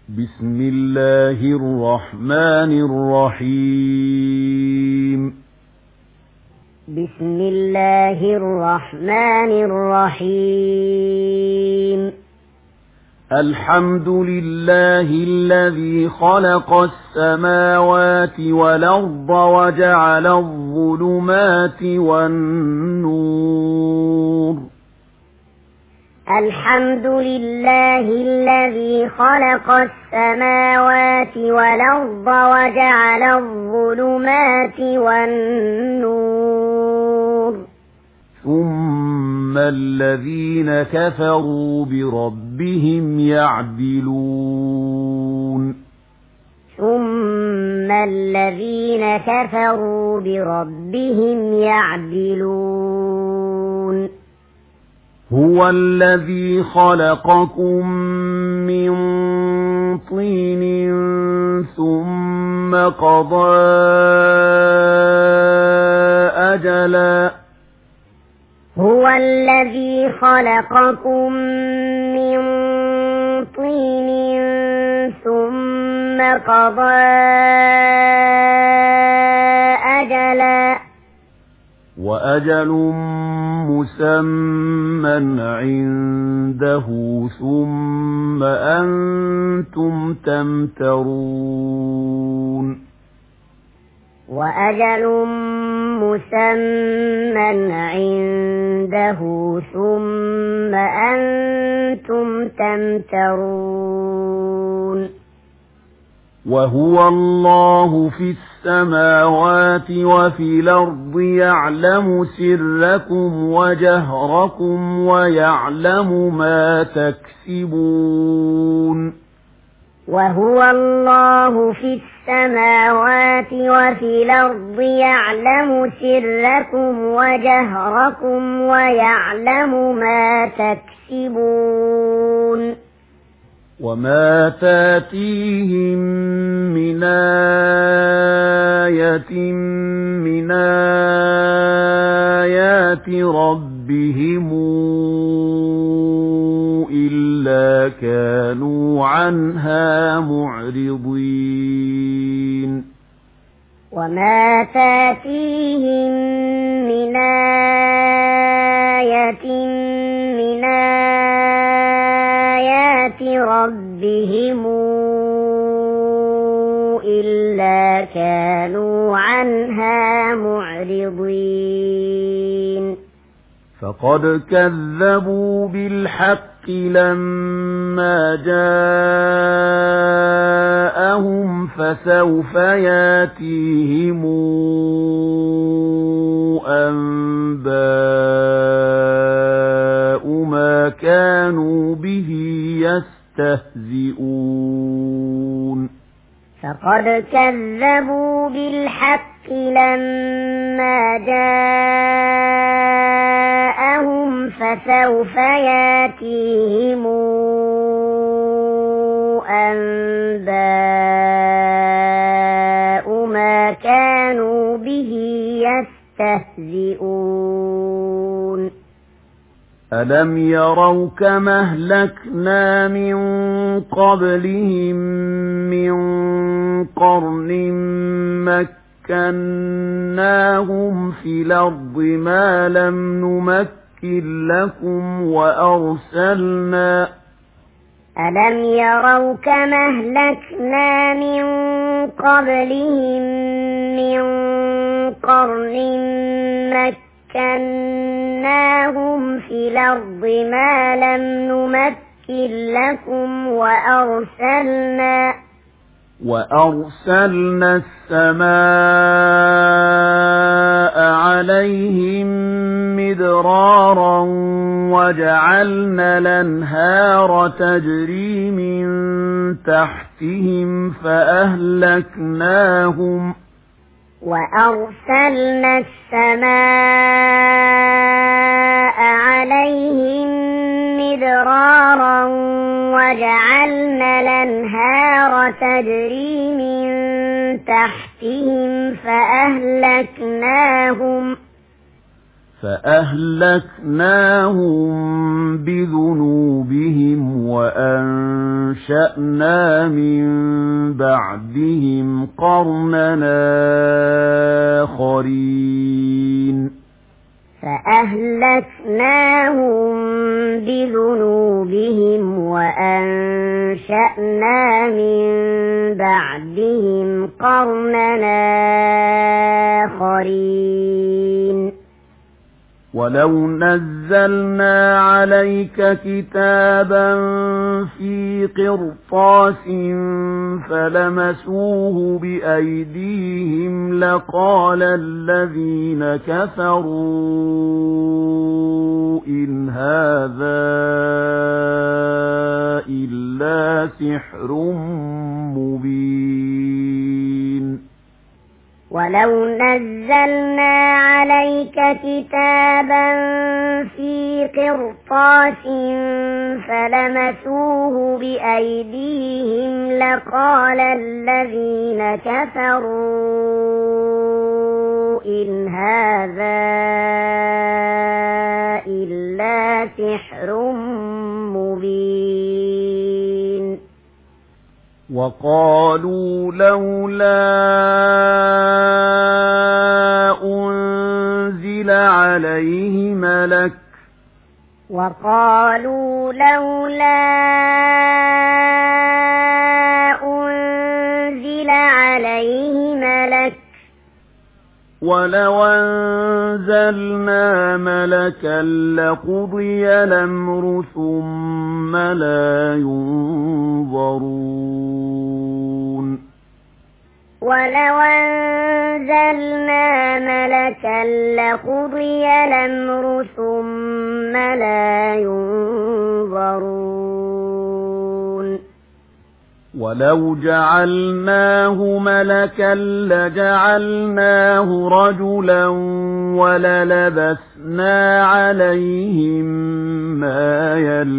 بسم الله الرحمن الرحيم. بسم الله الرحمن الرحيم. الحمد لله الذي خلق السماوات والأرض وجعل الظلمات والنور. الحمد لله الذي خلق السماوات والأرض وجعل الظلمات والنور. ثم الذين كفروا بربهم يعدلون. ثم الذين كفروا بربهم يعدلون. هو الذي خلقكم من طين ثم قضى أجلا. هو الذي خلقكم من طين ثم قضى أجلا. وأجل مسمى عنده ثم أنتم تمترون. وأجل مسمى عنده ثم أنتم تمترون. وهو الله في السماوات وفي الأرض يعلم سركم وجهركم ويعلم ما تكسبون. وهو الله في السماوات وفي الأرض يعلم سركم وجهركم ويعلم ما تكسبون. وما تاتيهم من آية من آيات ربهم إلا كانوا عنها معرضين. وما تاتيهم من آية من آيات ربهم إلا كانوا عنها معرضين. فقد كذبوا بالحق لما جاءهم فسوف ياتيهم أنباء ما كانوا به يستهزئون. فقد كذبوا بالحق لما جاءهم فسوف ياتيهم أنباء ما كانوا به يستهزئون. ألم يروا كما أهلكنا من قبلهم من قرن مكناهم في الأرض ما لم نمكن لكم ألم يروا كما أهلكنا من قبلهم من قرن مكناهم في الأرض ما لم نمكن لكم وأرسلنا السماء عليهم مدرارا وجعلنا الأنهار تجري من تحتهم فأهلكناهم. وأرسلنا السماء عليهم مدرارا وجعلنا الأنهار تجري من تحتهم فأهلكناهم بذنوبهم وأنشأنا من بعدهم قرننا آخرين فأهلكناهم بذنوبهم وأنشأنا من بعدهم قرننا آخرين ولو نزلنا عليك كتابا في قرطاس فلمسوه بأيديهم لقال الذين كفروا إن هذا إلا سحر مبين ولو نزلنا عليك كتابا في قرطاس فلمسوه بأيديهم لقال الذين كفروا إن هذا إلا سحر مبين وقالوا لولا أنزل عليه ملك وقالوا لولا أنزل عليه ملك ولو أنزلنا ملكا لقضي الأمر ثم لا ينظرون ولو أنزلنا ملكا لقضي الأمر ثم لا ينظرون ولو جعلناه ملكا لجعلناه رجلا وللبسنا عليهم ما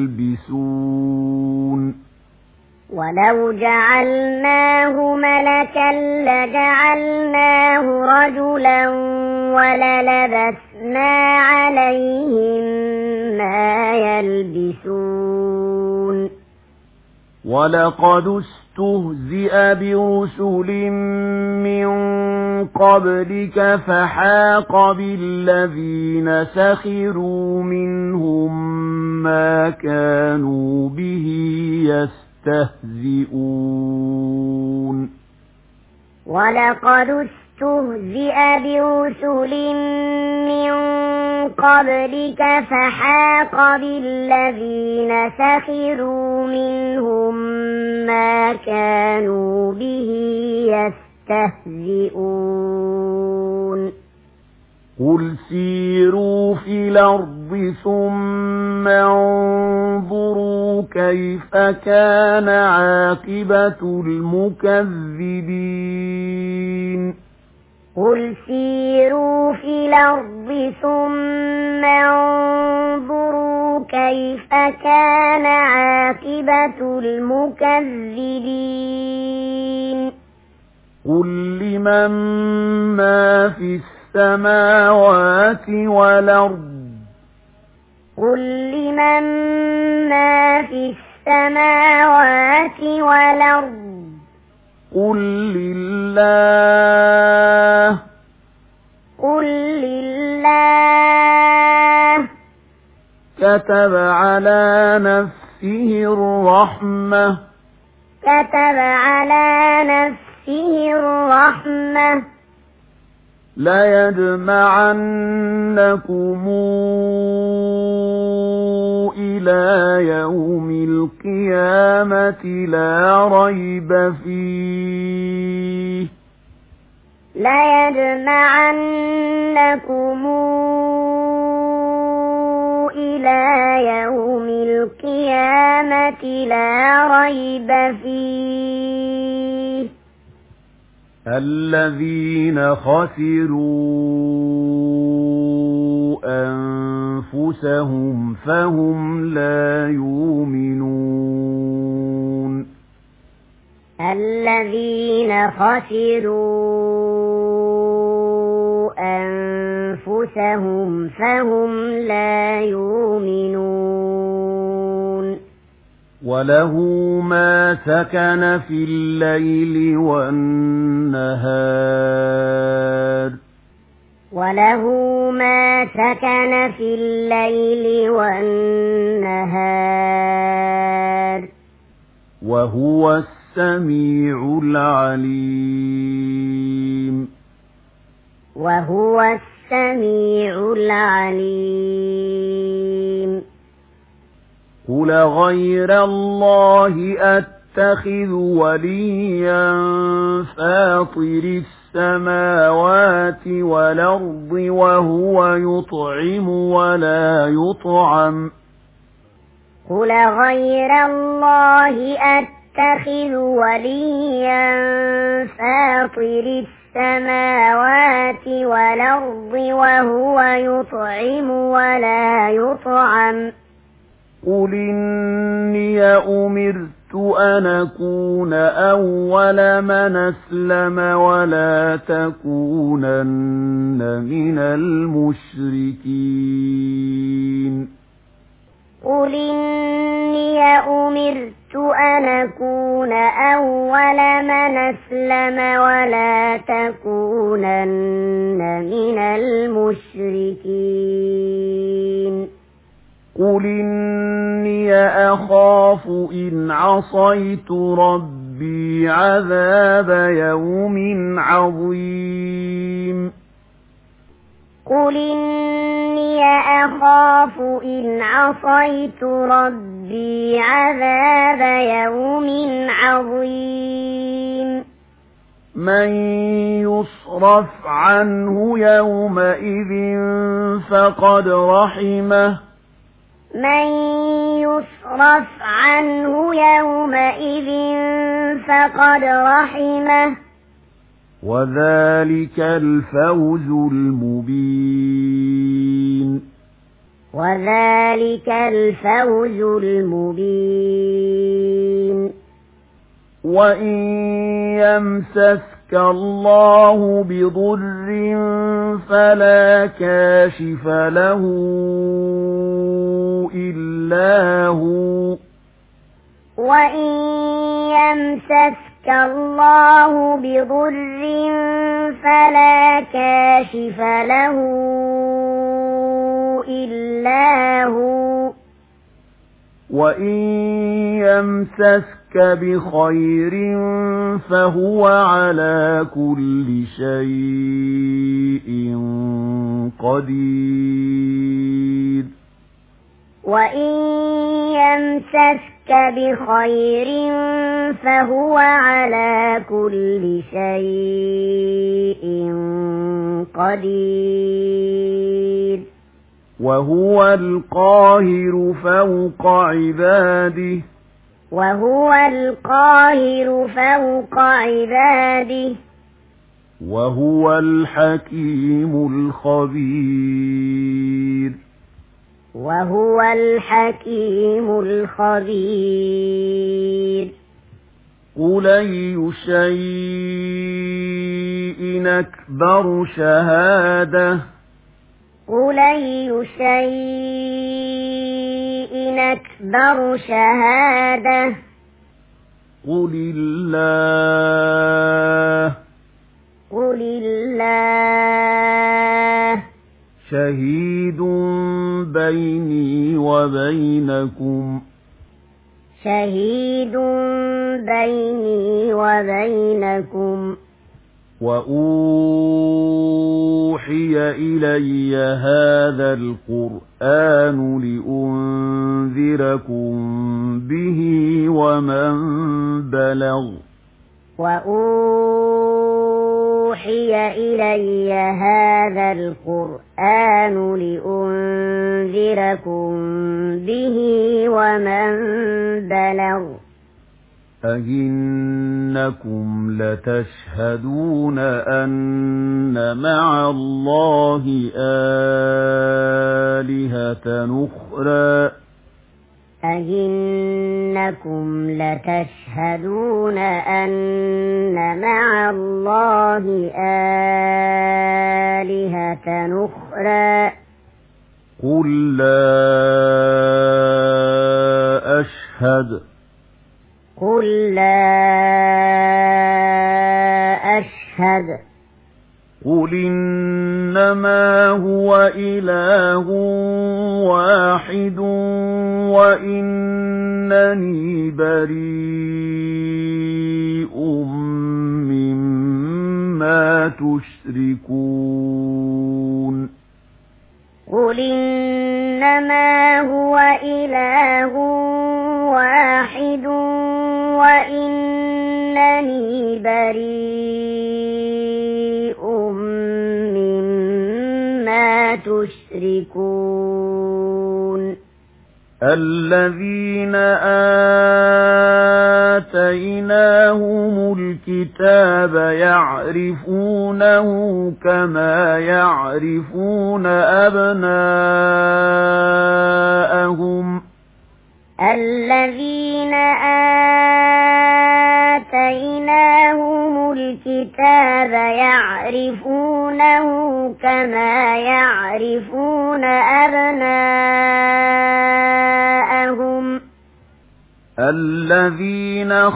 يلبسون ولو جعلناه ملكا لجعلناه رجلا وللبسنا عليهم ما يلبسون ولقد استهزئ برسل من قبلك فحاق بالذين سخروا منهم ما كانوا به يستهزئون ولقد استهزئ برسل من قبلك فحاق بالذين سخروا منهم ما كانوا به يستهزئون قل سيروا في الأرض ثم انظروا كيف كان عاقبة المكذبين قل سيروا في الأرض ثم انظروا كيف كان عاقبة المكذبين قل لمن ما في السماوات والأرض قل لمن ما في السماوات والأرض قل لله قل لله كتب على نفسه الرحمة كتب على نفسه الرحمة ليجمعنكم إلى يوم القيامة لا ريب فيه ليجمعنكم إلى يوم القيامة لا ريب فيه الذين خسروا أنفسهم فهم لا يؤمنون الذين خسروا أنفسهم أنفسهم فهم لا يؤمنون وله ما سكن في الليل والنهار وله ما سكن في الليل والنهار وهو السميع العليم وهو السميع العليم قل غير الله أتخذ وليا فاطر السماوات والأرض وهو يطعم ولا يطعم قل غير الله أتخذ وليا فاطر السماوات والأرض وهو يطعم ولا يطعم قل إني أمرت أن أكون أول من أسلم ولا تكونن من المشركين قل إني أمرت أن أكون أول من أسلم ولا تكونن من المشركين قل إني أخاف إن عصيت ربي عذاب يوم عظيم قل إني أخاف إن عصيت ربي عذاب يوم عظيم من يصرف عنه يومئذ فقد رحمه من يصرف عنه يومئذ فقد رحمه وذلك الفوز المبين وذلك الفوز المبين وإن يمسسك الله بضر فلا كاشف له إلا هو وإن يمسسك الله بضر فلا كاشف له إلا هو وإن يمسسك بخير فهو على كل شيء قدير وإن يمسسك بخير فهو على كل شيء قدير وهو القاهر فوق عباده وهو القاهر فوق عباده وهو الحكيم الخبير وهو الحكيم الخبير قل أي شيء أكبر شهادة قل أي شيء أكبر شهادة قل الله قل الله شهيد بيني وبينكم شهيد بيني وبينكم وأوحي إلي هذا القرآن لأنذركم به ومن بلغ وأوحي إلي هذا القرآن لأنذركم به ومن بلغ أئنكم لتشهدون أن مع الله آلهة أخرى أئنكم لتشهدون أن مع الله آلهة أخرى قل لا أشهد قل إنما هو إله واحد وإنني بريء مما تشركون قل إنما هو إله واحد وإنني بريء مما تشركون الذين آتيناهم الكتاب يعرفونه كما يعرفون أبناءهم الذين آتيناهم الكتاب يعرفونه كما يعرفون أبناءهم الذين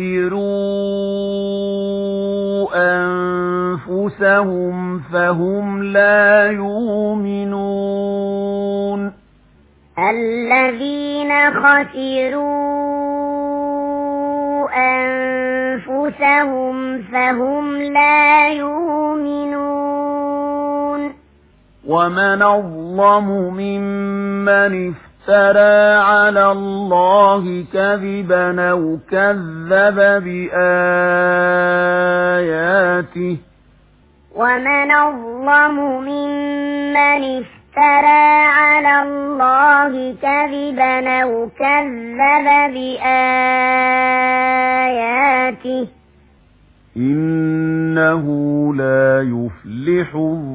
خسروا أنفسهم فهم لا يؤمنون الذين خسروا أنفسهم فهم لا يؤمنون ومن أظلم ممن افترى على الله كذبا أو كذب بآياته ومن أظلم ممن افترى على الله كذبا أو كذب بآياته إنه لا يفلح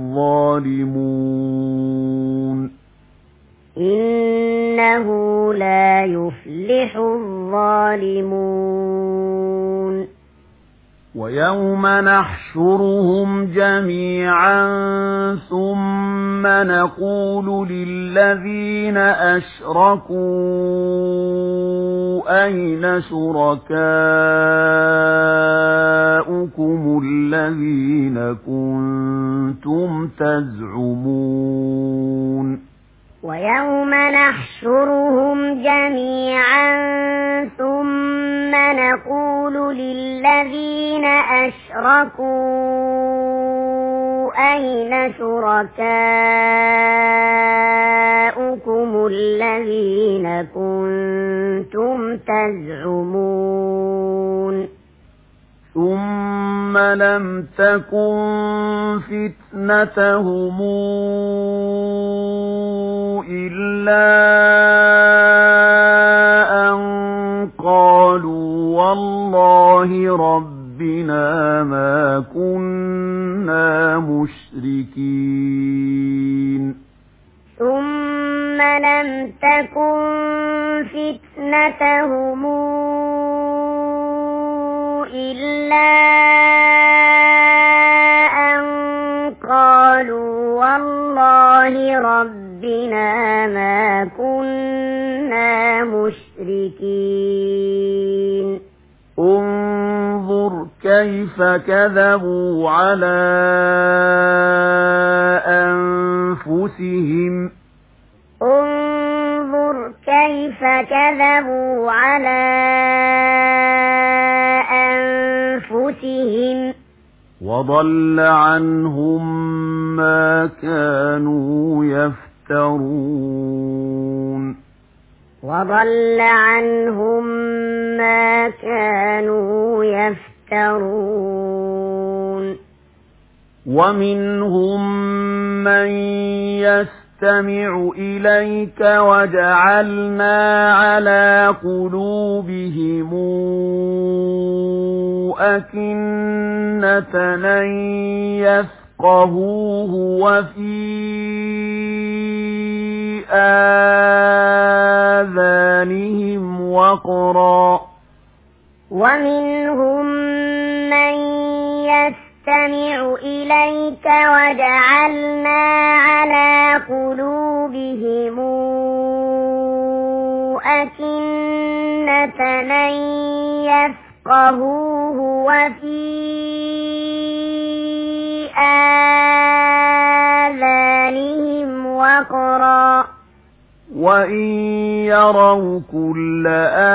الظالمون إنه لا يفلح الظالمون ويوم نحشرهم جميعا ثم نقول للذين أشركوا أين شركاؤكم الذين كنتم تزعمون ويوم نحشرهم جميعا ثم نقول للذين أشركوا أين شركاؤكم الذين كنتم تزعمون ثم لم تكن فتنتهم إلا أن قالوا والله ربنا ما كنا مشركين ثم لم تكن فتنتهم إلا أن قالوا والله ربنا ما كنا مشركين انظر كيف كذبوا على أنفسهم انظر كيف كذبوا على أنفسهم وضل عنهم ما كانوا يفترون وضل عنهم ما كانوا يفترون ومنهم من يستمع إليك وجعلنا على قلوبهم أكنة أن يفقهوه وفي آذانهم وقرا ومنهم من يستمع إليك وجعلنا على قلوبهم أكنة أن يفقهوه وفي آذانهم وقرا وإن يروا كل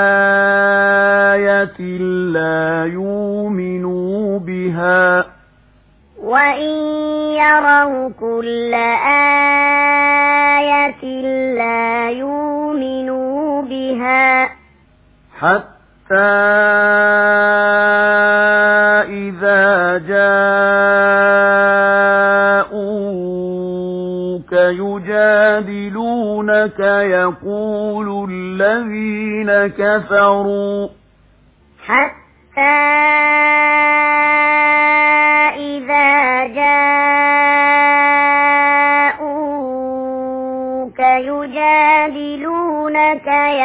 آية لا يؤمنوا بها وإن يروا كل آية لا يؤمنوا بها حتى إذا جاءوك يجادلونك يقول الذين كفروا حتى إذا جاءوك يجادلونك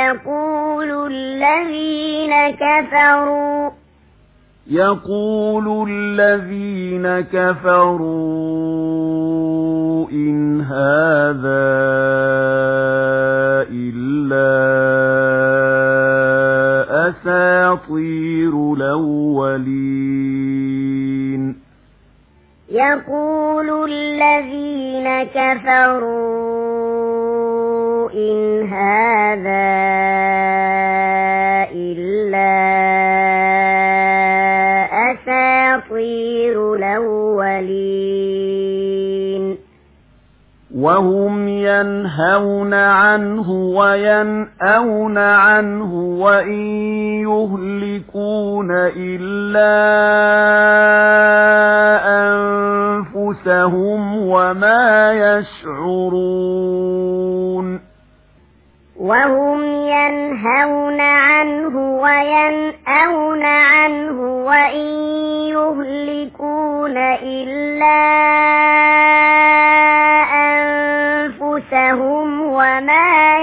يقول الذين كفروا إن هذا إلا أساطير الأولين يقول الذين كفروا إن هذا إلا أساطير الأولين وهم ينهون عنه وينأون عنه وإن يهلكون إلا أنفسهم وما يشعرون وهم ينهون عنه وينأون عنه وإن يهلكون إلا أنفسهم وما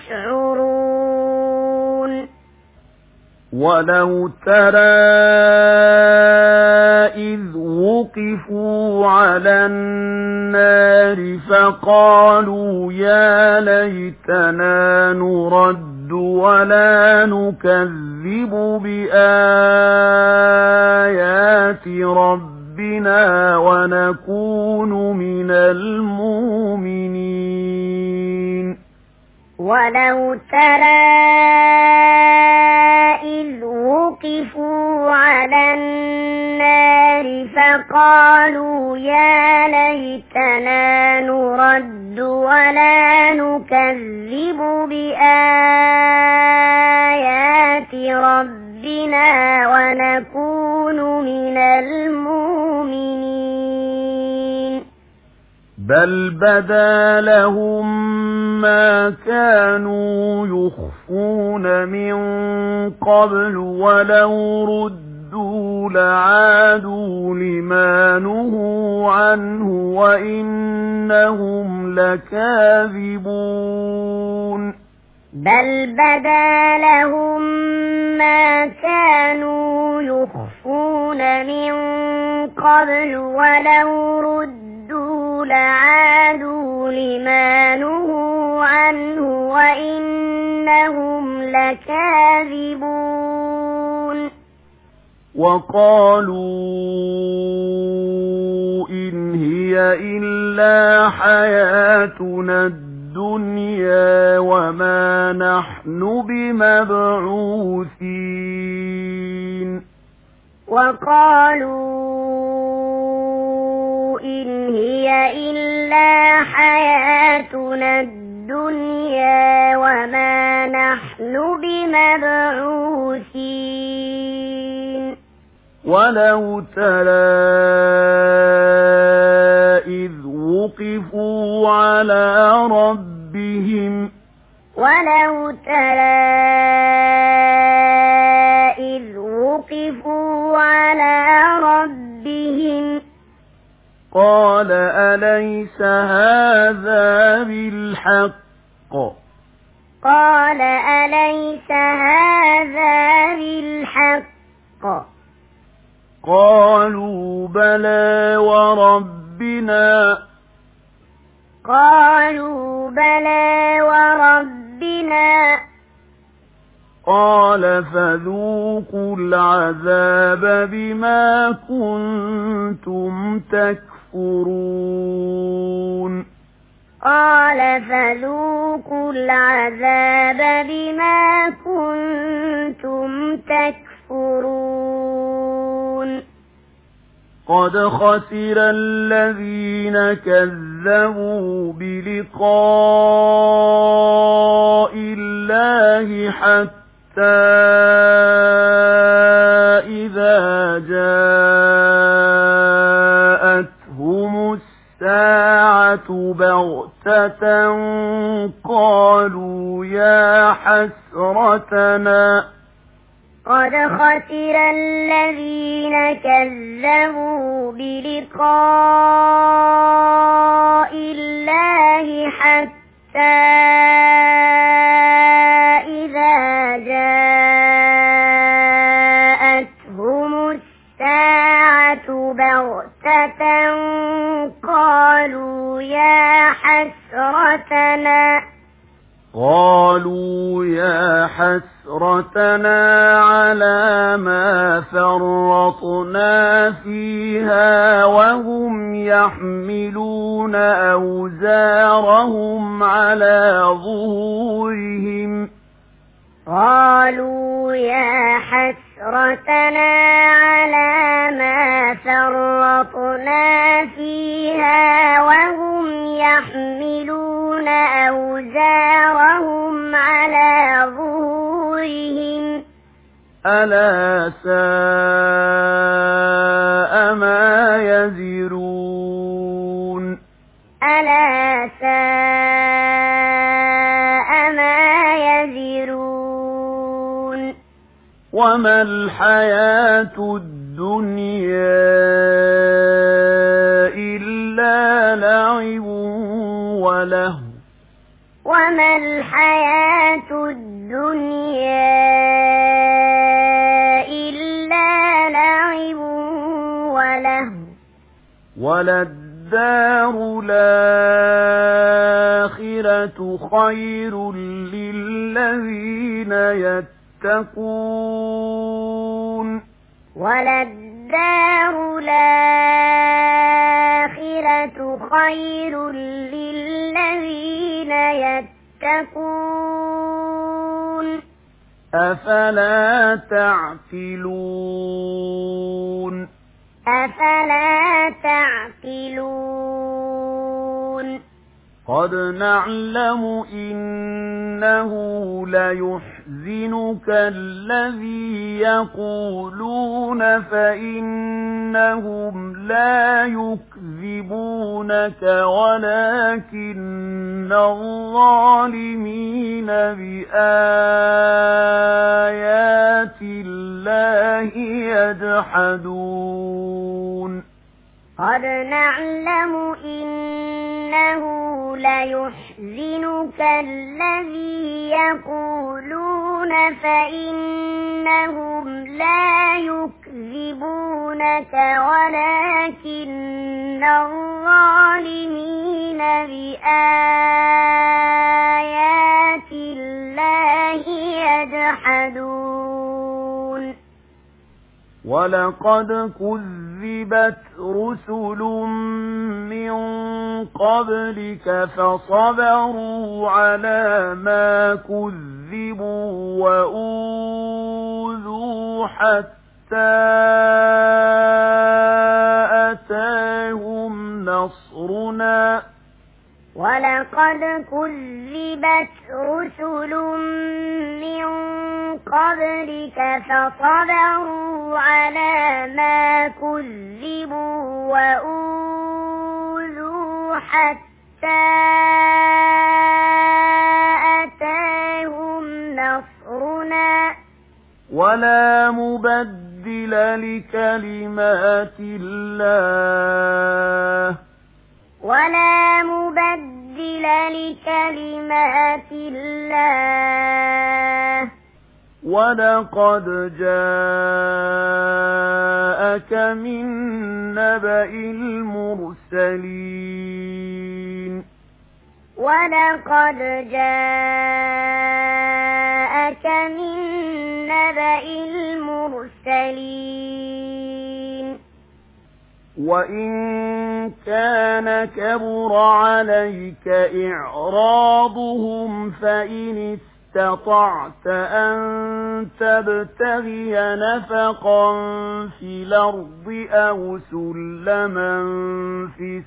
يشعرون ولو ترى إذ وقفوا على النار فقالوا يا ليتنا نرد ولا نكذب بآيات ربنا ونكون من المؤمنين ولو ترى إذ وقفوا على النار فقالوا يا ليتنا نرد ولا نكذب بآيات ربنا ونكون من المؤمنين بل بدا لهم ما كانوا يخفون من قبل ولو ردوا لعادوا لما نهوا عنه وإنهم لكاذبون بل بدا لهم ما كانوا يخفون من قبل ولو ردوا لعادوا لما نهوا عنه وإنهم لكاذبون وقالوا إن هي إلا حياتنا الدنيا وما نحن بمبعوثين وقالوا إن هي إلا حياتنا الدنيا وما نحن بمبعوثين ولو ترى إذ وقفوا على ربهم ولو ترى إذ وقفوا على ربهم قال أليس هذا بالحق قال أليس هذا بالحق قالوا بلى وربنا قالوا بلى وربنا قال فذوقوا العذاب بما كنتم تكفرون قال فذوقوا العذاب بما كنتم تكفرون قد خسر الذين كذبوا بلقاء الله حتى إذا جاءتهم الساعة بغتة قالوا يا حسرتنا قد خسر الذين كذبوا بلقاء الله حتى إذا جاءتهم الساعة بغتة قالوا يا حسرتنا على ما فرطنا فيها وهم يحملون أوزارهم على ظهورهم قالوا يا حسرتنا على ما فرطنا فيها وهم يحملون أوزارهم على ظهورهم ألا ساء ما يزرون ألا ساء ما يزرون وما الحياة الدنيا إلا لعب وله وما الحياة الدنيا إلا لعب وله وللدار الآخرة خير للذين يتقون وللدار الآخرة خير للذين يتقون أفلا تعقلون أفلا تعقلون قد نعلم إنه ليحزنك الذي يقولون فإنهم لا يكذبونك ولكن الظالمين بآيات الله يجحدون قد نعلم إنه ليحزنك الذي يقولون فإنهم لا يكذبونك ولكن الظالمين بآيات الله يجحدون ولقد كذبت رسل من قبلك فصبروا على ما كذبوا وأوذوا حتى أتاهم نصرنا ولقد كذبت رسل من قبلك فصبروا على ما كذبوا وأوذوا حتى أتاهم نصرنا ولا مبدل لكلمات الله ولا مبدل لكلمات الله ولقد جاءك من نبأ المرسلين ولقد جاءك من نبأ المرسلين وإن كان كبر عليك إعراضهم فإن استطعت أن تبتغي نفقا في الأرض أو سلما في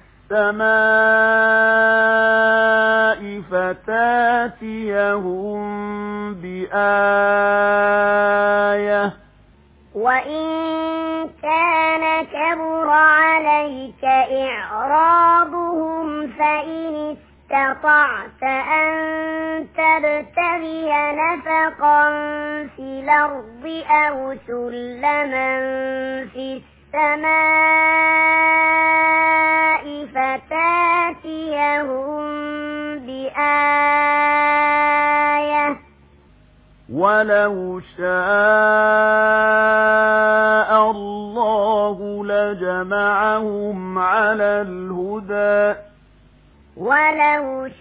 السماء فتاتيهم بآية وإن كان كبر عليك إعراضهم فإن استطعت أن تبتغي نفقا في الأرض أو سلما في السماء فتاتيهم بآية ولو شاء الله لجمعهم على الهدى ولو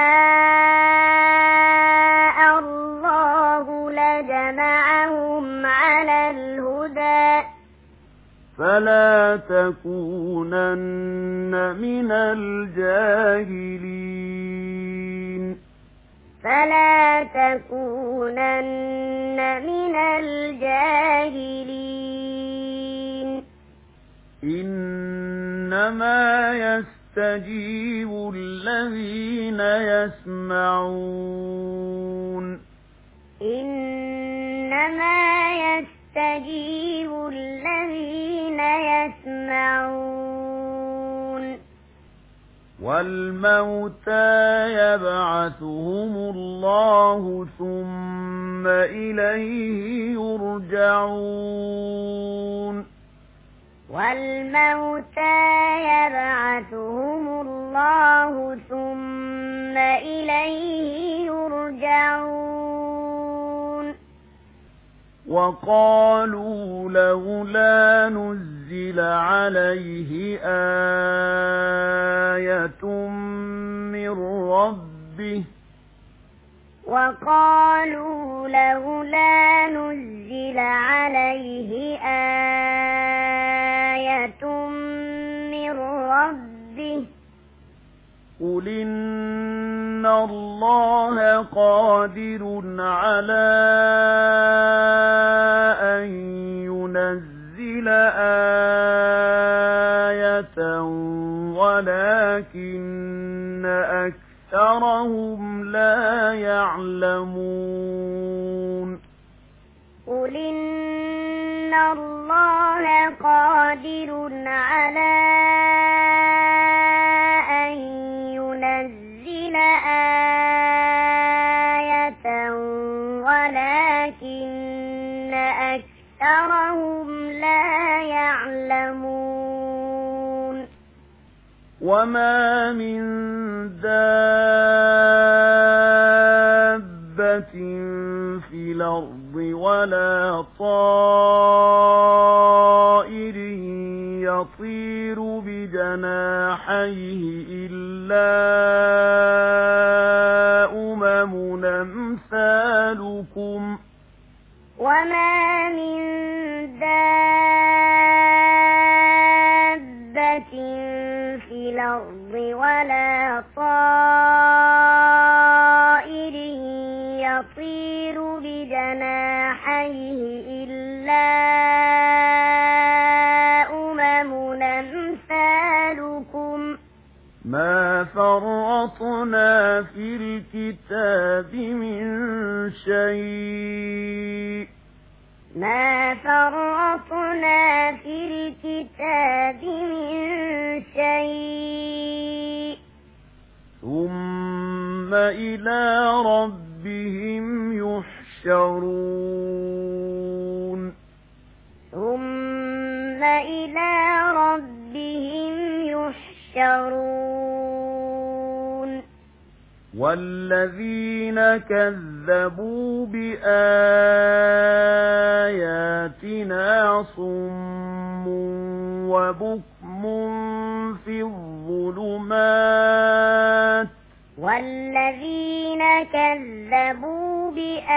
شاء الله لجمعهم على الهدى فلا تكونن من الجاهلين فلا تكونن من الجاهلين إنما يستجيب الذين يسمعون إنما يستجيب الذين يسمعون والموتى يبعثهم الله ثم إليه يرجعون والموتى يبعثهم الله ثم إليه يرجعون وقالوا لولا نزل عليه آية من ربه وقالوا لولا نزل عليه آية من ربه قل إن الله قادر على أن ينزل آية ولكن أكثرهم لا يعلمون قل إن الله قادر على أن ينزل آية ولكن أكثرهم لا يعلمون وما من دابة في الأرض ولا طائر يطير بجناحيه إلا أمم أمثالكم وما من دابة في الأرض ولا طائر يطير بجناحيه إلا أمم أمثالكم ما فرطنا في الكتاب من شيء ما فرطنا في الكتاب من شيء ثم إلى ربهم يحشرون ثم إلى ربهم يحشرون والذين كذبوا بآياتنا صم وبكم في الظلمات والذين كذبوا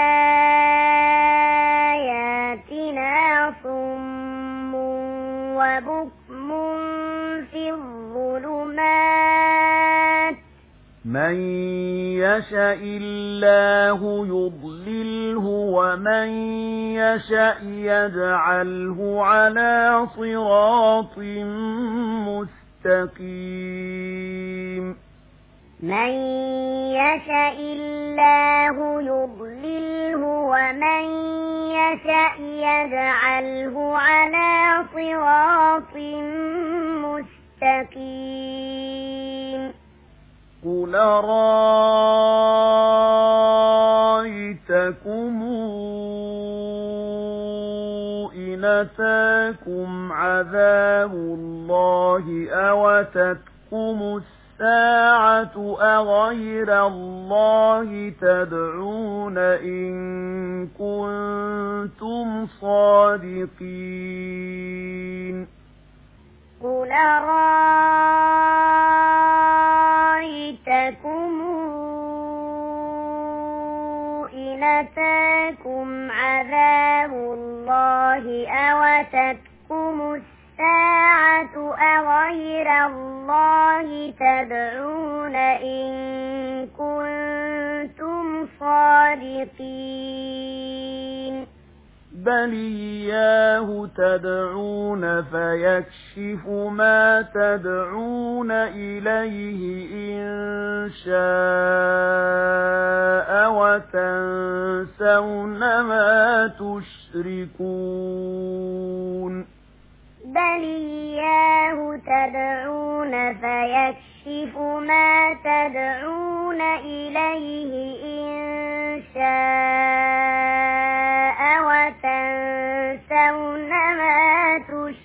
بآياتنا صم وبكم في الظلمات من يشاء الله يضلله ومن يشاء يجعله على صراط مستقيم من يشاء الله يضلله ومن يشاء يجعله على صراط مستقيم قل رأيتكم إن أتاكم عذاب الله أو أتتكم الساعة أغير الله تدعون إن كنتم صادقين قل رأيتكم إن أتاكم عذاب الله أو أتتكم الساعة أغير الله تدعون إن كنتم صادقين بل إياه تدعون فيكشف ما تدعون إليه إن شاء وتنسون ما تشركون بل إياه تدعون فيكشف ما تدعون إليه إن شاء وتنسون ما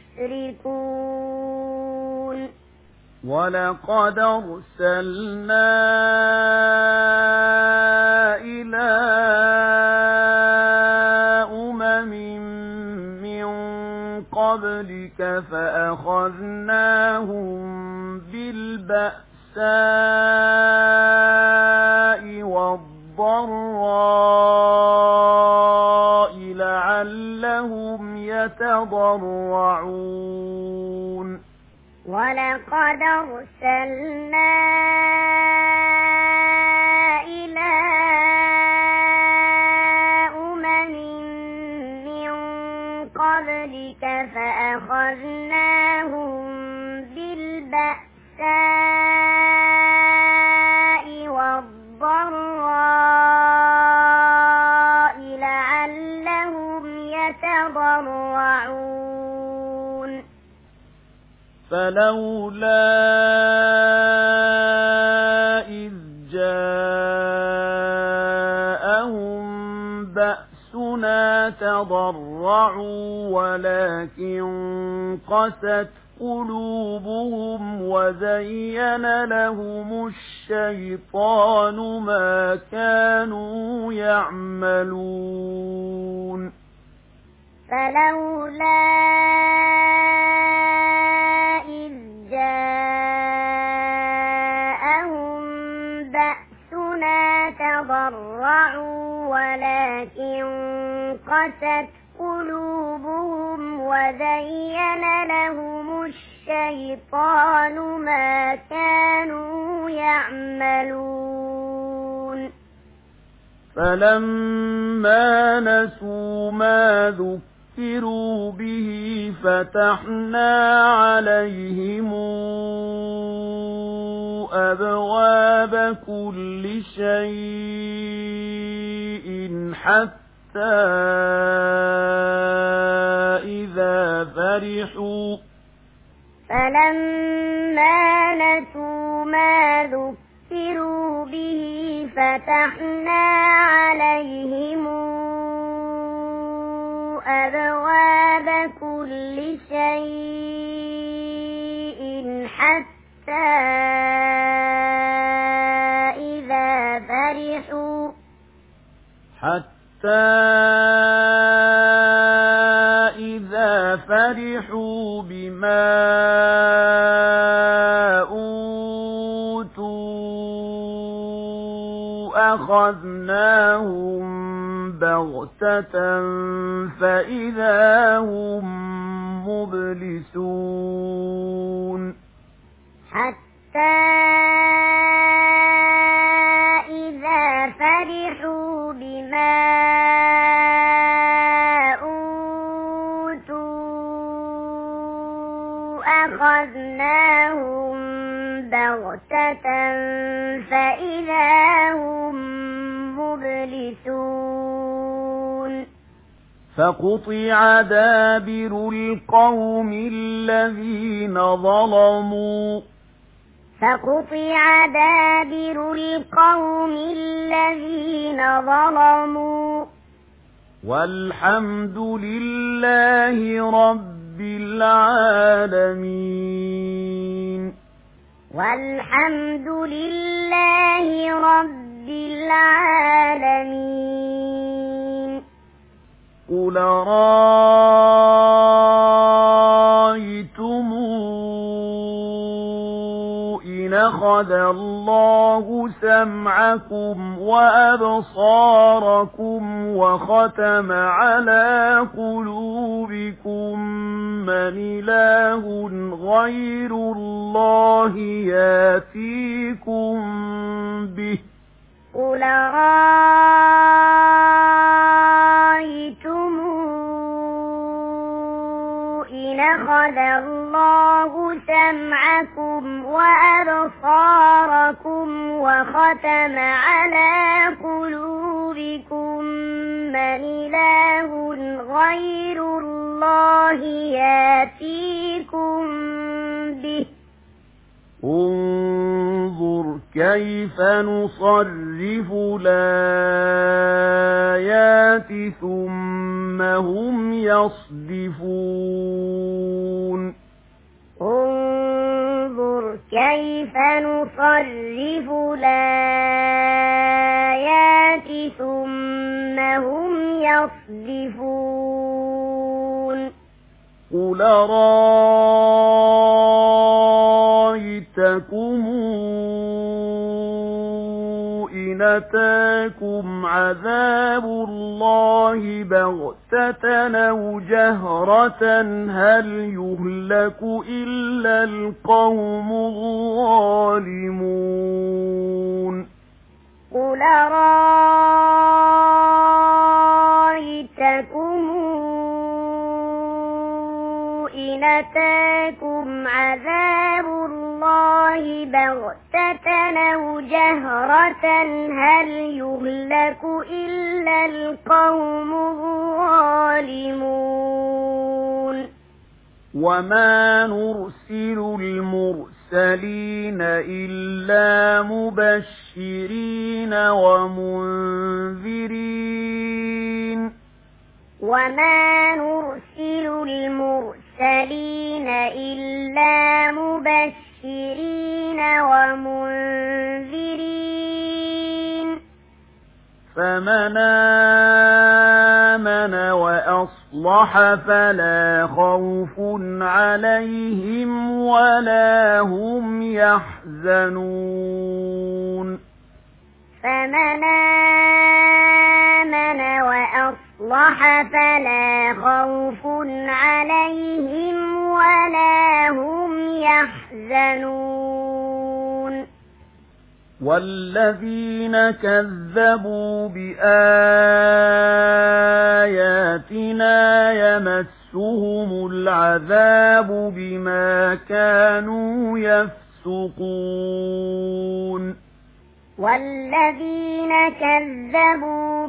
تشركون ولقد أرسلنا إلى قبلك فأخذناهم بالبأساء والضراء لعلهم يتضرعون ولقد أرسلنا إلى قبلك فأخذناهم بالبأساء والضراء لعلهم يتضرعون فلولا إذ جاءهم بأسنا تضرعوا ولكن قست قلوبهم وزين لهم الشيطان ما كانوا يعملون فلولا إذ جاءهم بأسنا تضرعوا ولكن قست قلوبهم وزين لهم الشيطان ما كانوا يعملون فلما نسوا ما ذكروا به فتحنا عليهم أبواب كل شيء حتى إذا فرحوا فلما نسوا ما ذكروا به فتحنا عليهم أبواب كل شيء حتى إذا حتى إذا فرحوا بما أوتوا أخذناهم بغتة فإذا هم مبلسون حتى إذا فرحوا بما أوتوا أخذناهم بغتة فإذا هم مبلسون فقطع دابر القوم الذين ظلموا فقطع دابر القوم الذين ظلموا والحمد لله رب العالمين والحمد لله رب العالمين قل رأيتم إن أخذ الله سمعكم وأبصاركم وختم على قلوبكم من إله غير الله يأتيكم به قل رأيتم إن أخذ الله سمعكم وأبصاركم وختم على قلوبكم من إله غير الله يأتيكم به انظر كيف نصرف الآيات ثم هم يصدفون انظر كيف نصرف الآيات ثم هم يصدفون قل رأيتكم إن أتاكم عذاب الله بغتة أو جهرة هل يهلك إلا القوم الظالمون قل رأيتكم إن أتاكم عذاب الله بغتة أو جهرة هل يهلك إلا القوم الظالمون وما نرسل المرسلين إلا مبشرين ومنذرين وما نرسل المرسلين إلا مبشرين ومنذرين فمن آمن وأصلح فلا خوف عليهم ولا هم يحزنون فمن آمن وأصلح فلا خوف عليهم ولا هم يحزنون والذين كذبوا بآياتنا يمسهم العذاب بما كانوا يفسقون والذين كذبوا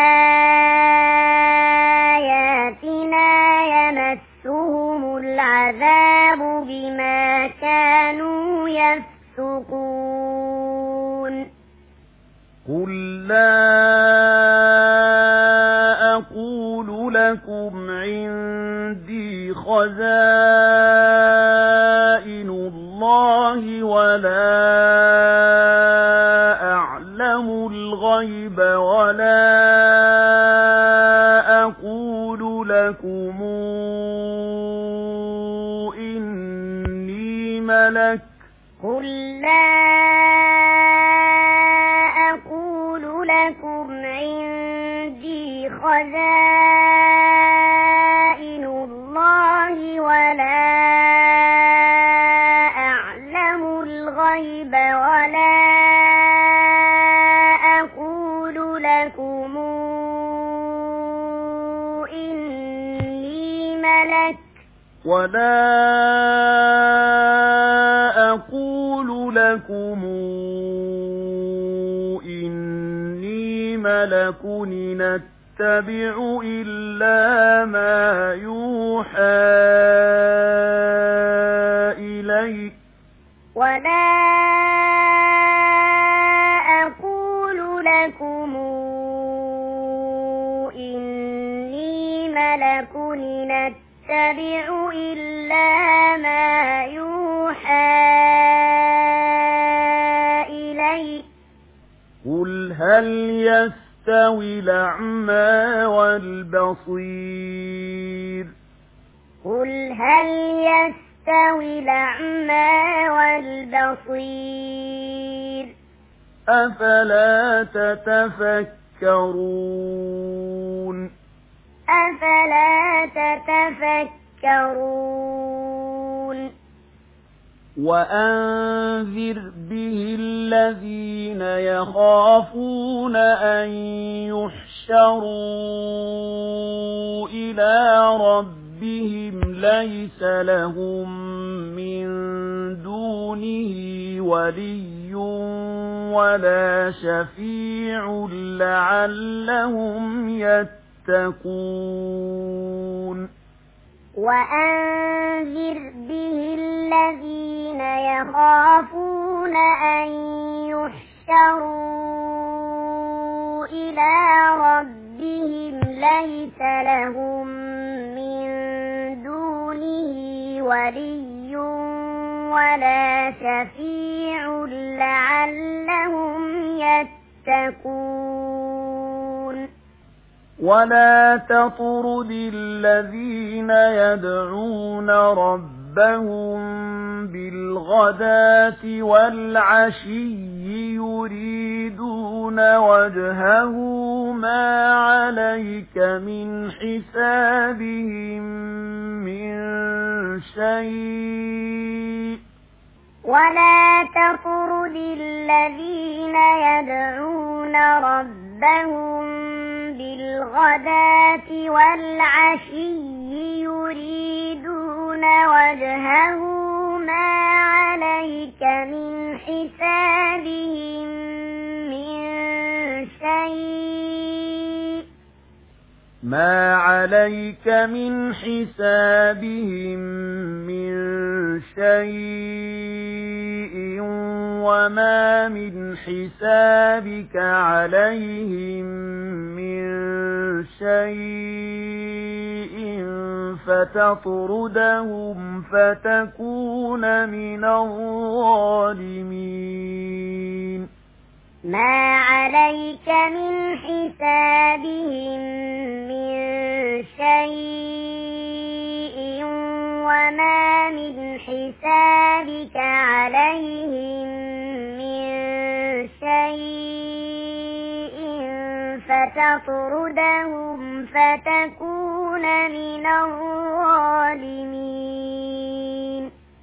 بآياتنا يمسهم العذاب بما كانوا يفسقون قل لا أقول لكم عندي خزائن الله ولا أعلم الغيب ولا ملك قل لا أقول لكم عندي خزائن الله ولا أعلم الغيب ولا أقول لكم إني ملك إن أتبع إلا ما يوحى إلي ولا أقول لكم إني ملك إن أتبع إلا ما يوحى إلي قل هل يستوي الأعمى والبصير قل هل يستوي الأعمى والبصير أفلا تتفكرون أفلا تتفكرون وأنذر به الذين يخافون أن يحشروا إلى ربهم ليس لهم من دونه ولي ولا شفيع لعلهم يتقون وأنذر به الذين يخافون أن يحشروا إلى ربهم ليس لهم من دونه ولي ولا شفيع لعلهم يتقون ولا تطرد الذين يدعون ربهم بالغداة والعشي يريدون وجهه ما عليك من حسابهم من شيء ولا تطرد الذين يدعون ربهم بالغداة والعشي يريدون وجهه ما عليك من حسابهم من شيء ما عليك من حسابهم من شيء وما من حسابك عليهم من شيء فتطردهم فتكون من الظالمين ما عليك من حسابهم من شيء وما من حسابك عليهم من شيء فتطردهم فتكون من الظالمين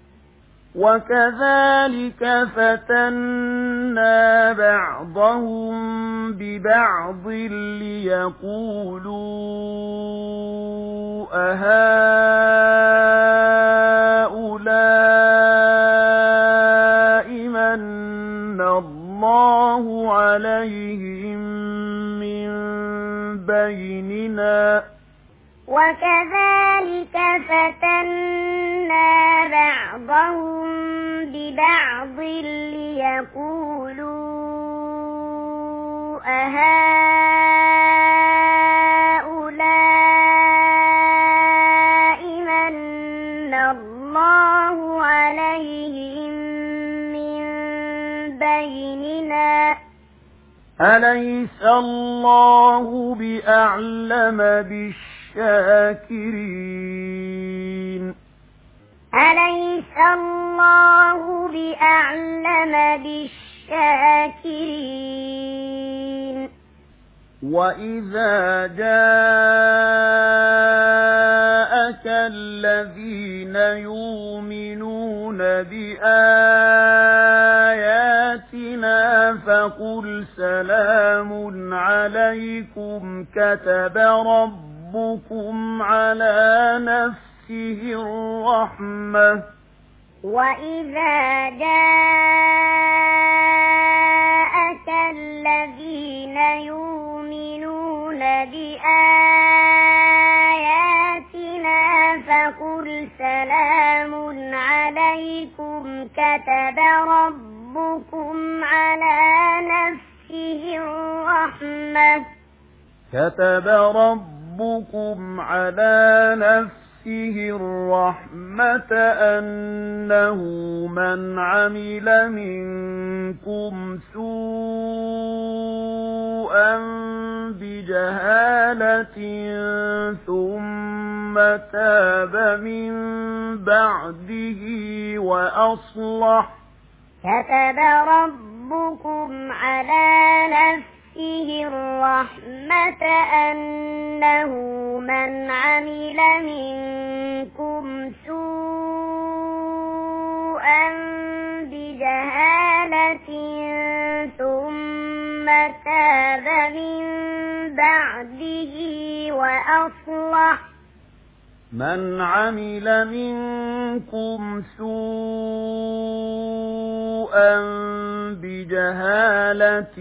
وكذلك فتنا بعضهم ببعض ليقولوا أهؤلاء من الله عليهم من بيننا وكذلك فتنا بعضهم ببعض ليقولوا أهؤلاء من الله عليهم من بيننا أليس الله بأعلم بالشاكرين أليس الله الله بأعلم بالشاكرين وَإِذَا جَاءَكَ الَّذِينَ يُؤْمِنُونَ بِآيَاتِنَا فَقُلْ سَلَامٌ عَلَيْكُمْ كَتَبَ رَبُّكُمْ عَلَى نَفْسِهِ الرَّحْمَةَ وَإِذَا جَاءَكَ الَّذِينَ يُؤْمِنُونَ بِآيَاتِنَا فَقُلْ سَلَامٌ عَلَيْكُمْ كَتَبَ رَبُّكُمْ على نفسه الرحمة أنه من عمل منكم سوءا بجهالة ثم تاب من بعده وأصلح كتب ربكم على نفسه الرحمة أنه من عمل منكم سوءا بجهالة ثم تاب من بعده وأصلح من عمل منكم سوءا بجهالة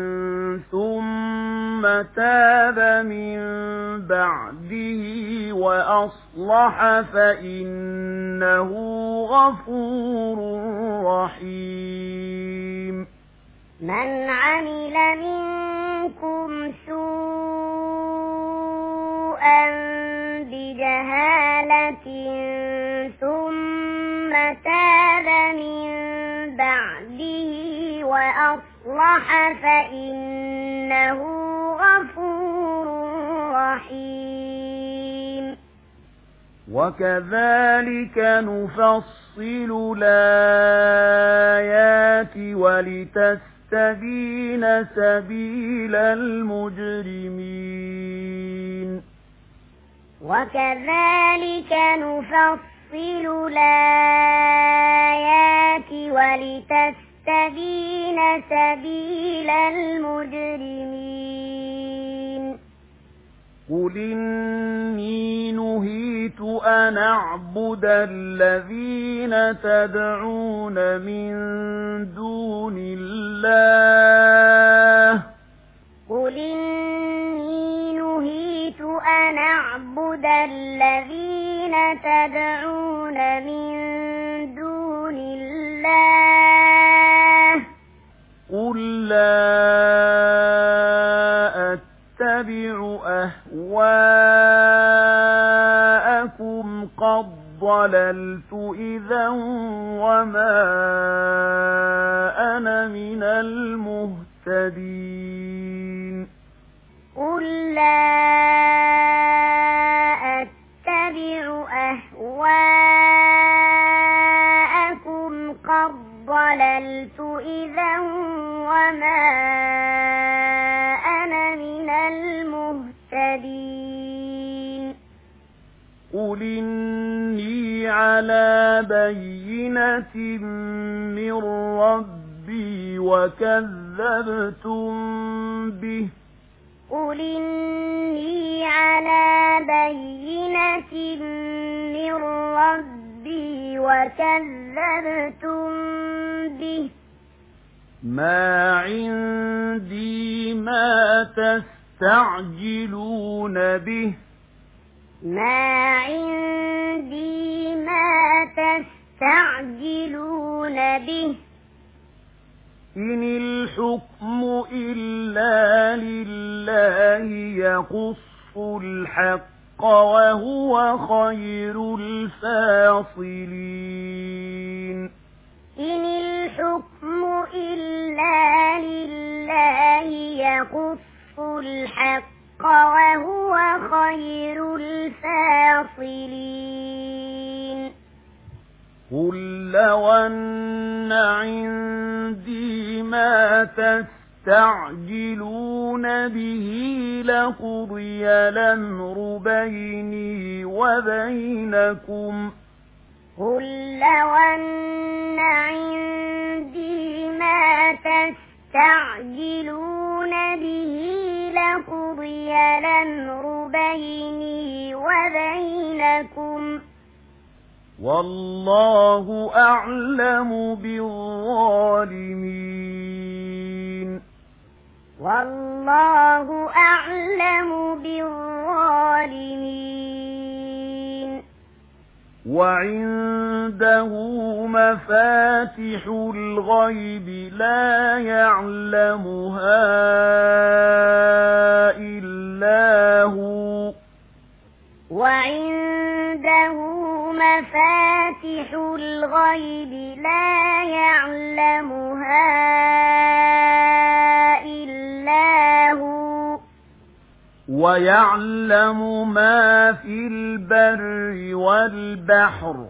ثم تاب من بعده وأصلح فإنه غفور رحيم من عمل منكم سوءا بجهالة ثم تاب من بعده وأصلح فإنه غفور رحيم وكذلك نفصل الآيات ولتستبين سبيل المجرمين وكذلك نفصل الآيات ولتستبين سبيل المجرمين قل إني نهيت أن أعبد الذين تدعون من دون الله قل إني نهيت أن أعبد الذين تدعون من دون الله قل لا أتبع أهواءكم قد ضللت إذا وما أنا من المهتدين قل لا أتبع أهواءكم قد ضللت إذا وما أنا من المهتدين قل إني على بينة من ربي وكذبتم به قل إني على بينة من ربي وكذبتم به ما عندي ما تستعجلون به ما عندي ما تستعجلون به إن الحكم إلا لله يقص الحق وهو خير الفاصلين إن الحكم إلا لله يقص الحق وهو خير الفاصلين قل لو أن عندي ما تستعجلون به لقضي الأمر بيني وبينكم قل لو أن عندي ما تستعجلون به لقضي الأمر بيني وبينكم والله أعلم بالظالمين والله أعلم بالظالمين وعنده مفاتح الغيب لا يعلمها إلا هو وعنده مفاتح الغيب لا يعلمها إلا هو ويعلم ما في البر والبحر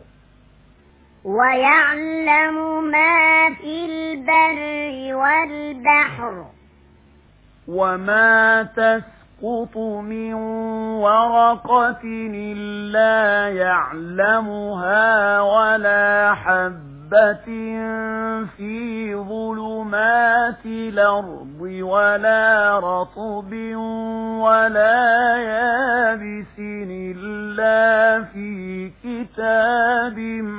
ويعلم ما في البر والبحر وما تسقط من ورقة إلا يعلمها ولا حبة في ظلمات الأرض ولا رطب ولا يابس إلا في كتاب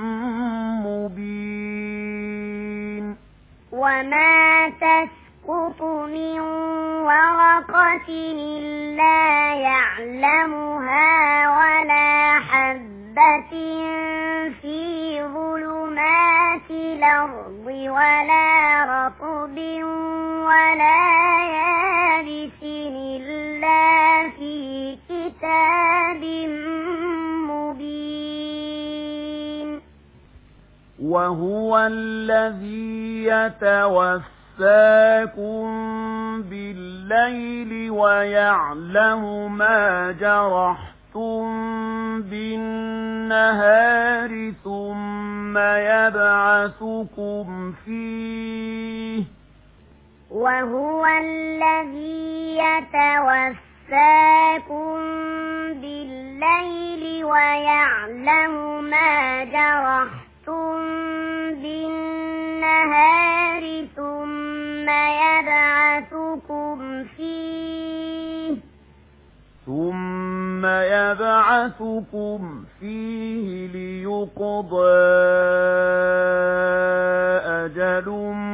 مبين وما تسقط من ورقة إلا يعلمها ولا حبة في ظلمات الأرض ولا رطب ولا يابس إلا في كتاب مبين وهو الذي يتوفاكم بالليل ويعلم ما جرحتم بالنهار ثم يبعثكم فيه وهو الذي يتوفاكم بالليل ويعلم ما جرحتم بالنهار ثم يبعثكم فيه ليقضى أجل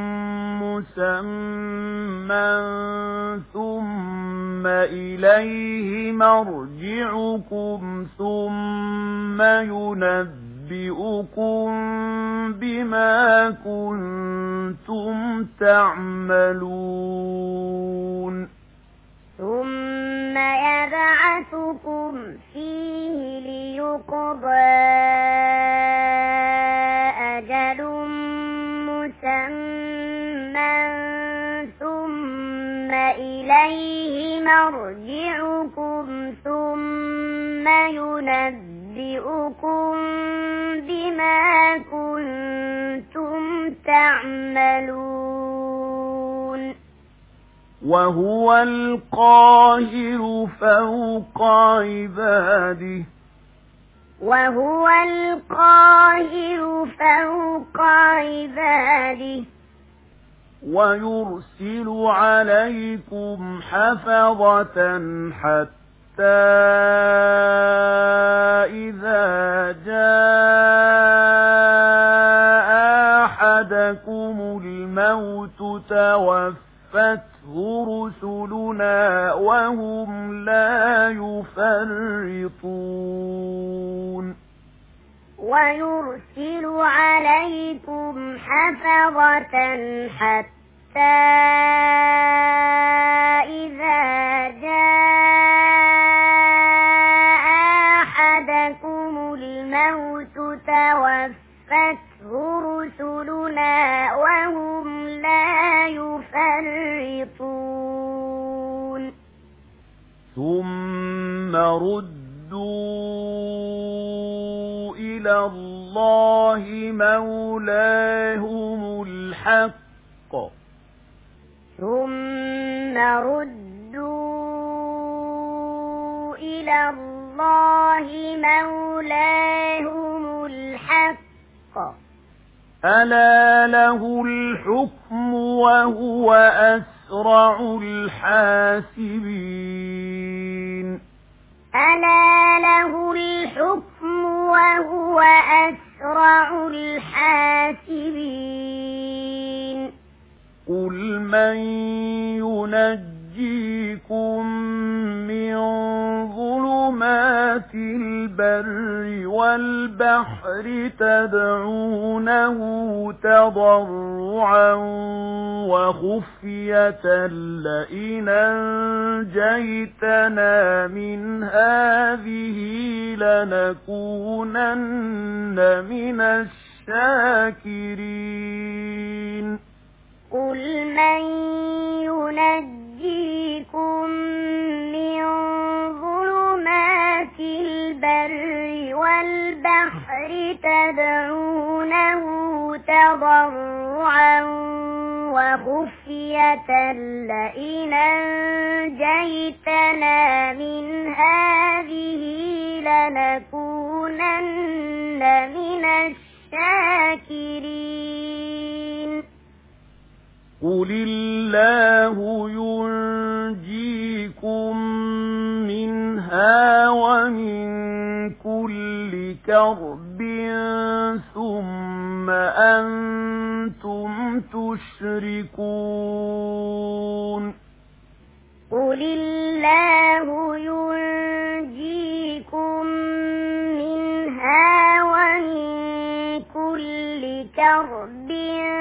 مسمى ثم إليه مرجعكم ثم ينبئكم بما كنتم تعملون ثم يبعثكم فيه ليقضى أجل مسمى ثم إليه مرجعكم ثم ينبئكم بما كنتم تعملون وهو القاهر فوق عباده وهو القاهر فوق عباده ويرسل عليكم حفظة حتى إذا جاء أحدكم الموت توفته رسلنا وهم لا يفرطون ويرسل عليكم حفظة حتى إذا جاء أحدكم الموت توفته رسلنا وهم لا يفرطون ثم ردوا إلى الله الله مولاهم الحق ثم ردوا إلى الله مولاهم الحق ألا له الحكم وهو أسرع الحاسبين ألا له الحكم وهو أسرع الحاسبين قل من ينجيكم من ظلمات البر والبحر تدعونه تضرعا وخفية لئن أنجيتنا من هذه لنكونن من الشاكرين قل من ينجيكم من ظلمات البر والبحر تدعونه تضرعا وخفية لئن أنجيتنا من هذه لنكونن من الشاكرين قل الله ينجيكم منها ومن كل كرب ثم أنتم تشركون قل الله ينجيكم منها ومن كل كرب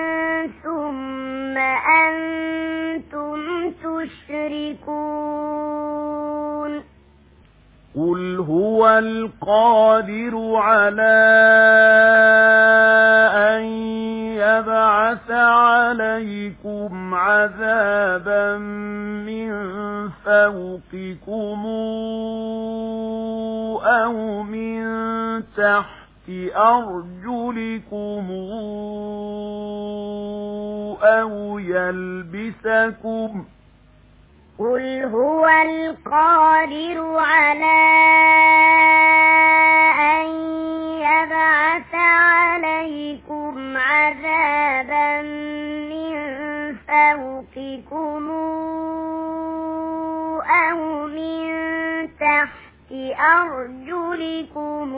ثم أنتم تشركون قل هو القادر على أن يبعث عليكم عذابا من فوقكم أو من تحت أرجلكم أو يلبسكم قل هو القادر على أن يبعث عليكم عذابا من فوقكم أو من تحت أرجلكم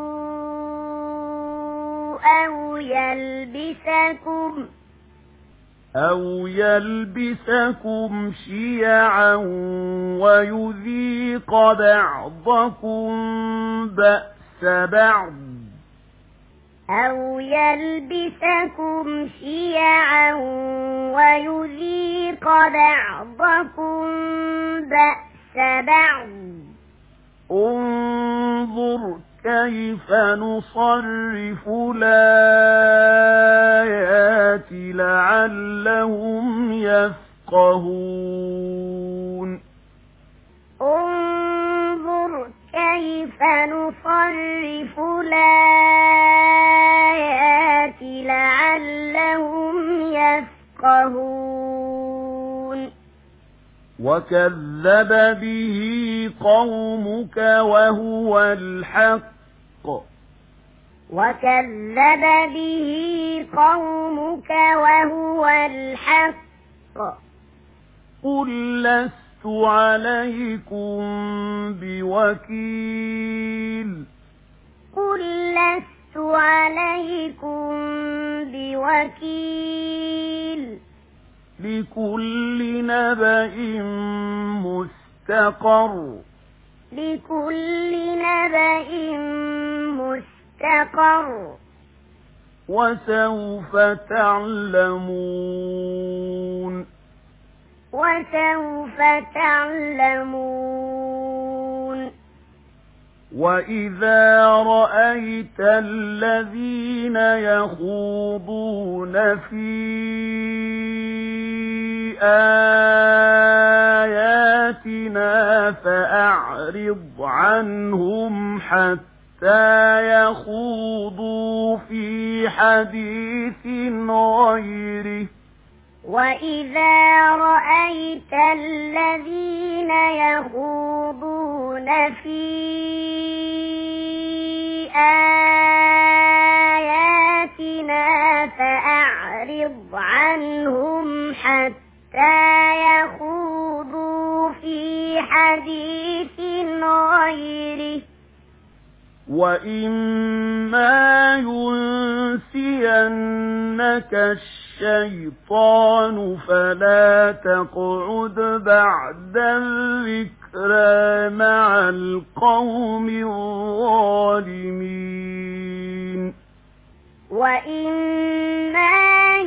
أو يلبسكم شيعا ويذيق بعضكم بأس بعض أو يلبسكم شيعا ويذيق بعضكم بأس بعض انظر كيف نصرف الآيات لعلهم يفقهون انظر كيف نصرف الآيات لعلهم يفقهون وكذب به قومك وهو الحق وكذب به قومك وهو الحق قل لست عليكم بوكيل قل لست عليكم بوكيل لكل نبأ مستقر لكل نبأ مستقر وسوف تعلمون وسوف تعلمون وإذا رأيت الذين يخوضون في آياتنا فأعرض عنهم حتى يخوضوا في حديث غيره. وإذا رأيت الذين يخوضون في آياتنا فأعرض عنهم حتى يخوضوا في حديث غيره. وإما ينسينك الشيطان فلا تقعد بعد الذكرى مع القوم الظالمين. وإما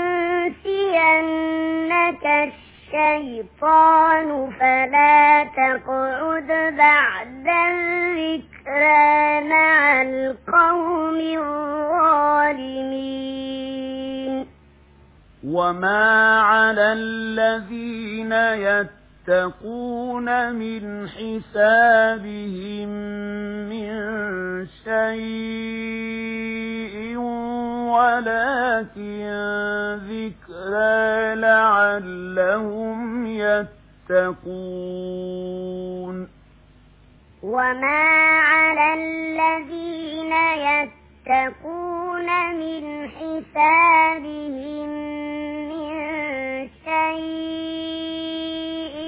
ينسينك الشيطان فلا تقعد بعد الذكرى مع القوم الظالمين. وما على الذين يتقون من حسابهم من شيء ولكن ذكرى لعلهم يتقون. وما على الذين يتقون من حسابهم من شيء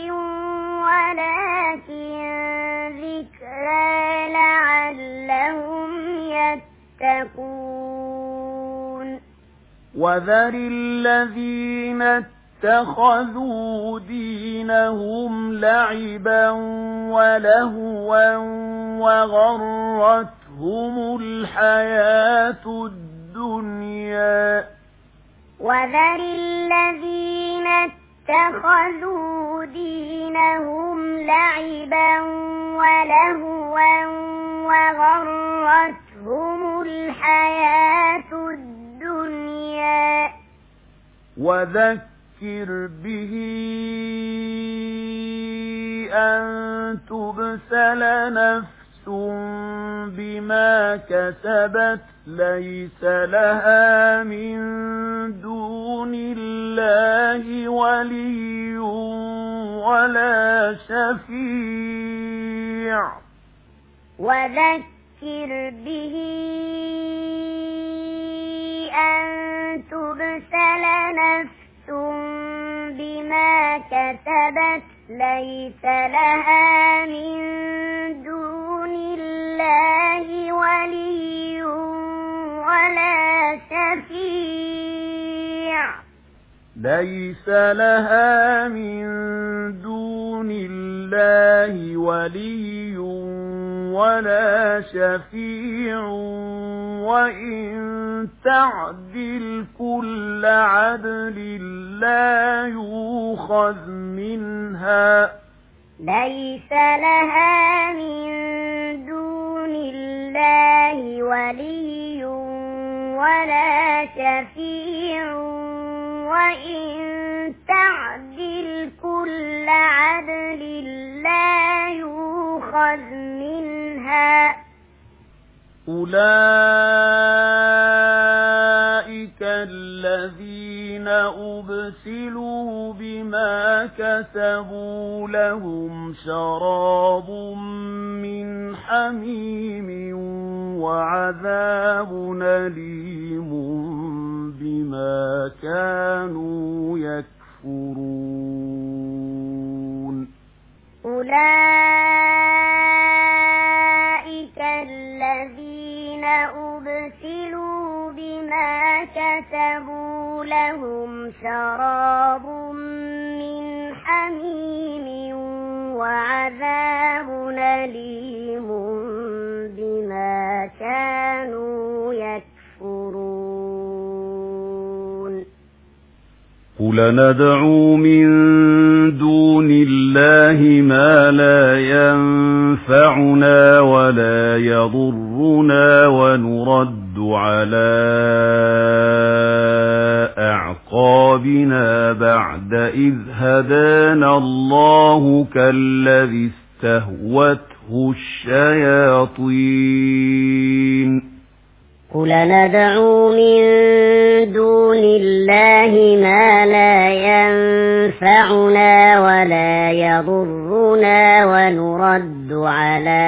ولكن ذكرى لعلهم يتقون. وذر الذين اتخذوا دينهم لعبا ولهوا وغرتهم الحياة الدنيا. وذر الذين اتخذوا دينهم لعبا ولهوا وغرتهم الحياة الدنيا. وذكر به أن تبسل نفس بما كسبت ليس لها من دون الله ولي ولا شفيع. وذكر به أن تبسل نفس بما كسبت ليس لها من دون الله ولي ولا شفيع. ليس لها من دون الله ولي ولا شفيع وإن تعدل كل عدل لا يؤخذ منها. ليس لها من دون الله ولي ولا شفيع وإن تعدل كل عدل لا يؤخذ منها. أولئك الذين أبسلوا بما كسبوا لهم شراب من حميم وعذاب أليم بما كانوا يكفرون. أولئك الذين أبسلوا بما كسبوا لهم شراب من حميم وعذاب أليم بما كانوا يكفرون. قل ندعو من دون الله ما لا ينفعنا ولا يضرنا ونرد على أعقابنا بعد إذ هدانا الله كالذي استهوته الشياطين قل ندعو من دون الله ما لا ينفعنا ولا يضرنا ونرد على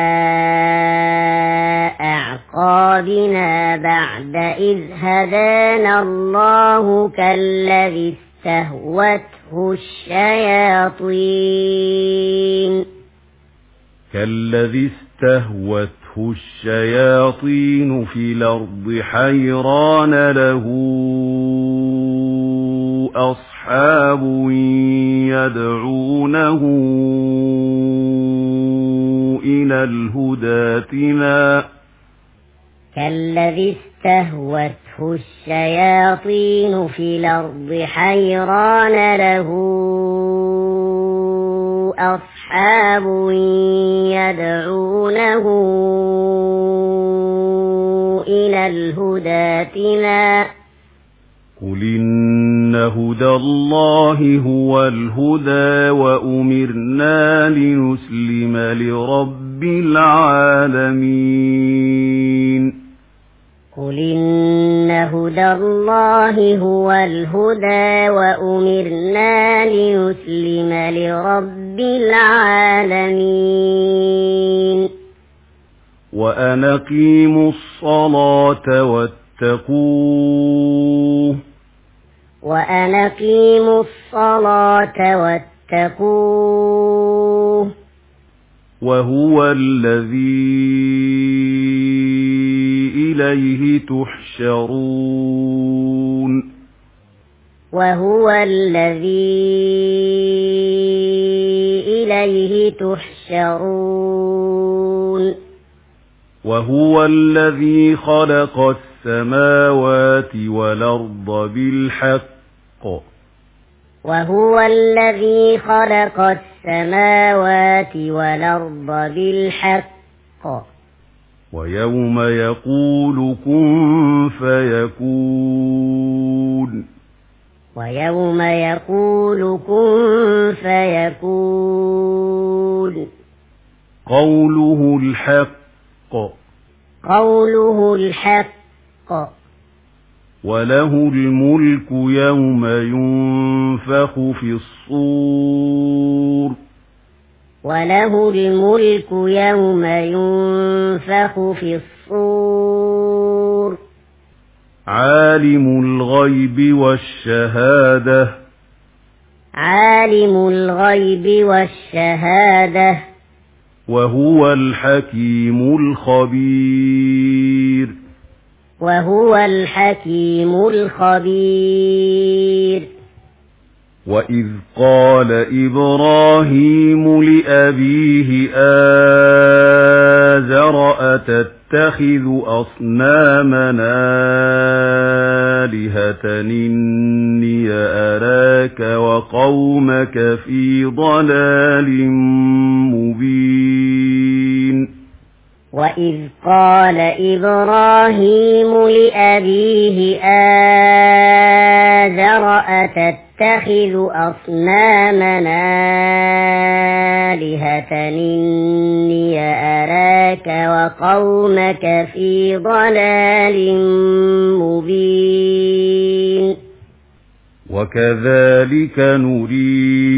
أعقابنا بعد إذ هدانا الله كالذي استهوته الشياطين في الأرض حيران له أصحاب يدعونه إلى الهدى ائتنا كالذي استهوته الشياطين في الأرض حيران له أصحاب يدعونه إلى الهدى ائتنا قل إن هدى الله هو الهدى وأمرنا لنسلم لرب العالمين قل إن هدى الله هو الهدى وأمرنا لنسلم لرب العالمين وأن أقيموا الصلاة واتقوه وأن أقيموا الصلاة واتقوه وهو الذي إليه تحشرون وهو الذي إليه تحشرون وهو الذي خلق السماوات والأرض بالحق وهو الذي خلق السماوات والأرض بالحق ويوم يقول كن فيكون ويوم يقول كن فيكون قوله الحق وله الملك يوم ينفخ في الصور وله الملك يوم ينفخ في الصور عالم الغيب والشهادة وهو الحكيم الخبير وإذ قال إبراهيم لأبيه آزر أتتخذ أصنامنا آلهة إني أراك وقومك في ضلال مبين وإذ قال إبراهيم لأبيه آزر أتتخذ أصنامنا آلهة إني أراك وقومك في ضلال مبين وكذلك نري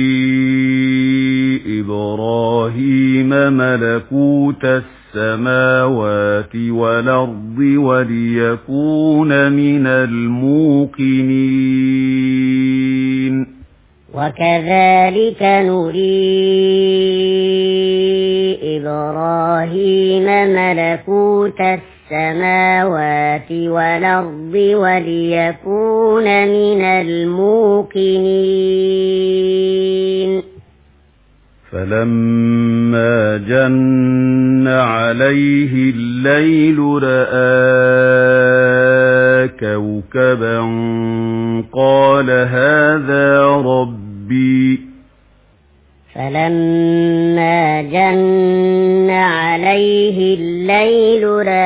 إبراهيم ملكوت السماوات والأرض وليكون من الموقنين وكذلك نري إبراهيم ملكوت السماوات والأرض وليكون من الموقنين فلما جن عليه الليل رأى كوكبا قال هذا ربي فلما جن عليه الليل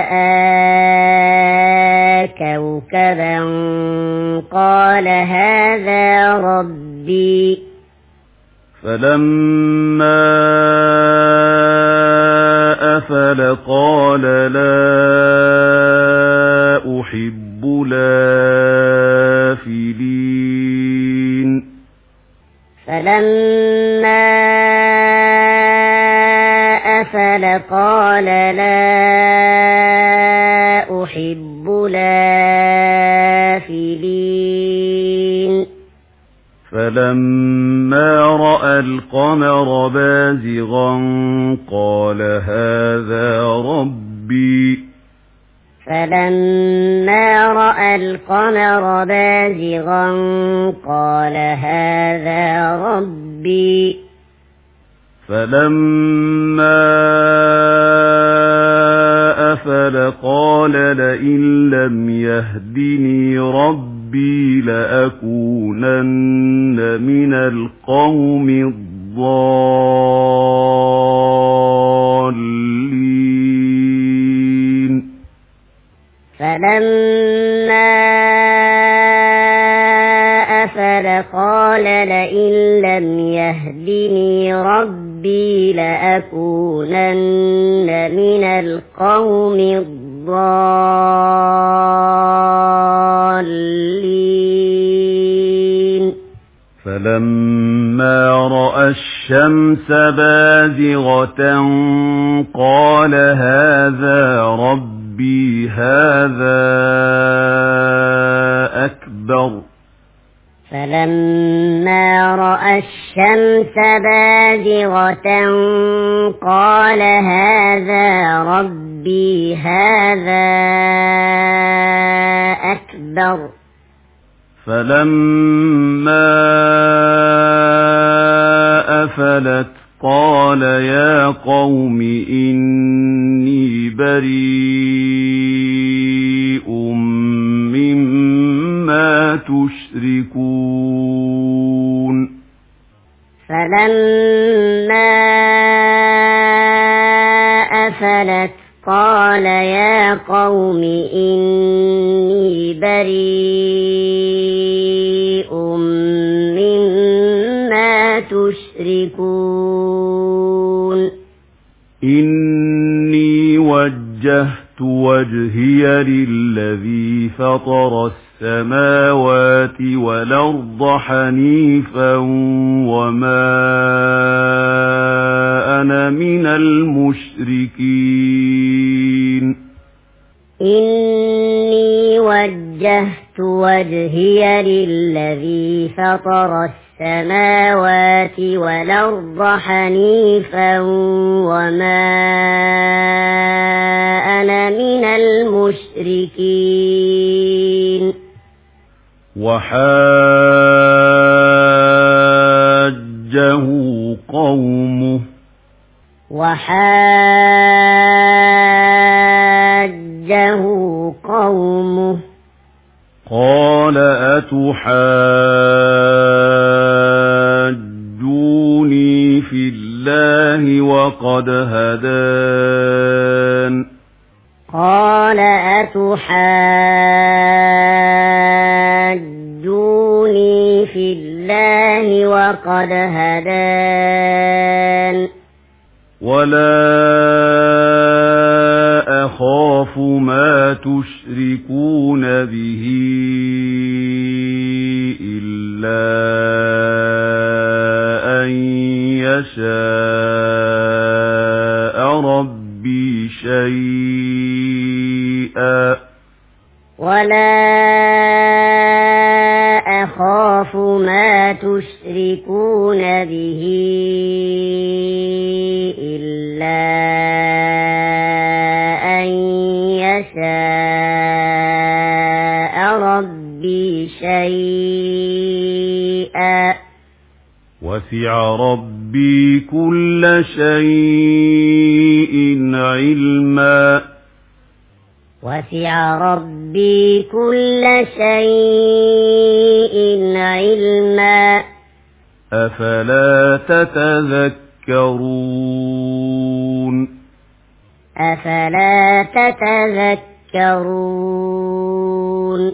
رأى كوكبا قال هذا ربي فلما أفل قال لا أحب الآفلين فلما أفل قال لا أحب الآفلين فلما رأى القمر بازغا قال هذا ربي فلما رأى القمر بازغا قال هذا ربي فلما أفل قال لئن لم يهدني ربي لأكونن من القوم الضالين فلما أفل قال لئن لم يهدني ربي لأكونن من القوم الضالين فلما رأى الشمس بازغة قال هذا ربي هذا أكبر فلما رأى الشمس بازغة قال هذا ربي هذا أكبر فلما أفلت قال يا قوم إني بريء مما تشركون فلما أفلت قال يا قوم إني بريء مما تشركون إني وجهت وجهي للذي فطر السماوات والأرض حنيفا وما أنا من المشركين إني وجهت وجهي للذي فطر السماوات والأرض حنيفا وما أنا من المشركين وحاجه قومه قال أتحاجوني في الله وقد هدان قال أتحاجوني في الله وقد هدان ولا أخاف ما تشركون به إلا أن يشاء ربي شيئا ولا أخاف ما تشركون به إلا أن يشاء ربي شيئا وسع ربي كل شيء علما وسع ربي كل شيء علما أفلا تتذكرون أفلا تتذكرون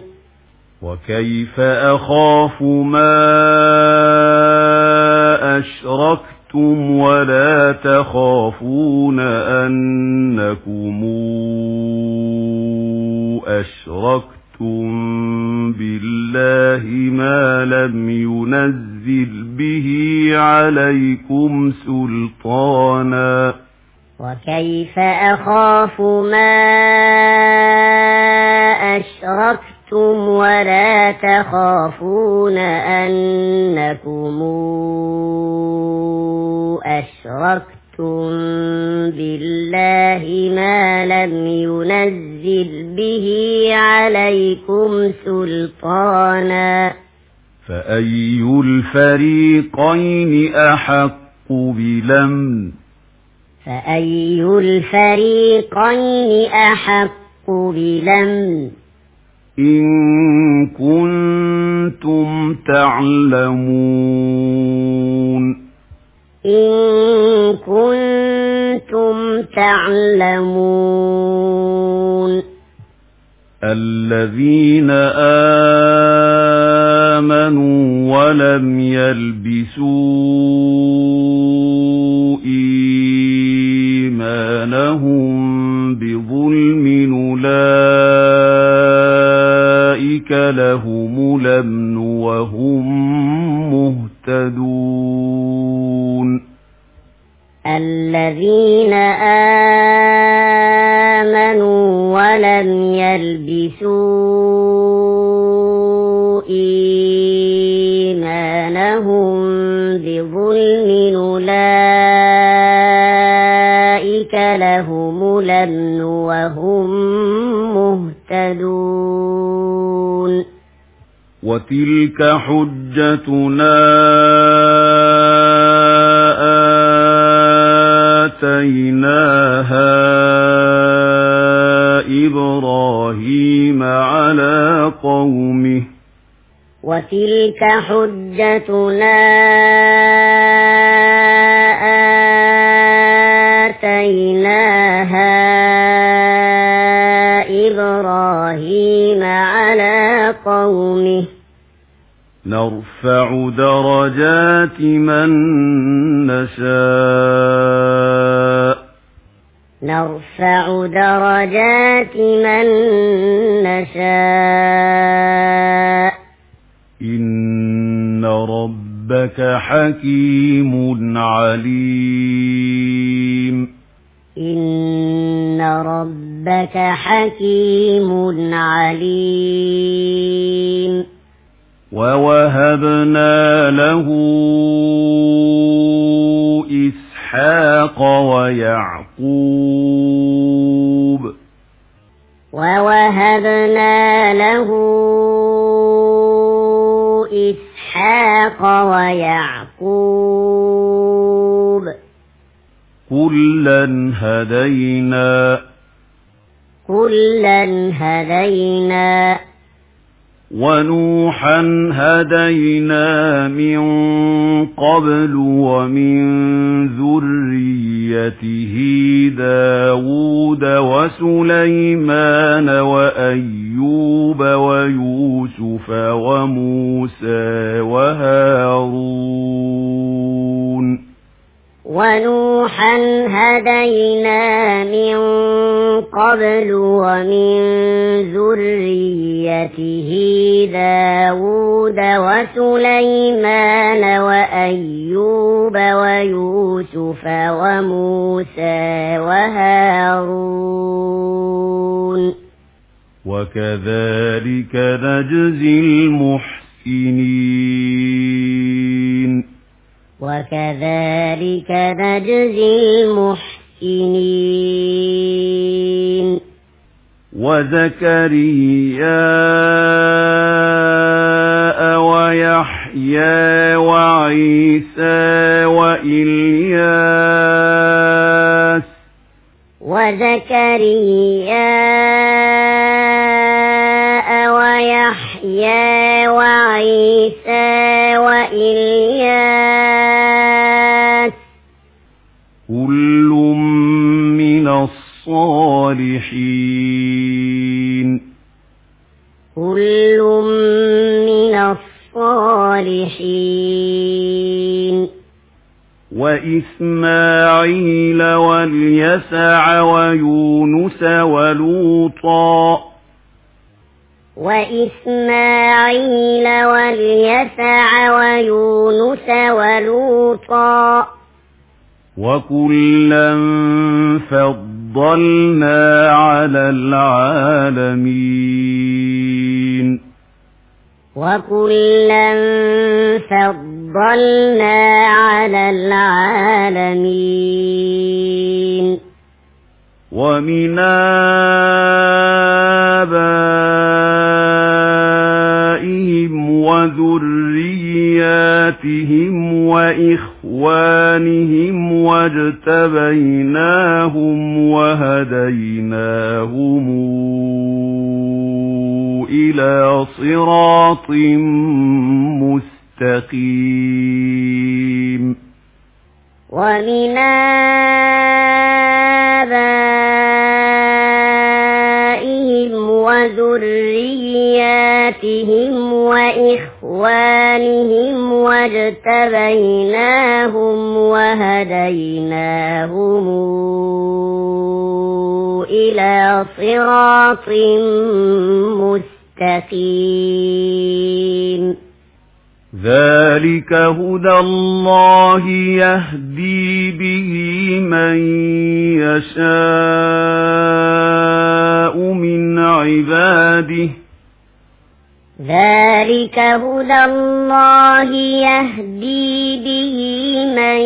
وكيف أخاف ما أشركتم أشركتم ولا تخافون أنكم أشركتم بالله ما لم ينزل به عليكم سلطانا وكيف أخاف ما أشركتم ولا تخافون أنكم أشركتم بالله ما لم ينزل به عليكم سلطانا فأي الفريقين أحق بالأمن فأي الفريقين أحق بالأمن إن كنتم تعلمون الذين آمنوا ولم يلبسوا إيمانهم بظلم أولئك لهم الأمن وهم مهتدون الذين آمنوا ولم يلبسوا إيمانهم بظلم أولئك لهم الأمن وهم مهتدون وتلك حجتنا آتيناها إبراهيم على قومه وتلك حجتنا آتيناها إبراهيم على قومه نرفع درجات من نشاء إن ربك حكيم عليم ووهبنا له إسحاق ويعقوب كلا هدينا ونوحا هدينا من قبل ومن ذريته داود وسليمان وأيوب ويوسف وموسى وهارون ونوحا هدينا من قبل ومن ذريته داود وسليمان وأيوب ويوسف وموسى وهارون وكذلك نجزي المحسنين وزكريا ويحيى وعيسى وإلياس كل من الصالحين وإسماعيل واليسع ويونس ولوطا وإسماعيل واليسع ويونس ولوطا وكلا فضلنا على العالمين وكلا فضلنا على العالمين ومن آبائهم وذرياتهم وإخوانهم واجتبيناهم وهديناهم إلى صراط مستقيم ومن آبائهم وذرياتهم وإخوانهم واجتبيناهم وهديناهم إلى صراط مستقيم ذلك هدى الله يهدي به من يشاء من عباده ذلك هدى الله يهدي به من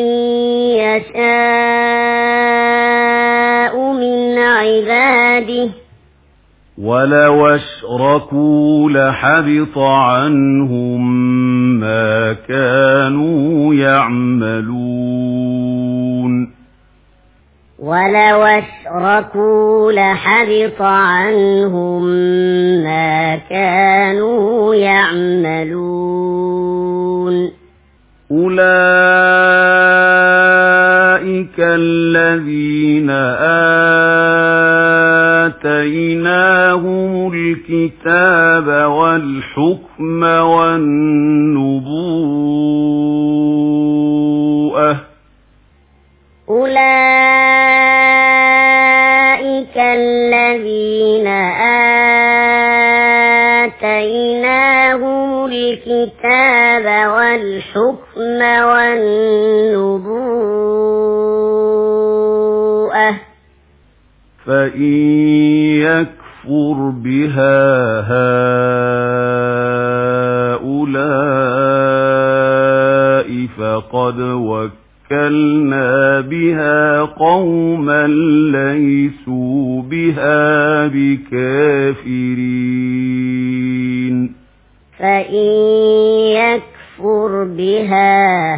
يشاء من عباده ولو أشركوا لحبط عنهم ما كانوا يعملون ولو أشركوا لحبط عنهم ما كانوا يعملون أولئك الذين آتيناهم الكتاب والحكم والنبوءة أولئك الذين آتيناهم الكتاب والحكم والنبوءة فإن يكفر بها هؤلاء فقد وكلنا بها قوما ليسوا بها بكافرين فإن يكفر بها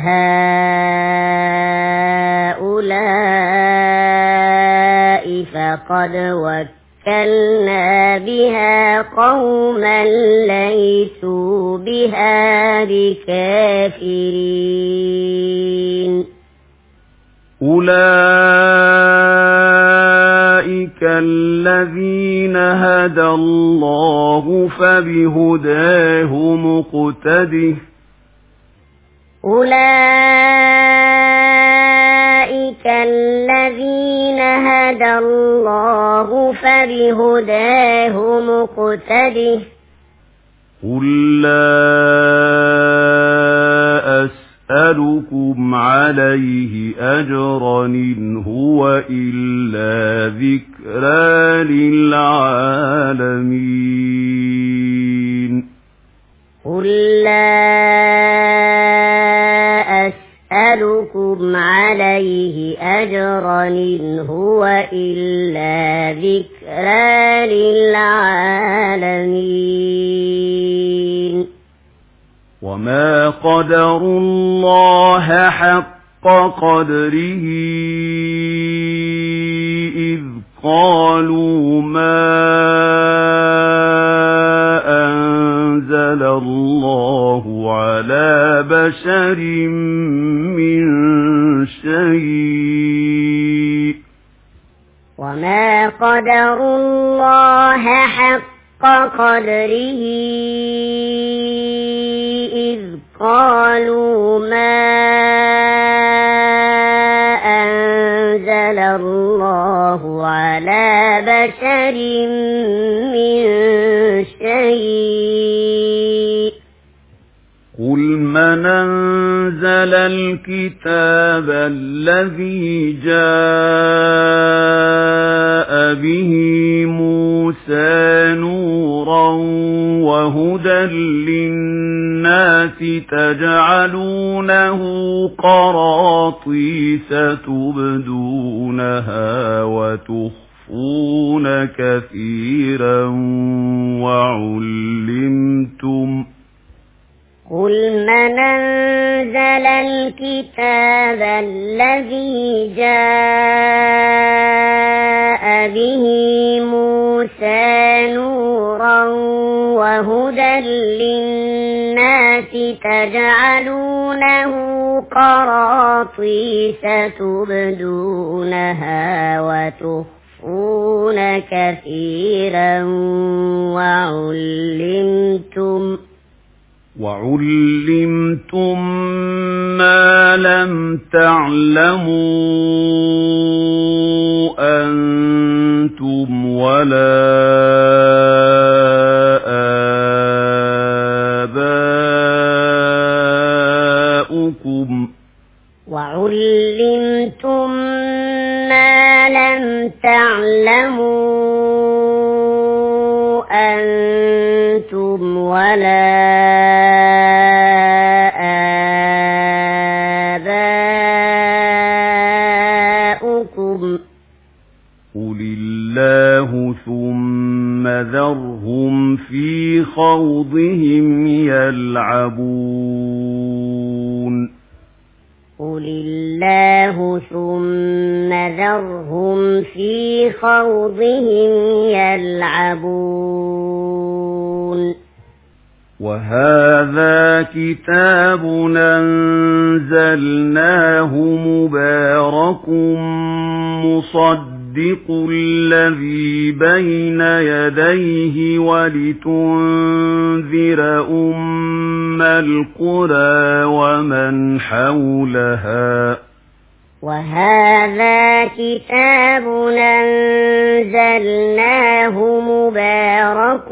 هؤلاء فقد وكلنا بها قوما ليسوا بها بكافرين أولئك الذين هدى الله فبهداه مقتده أولئك الذين هدى الله فبهداه مقتده قل لا أسألكم عليه أجرا إن هو إلا ذكرى للعالمين قل لا أسألكم عليه أجرا إن هو إلا ذكرى للعالمين وما قدروا الله حق قدره إذ قالوا ما أنزل الله على بشر من شيء وما قدروا الله حق قدره إذ قالوا ما الله على بشر من شيء قل من أنزل الكتاب الذي جاء به موسى نورا وهدى للناس تجعلونه قراطيس تبدونها وتخفون كثيرا وعلمتم قل من أنزل الكتاب الذي جاء به موسى نورا وهدى للناس تجعلونه قراطيس تبدونها وتخفون كثيرا وعلمتم ما لم تعلموا أنتم ولا آباؤكم وعلمتم ما لم تعلموا أنتم ولا قل الله ثم ذرهم في خوضهم يلعبون قل الله ثم ذرهم في خوضهم يلعبون وهذا كتاب أنزلناه مبارك مصدق الذي بين يديه ولتنذر أم القرى ومن حولها وهذا كتاب أنزلناه مبارك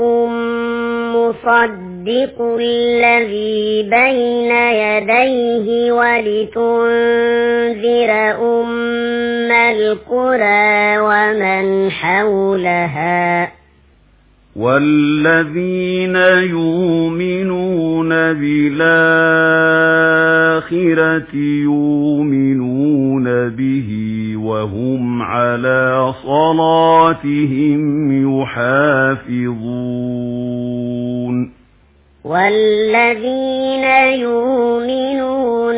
مصدق الذي بين يديه ولتنذر أم القرى ومن حولها والذين يؤمنون بالآخرة يؤمنون به وهم على صلاتهم يحافظون والذين يؤمنون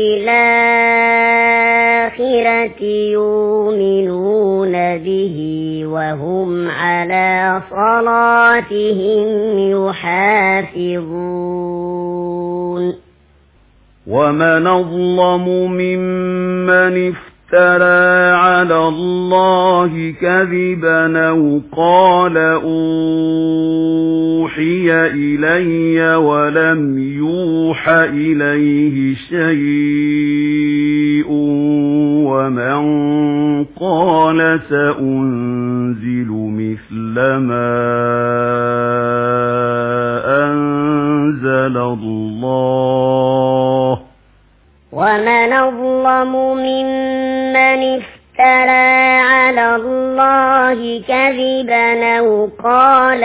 بالآخرة يؤمنون به وهم على صلاتهم يحافظون ومن أظلم ممن افترى على الله كذبا أو قال أوحي إلي ولم يوح إليه شيء ومن قال سأنزل مثل ما أنزل الله ومن أظلم ممن افترى على الله كذبا أو قال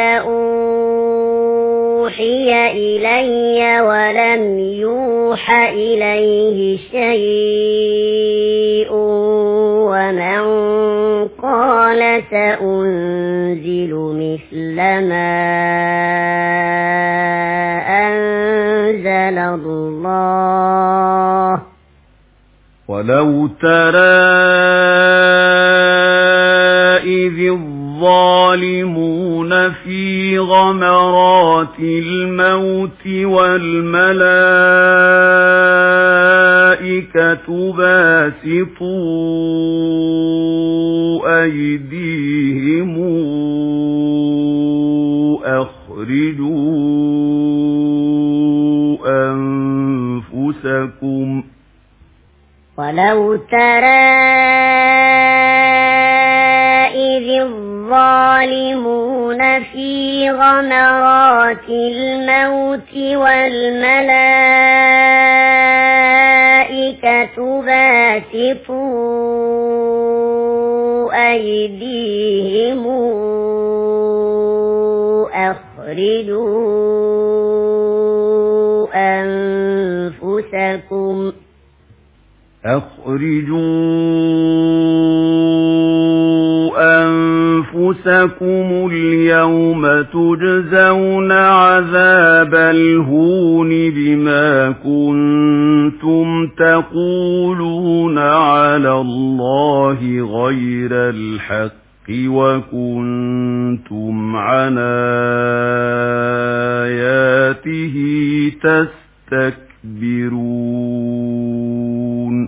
أوحي إلي ولم يوح إليه شيء ومن قال سأنزل مثل ما أنزل الله ولو ترى إذ الظالمون في غمرات الموت والملائكة باسطوا أيديهم أخرجوا أنفسكم ولو ترى الظالمون في غمرات الموت والملائكة باسطوا أيديهم أخرجوا أنفسكم اليوم تجزون عذاب الهون بما كنتم تقولون على الله غير الحق وكنتم عن آياته تستكبرون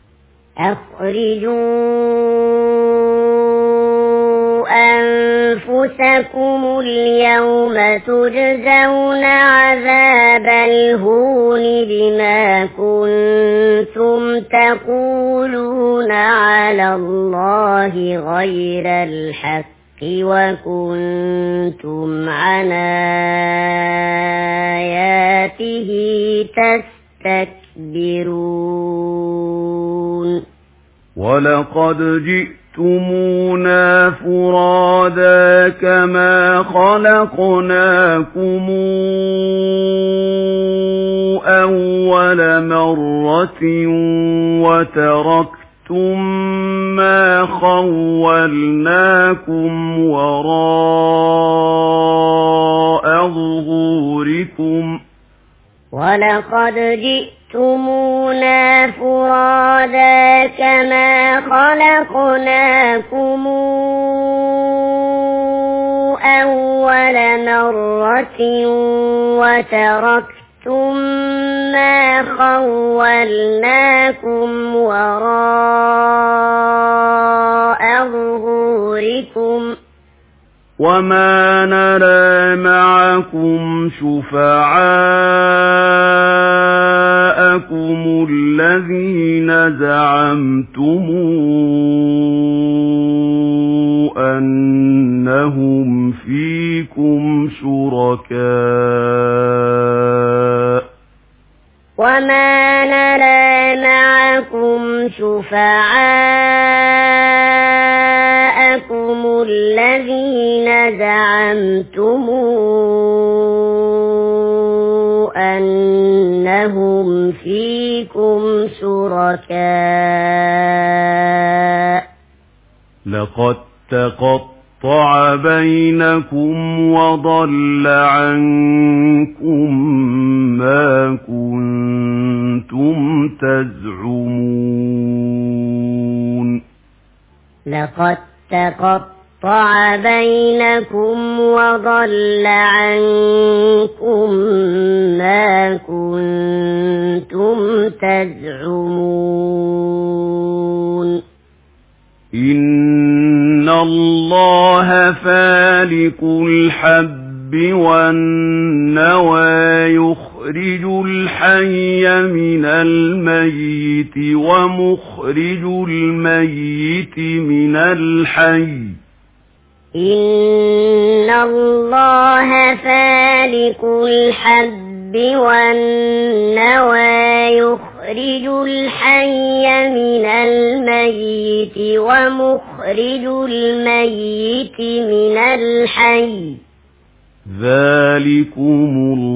أخرجوا أنفسكم اليوم تجزون عذاب الهون بما كنتم تقولون على الله غير الحق وكنتم عن آياته تستكبرون ولقد جئتمونا فرادا كما خلقناكم أول مرة وتركتم ما خولناكم وراء ظهوركم ولقد جئتمونا فرادا كما خلقناكم أول مرة وتركتم ما خولناكم وراء ظهوركم وما نرى معكم شفعاءكم الذين زعمتم أنهم فيكم شركاء وما نرى معكم شفعاءكم الذين زعمتم أنهم فيكم شركاء لقد تقطع بينكم وضل عنكم ما كنتم تزعمون لقد تقطع بينكم وضل عنكم ما كنتم تزعمون إن الله فالق الحب والنوى يخرج الحي من الميت ومخرج الميت من الحي إن الله فالق الحب والنوى يخرج الحي من الميت ومخرج الميت من الحي ذلكم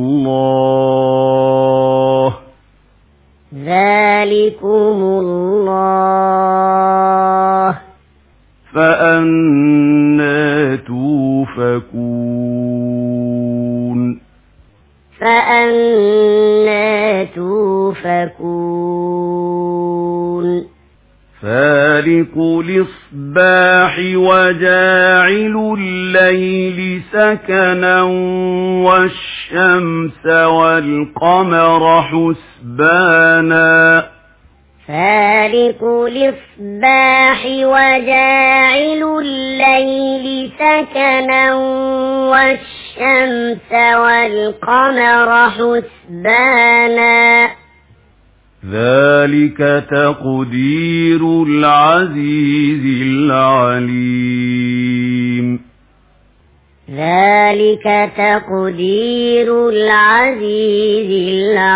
الله فأنى توفكون فالق الإصباح وجاعل الليل سكنا والشمس والقمر حسبانا فالق الإصباح وجاعل الليل سكنا والشمس والقمر حسبانا ذلك تقدير العزيز العليم ذلك تقدير العزيز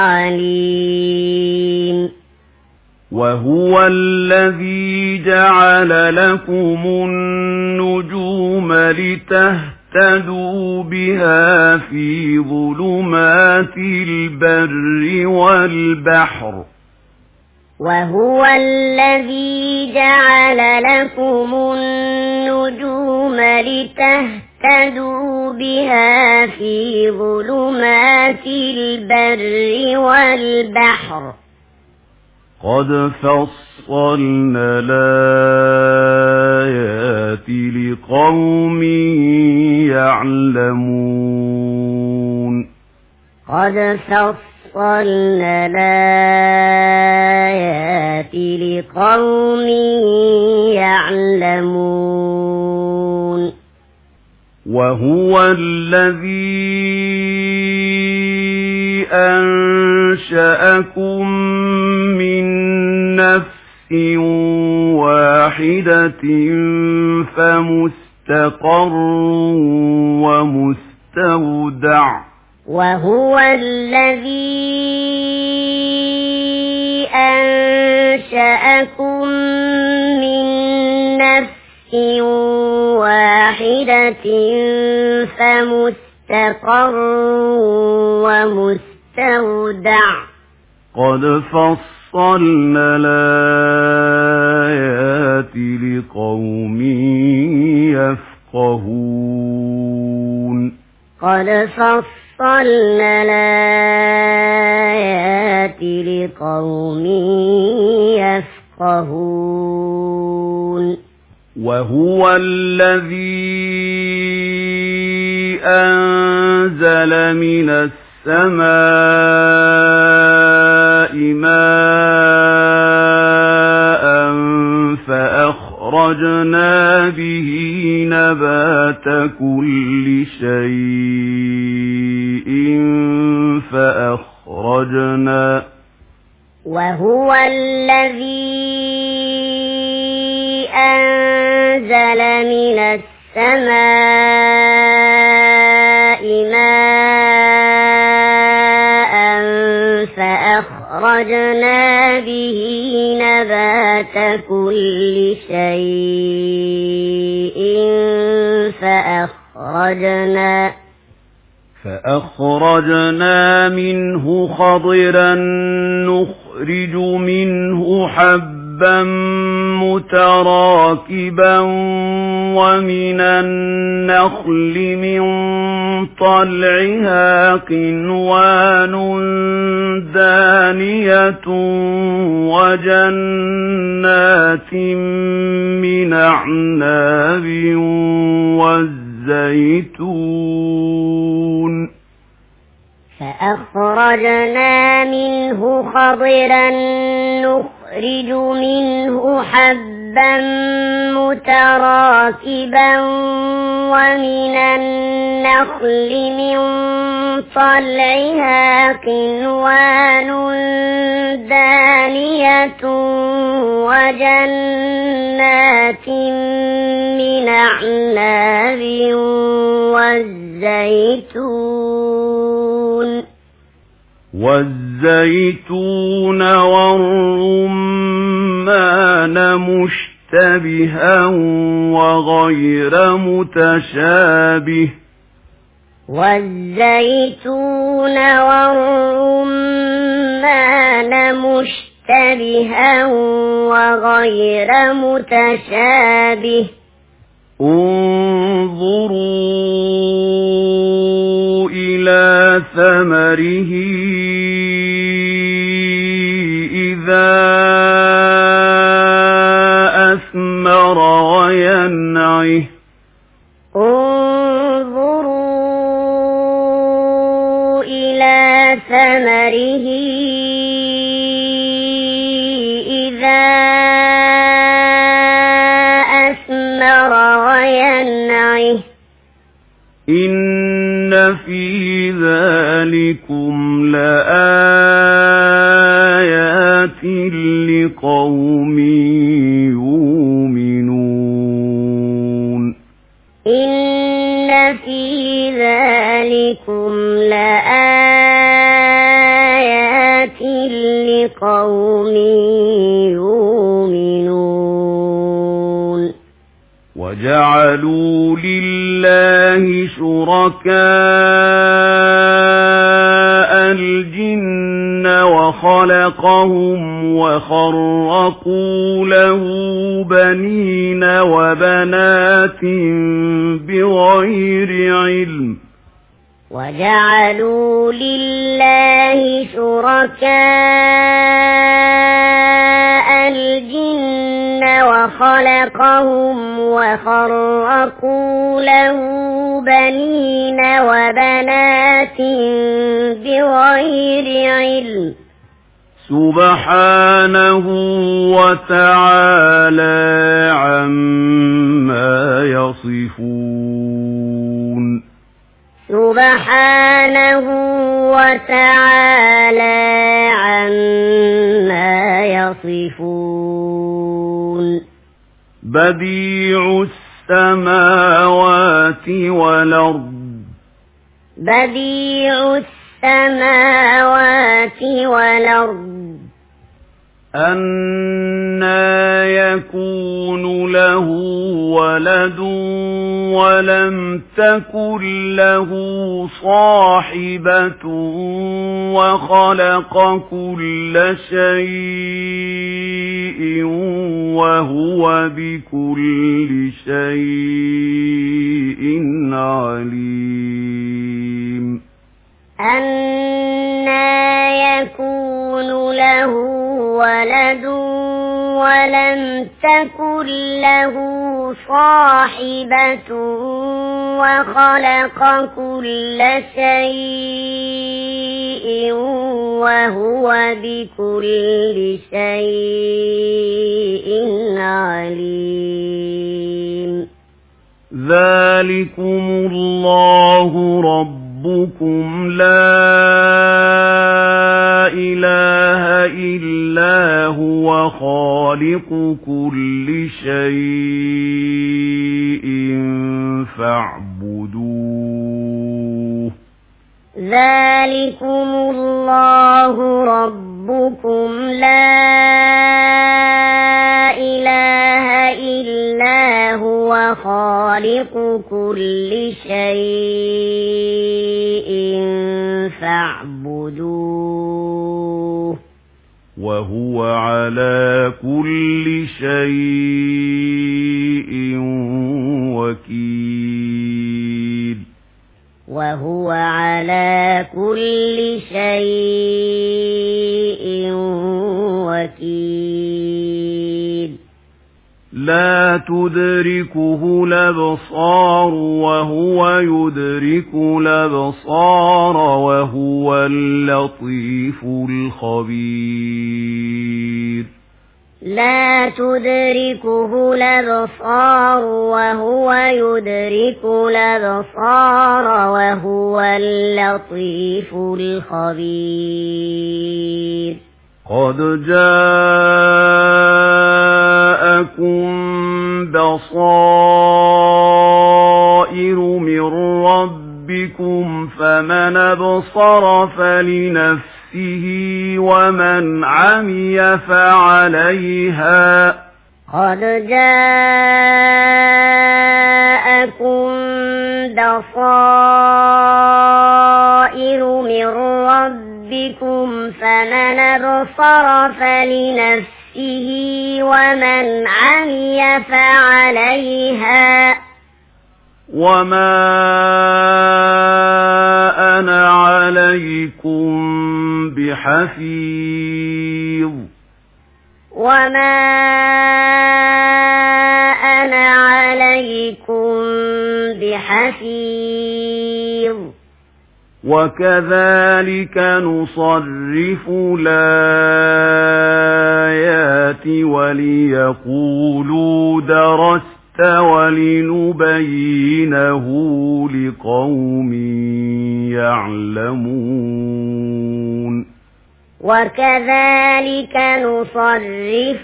العليم وهو الذي جعل لكم النجوم لتهتدوا بها في ظلمات البر والبحر وهو الذي جعل لكم النجوم لتهتدوا بها في ظلمات البر والبحر قد فصلنا الآيات لقوم يعلمون قد فصلنا الآيات لقوم يعلمون وهو الذي أنشأكم من نفس واحدة فمستقر ومستودع وهو الذي أنشأكم من نفس واحدة فمستقر ومستودع قد فصلنا الآيات لقوم يفقهون قد فصلنا الآيات لقوم يفقهون وهو الذي أنزل من السماء ماء فأخرجنا به نبات كل شيء وهو الذي أنزل من السماء ماء فأخرجنا به نبات كل شيء فأخرجنا منه خضرا نخرج منه حبا متراكبا ومن النخل من طلعها قنوان دانية وجنات من أعناب فأخرجنا منه خضرا نخرج منه حبا متراكبا ومن النخل من طلعها قنوان دانية وجنات من أعناب والزيتون والرمان مشتبها وغير متشابه انظروا إلى ثمره إذا أثمر وينعه انظروا إلى ثمره إذا أثمر وينعه إن في ذلكم لآيات لقوم يؤمنون إن في ذلكم لآيات لقوم يؤمنون وجعلوا لله شركاء الجن وخلقهم وخرقوا له بنين وبنات بغير علم وجعلوا لله شركاء الجن وخلقهم وخرقوا له بنين وبنات بغير علم سبحانه وتعالى عما يصفون سبحانه وتعالى عما يصفون بديع السماوات والأرض بديع السماوات والأرض أنى يكون له ولد ولم تكن له صاحبة وخلق كل شيء وهو بكل شيء عليم أنى يكون له ولد ولم تكن له صاحبة وخلق كل شيء وهو بكل شيء عليم ذلكم الله ربكم لا إله إلا هو خالق كل شيء فاعبدوه ذلكم الله ربكم لا إله إلا هو خالق كل شيء فاعبدوه وهو على كل شيء وكيل وهو على كل شيء وكيل لا تدركه الأبصار وهو يدرك الأبصار وهو اللطيف الخبير لا تدركه الأبصار وهو يدرك الأبصار وهو اللطيف الخبير قد جاءكم بصائر من ربكم فمن أبصر فلنفسه ومن عمي فعليها قد جاءكم بصائر من ربكم فمن أبصر فلنفسه ومن عمي فعليها وما أنا عليكم بحفيظ وما أنا عليكم بحفيظ وكذلك نصرف الآيات وليقولوا درست ولنبينه لقوم يعلمون وكذلك نصرف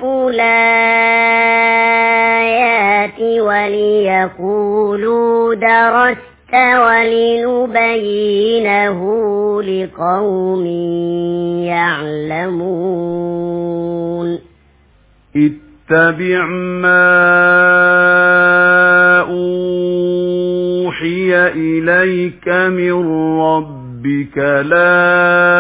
الآيات وليقولوا درست ولنبينه لقوم يعلمون اتبع ما أوحي إليك من ربك لا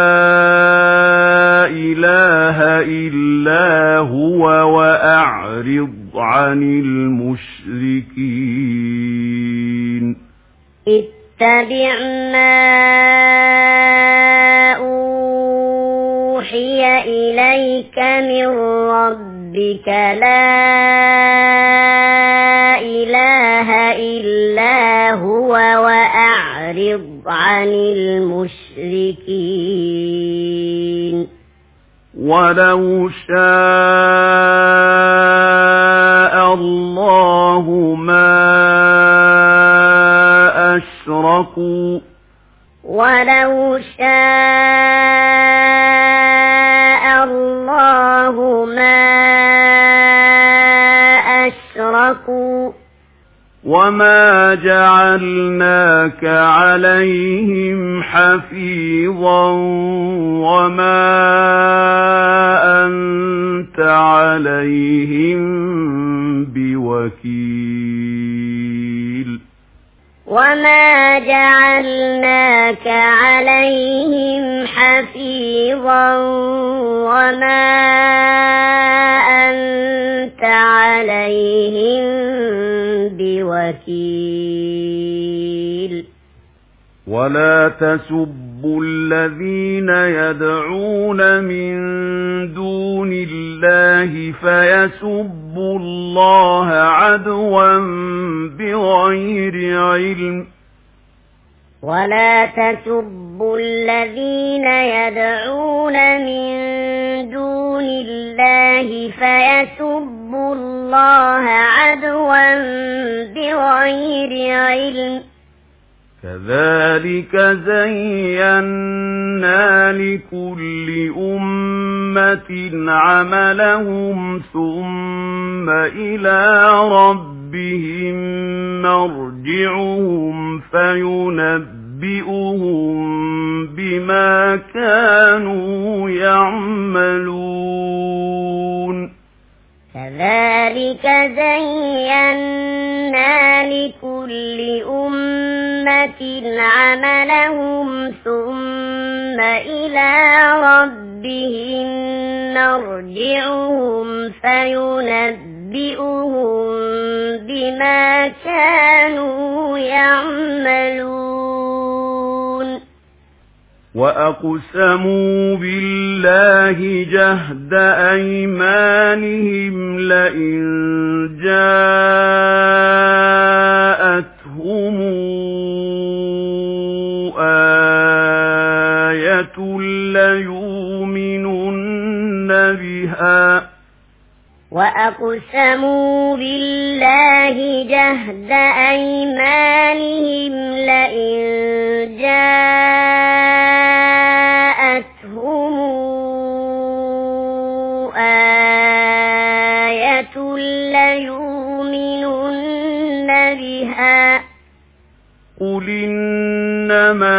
إله إلا هو وأعرض عن المشركين اتبع ما أوحي إليك من ربك لا إله إلا هو وأعرض عن المشركين ولو شاء الله ما أشركوا ولو شاء الله ما أشركوا وما جعلناك عليهم حفيظا وما أنت عليهم بوكيل وما جعلناك عليهم حفيظا وما أنت عليهم بوكيل ولا تسبوا الذين يدعون من دون الله فيسبوا الله عدوا بغير علم ولا تسبوا الذين يدعون من دون الله فيسبوا الله عدوا بغير علم كذلك زينا لكل أمة عملهم ثم إلى ربهم مرجعهم فينبئهم بما كانوا يعملون كذلك زينا لكل أمة عملهم ثم إلى ربهم مرجعهم فينبئهم بما كانوا يعملون وأقسموا بالله جهد أيمانهم لئن جاءتهم آية ليؤمنن بها وأقسموا بالله جهد أيمانهم لئن جاءتهم آية ليؤمنن بها قل إنما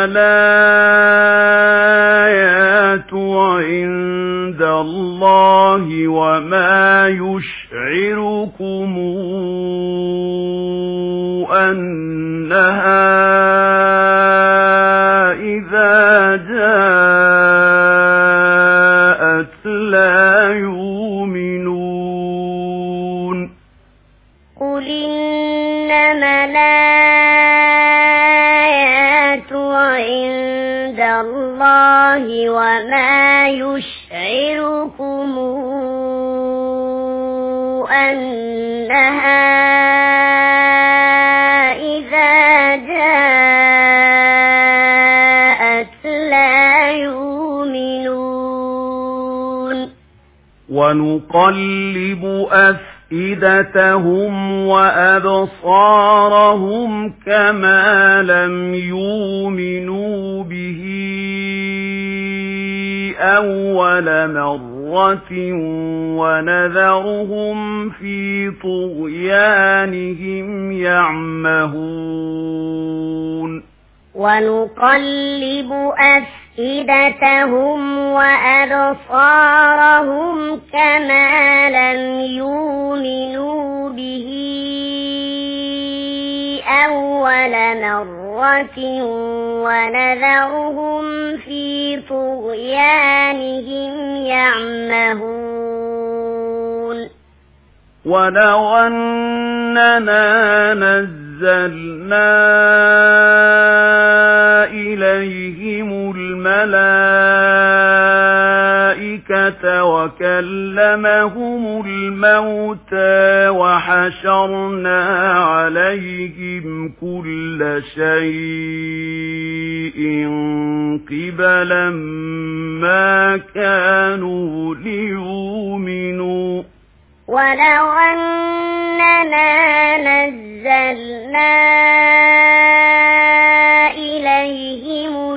الآيات عند الله وما يشعركم أنها إذا جاءت لا يؤمنون قل إنما الآيات عند الله وما يشعركم أنها إذا جاءت لا يؤمنون ونقلب أفئدتهم وأبصارهم كما لم يؤمنوا به أول مرة ونذرهم في طغيانهم يعمهون ونقلب أفئدتهم وأبصارهم كما لم يؤمنوا به أول مرة ونذرهم في طغيانهم يعمهون ولو أننا نزلنا إليهم الملائكة وكلمهم الموتى وحشرنا عليهم كل شيء قبلا ما كانوا ليؤمنوا ولو أننا نزلنا إليهم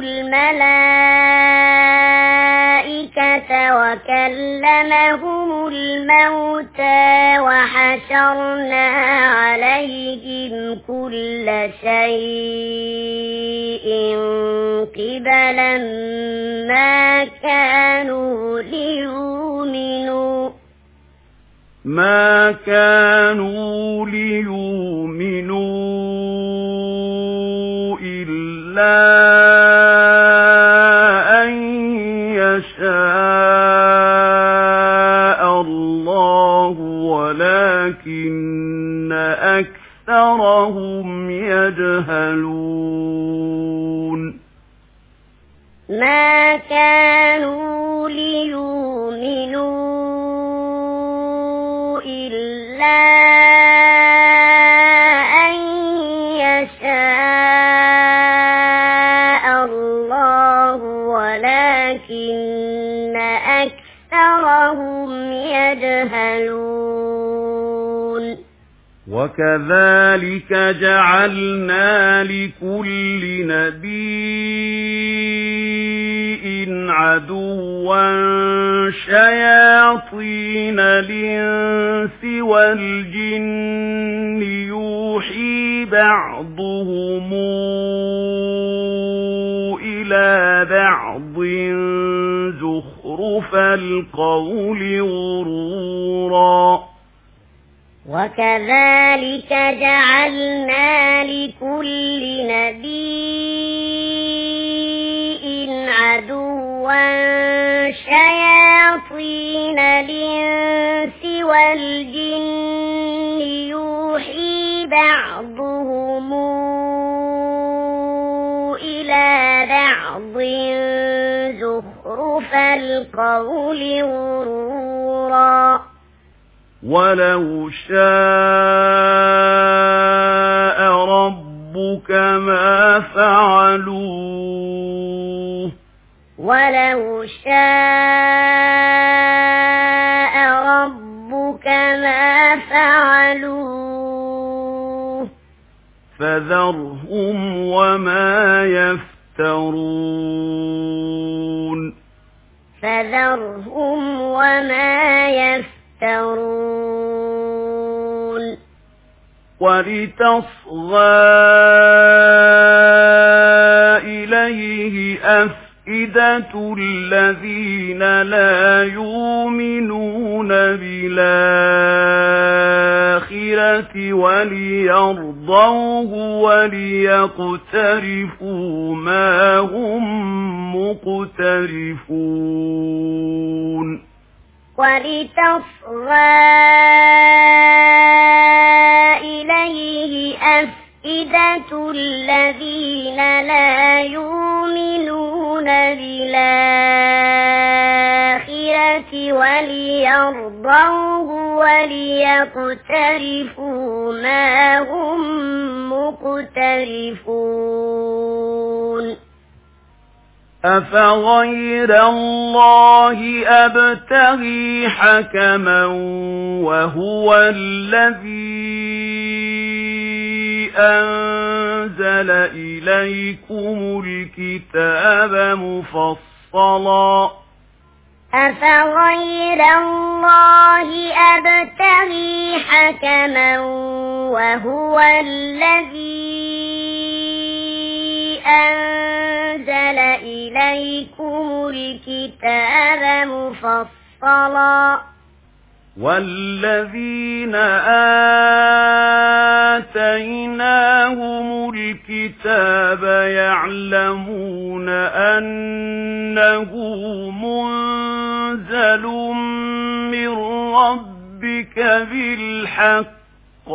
الملائكة وكلمهم الموتى وحشرنا عليهم كل شيء قبلا ما كانوا ليؤمنوا إلا أن يشاء الله ولكن أكثرهم يجهلون ما كانوا ليؤمنوا إلا أن يشاء الله ولكن أكثرهم يجهلون وكذلك جعلنا لكل نبي عدوا شياطين الإنس والجن يوحي بعضهم إلى بعض زخرف القول غرورا وكذلك جعلنا لكل نبي عدوا شياطين الإنس والجن يوحي بعضهم إلى بعض زخرف القول غرورا ولو شاء ربك ما فعلوه ولو شاء ربك ما فعلوه فذرهم وما يفترون فذرهم وما يفترون ولتصغى إليه أفئدة الذين لا يؤمنون بالآخرة وليرضوه وليقترفوا ما هم مقترفون ولتصغى إليه أفئدة الذين لا يؤمنون بالآخرة وليرضوه وليقترفوا ما هم مقترفون أفغير الله أبتغي حكما وهو الذي أنزل إليكم الكتاب مفصلا أفغير الله أبتغي حكما وهو الذي أنزل إليكم الكتاب مفصلا والذين آتيناهم الكتاب يعلمون أنه منزل من ربك بالحق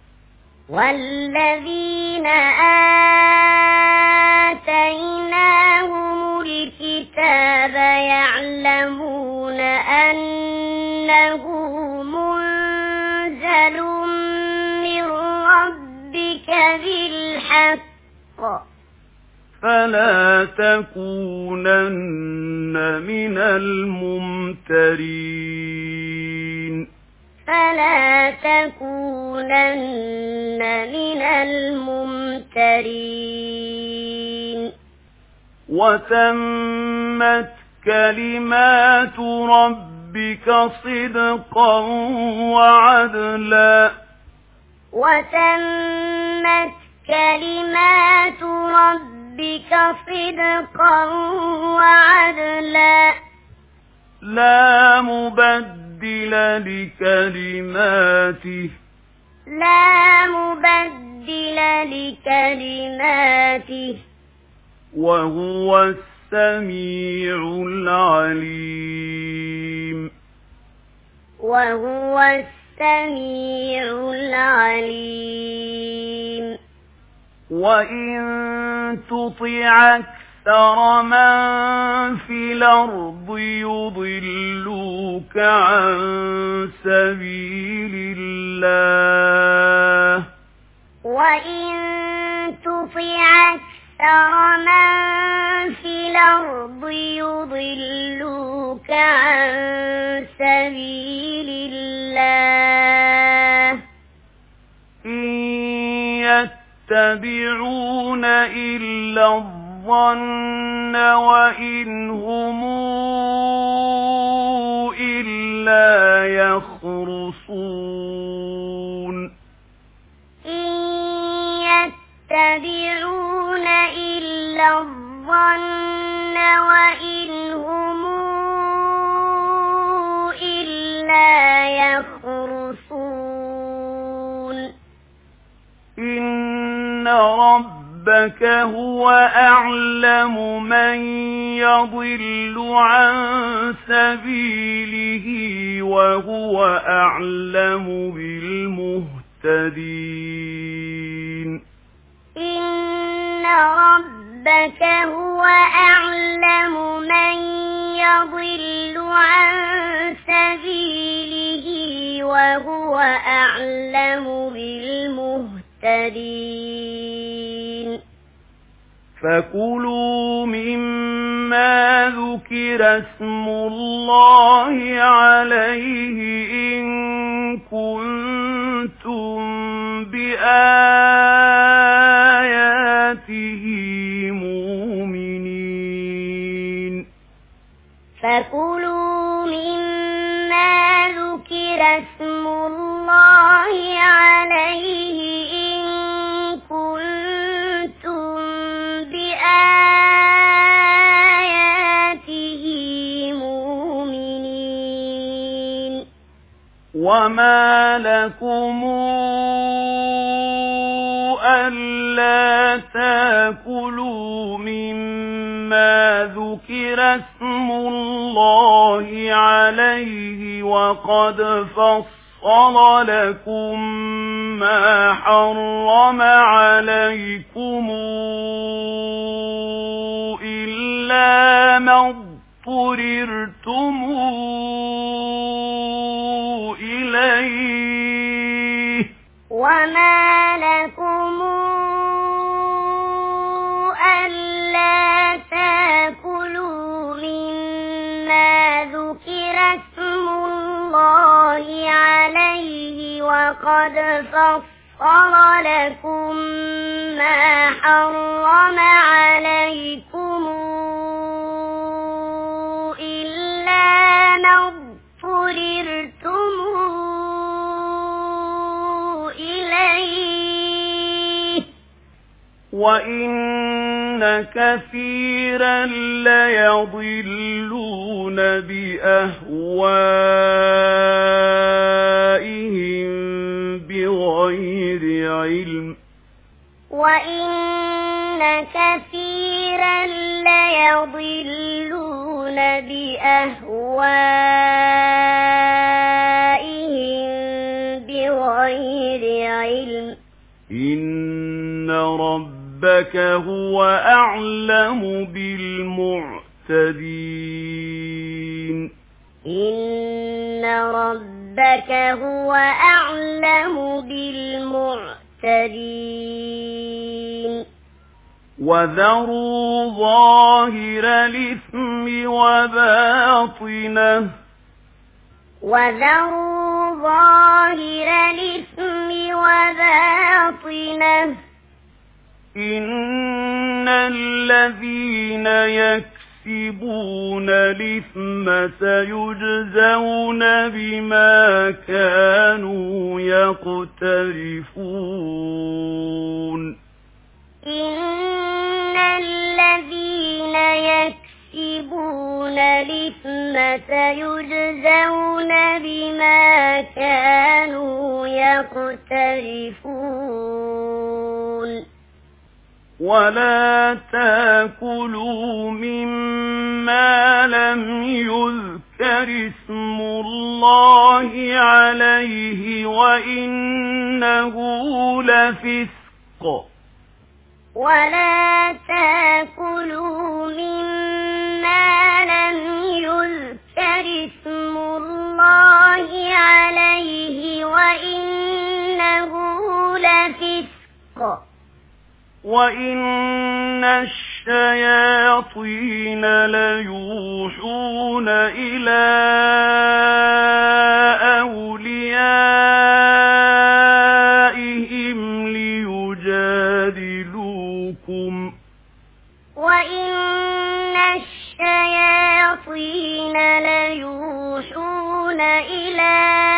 والذين آتيناهم الكتاب يعلمون أنه منزل من ربك بالحق فلا تكونن من الممترين فلا تكونن من الممترين وتمت كلمات ربك صدقا وعدلا وتمت كلمات ربك صدقا وعدلا لا مبدل لكلماته لا مبدل لكلماته وهو السميع العليم وهو السميع العليم وإن تطع أكثر من في الأرض يضلوك عن سبيل الله وإن تطع أكثر من في الأرض يضلوك عن سبيل الله إن يتبعون إلا الظن وإن هم إلا يخرصون إن يتبعون إلا الظن وإن هم إلا يخرصون إن ربك هو أعلم من يضل عن سبيله وهو أعلم بالمهتدين إن ربك هو أعلم من يضل عن سبيله وهو أعلم بالمهتدين فكلوا مما ذكر اسم الله عليه إن كنتم بآياته مؤمنين فكلوا مما ذكر اسم الله عليه إن كنتم بآياته مؤمنين وما لكم ألا تأكلوا مما ذكر اسم الله عليه وقد فصل لكم ما حرم عليكم إلا ما اضطررتم إليه وما لكم ألا تأكلوا مما ذكر اسم الله عليه وقد فصل لكم ما حرم عليكم إلا ما اضطررتم إليه وإن كثيرا ليضلون بأهوائهم بغير علم وإن كثيرا ليضلون بأهوائهم بغير علم إن ربك هو أعلم بالمعتدين إن ربك هو أعلم بالمعتدين وذروا ظاهر الإثم وباطنه وذروا ظاهر الإثم وباطنه إن الذين يكسبون الإثم سيجزون بما كانوا يقترفون إن الذين يكسبون الإثم سيجزون بما كانوا يقترفون ولا تاكلوا مما لم يذكر اسم الله عليه وإنه لفسق ولا تاكلوا مما لم يذكر اسم الله عليه وإنه لفسق وإن الشياطين ليوحون إلى أوليائهم ليجادلوكم وإن الشياطين ليوحون إلى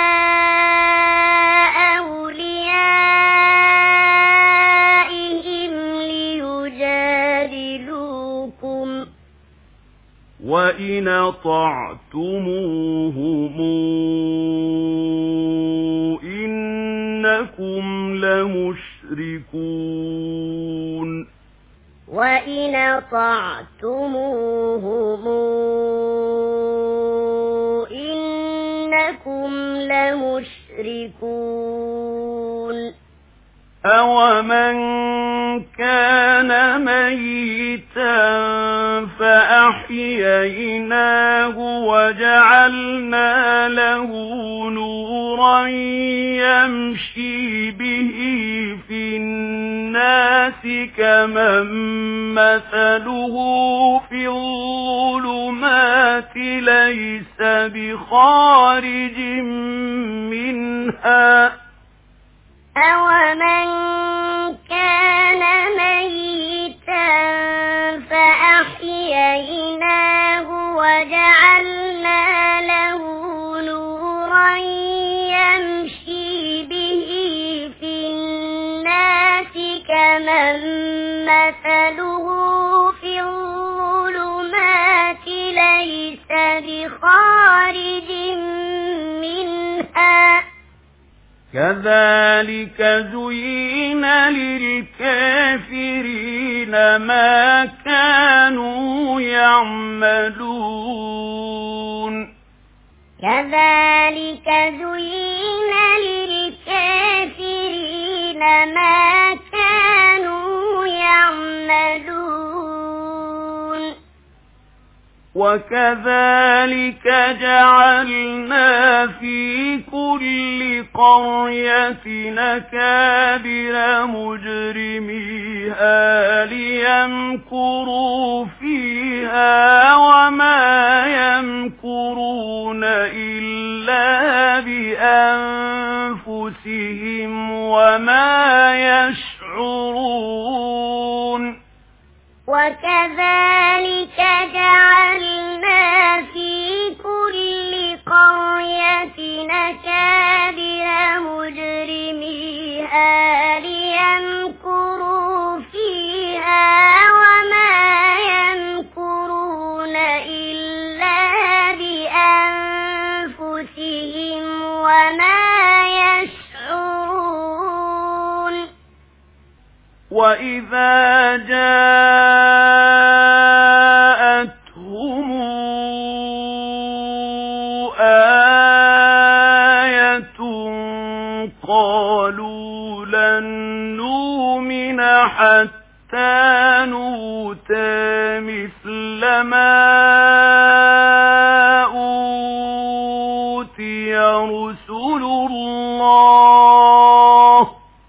وإن أطعتموهم إنكم لمشركون وإن أطعتموهم إنكم لمشركون أومن كان ميتا فأحييناه وجعلنا له نورا يمشي به في الناس كمن مثله في الظلمات ليس بخارج منها أومن كان ميتا فأحييناه وجعلنا له نورا يمشي به في الناس كمن مثله في الظلمات ليس بخارج منها كذلك زين للكافرين ما كانوا يعملون كذلك زين للكافرين ما كانوا يعملون وكذلك جعلنا في كل قرية أكابر مجرميها ليمكروا فيها وما يمكرون إلا بأنفسهم وما يشعرون وكذلك جعلنا في كل قرية أكابر مجرميها ليمكروا فيها وما وإذا جاءتهم آية قالوا لن نؤمن حتى نؤتى مثل ما أوتي رسل الله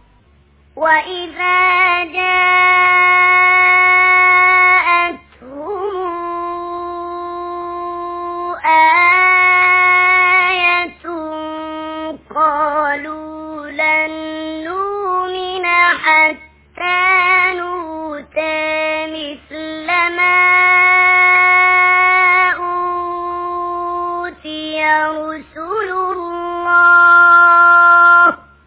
وإذا جاءتهم آية قالوا لن نؤمن حتى نؤتى مثل ما أوتي رسل الله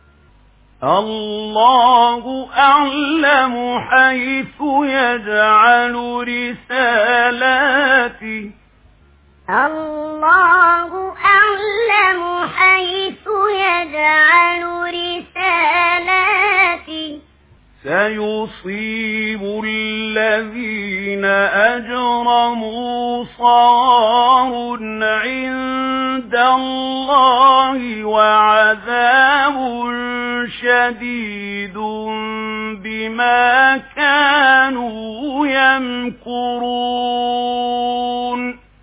الله أعلم حيث يجعل رسالاته الله أعلم حيث يجعل رسالاته سيصيب الذين أجرموا صغار عند الله وعذاب شديد بما كانوا يمكرون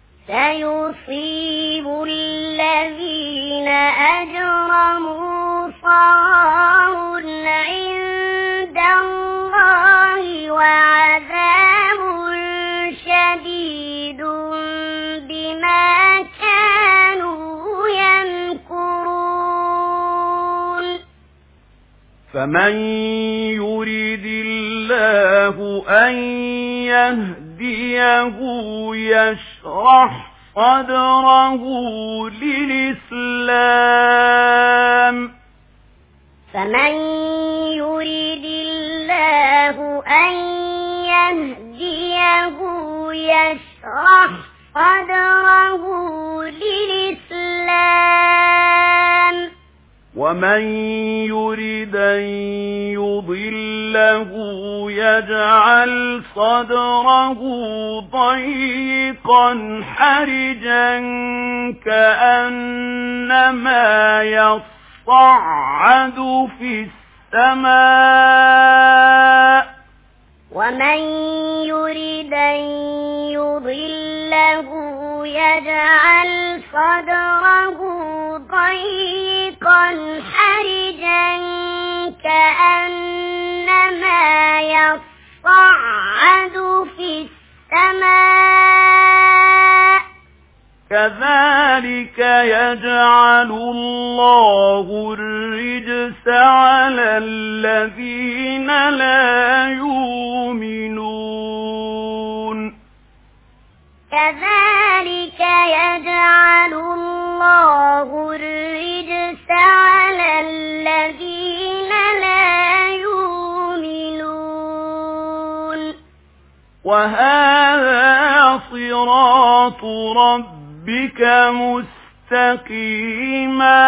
سيصيب الذين أجرموا صغار عند الله وعذاب شديد بما كانوا يمكرون فمن يريد الله أن يهديه يشرح صدره للإسلام فمن يريد الله أن يهديه يشرح صدره للإسلام ومن يريد أن يضله يجعل صدره ضيقا حرجا كأنما يصعد في السماء ومن يريد أن يضله يجعل صدره ضيقا حرجا كأنما يصعد في السماء كذلك يجعل الله الرجس على الذين لا يؤمنون كذلك يجعل الله الرجس على الذين لا يؤمنون وهذا صراط ربك مستقيما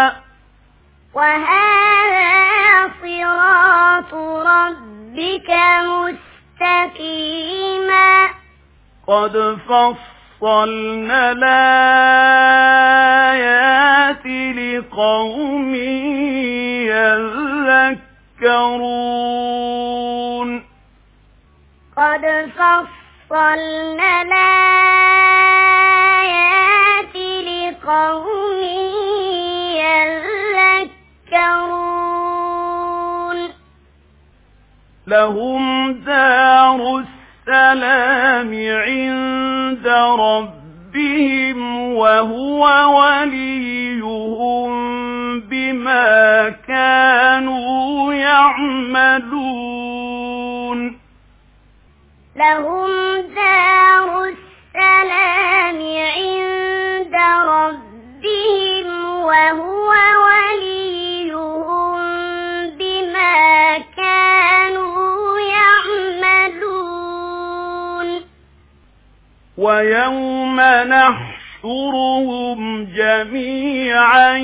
وهذا صراط ربك مستقيما قد فصلنا الآيات لقوم يذكرون قد فصلنا الآيات لقوم يذكرون لهم دار السلام عند ربهم وهو وليهم بما كانوا يعملون لهم دار السلام عند ربهم وهو وليهم بما كانوا يعملون ويوم نحشرهم جميعا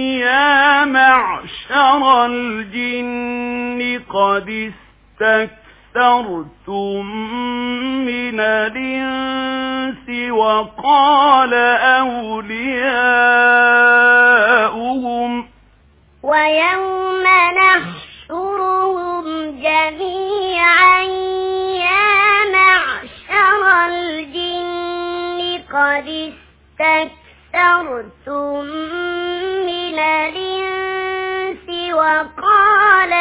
يا معشر الجن قد استكبروا استكثرتم من الإنس وقال أولياؤهم ويوم نحشرهم جميعا يا معشر الجن قد استكثرتم من الإنس وقال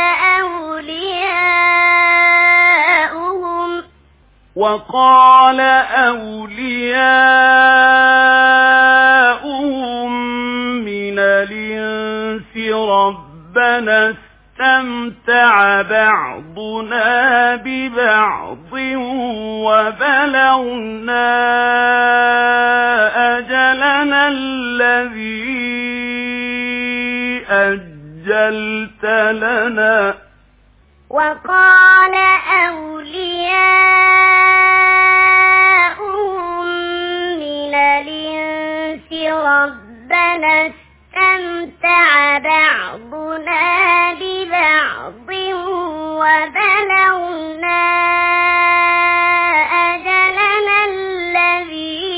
أولياؤهم من الإنس ربنا استمتع بعضنا ببعض وبلغنا أجلنا الذي أجلت لنا وقال أولياؤهم من الإنس ربنا استمتع بعضنا ببعض وبلغنا أجلنا الذي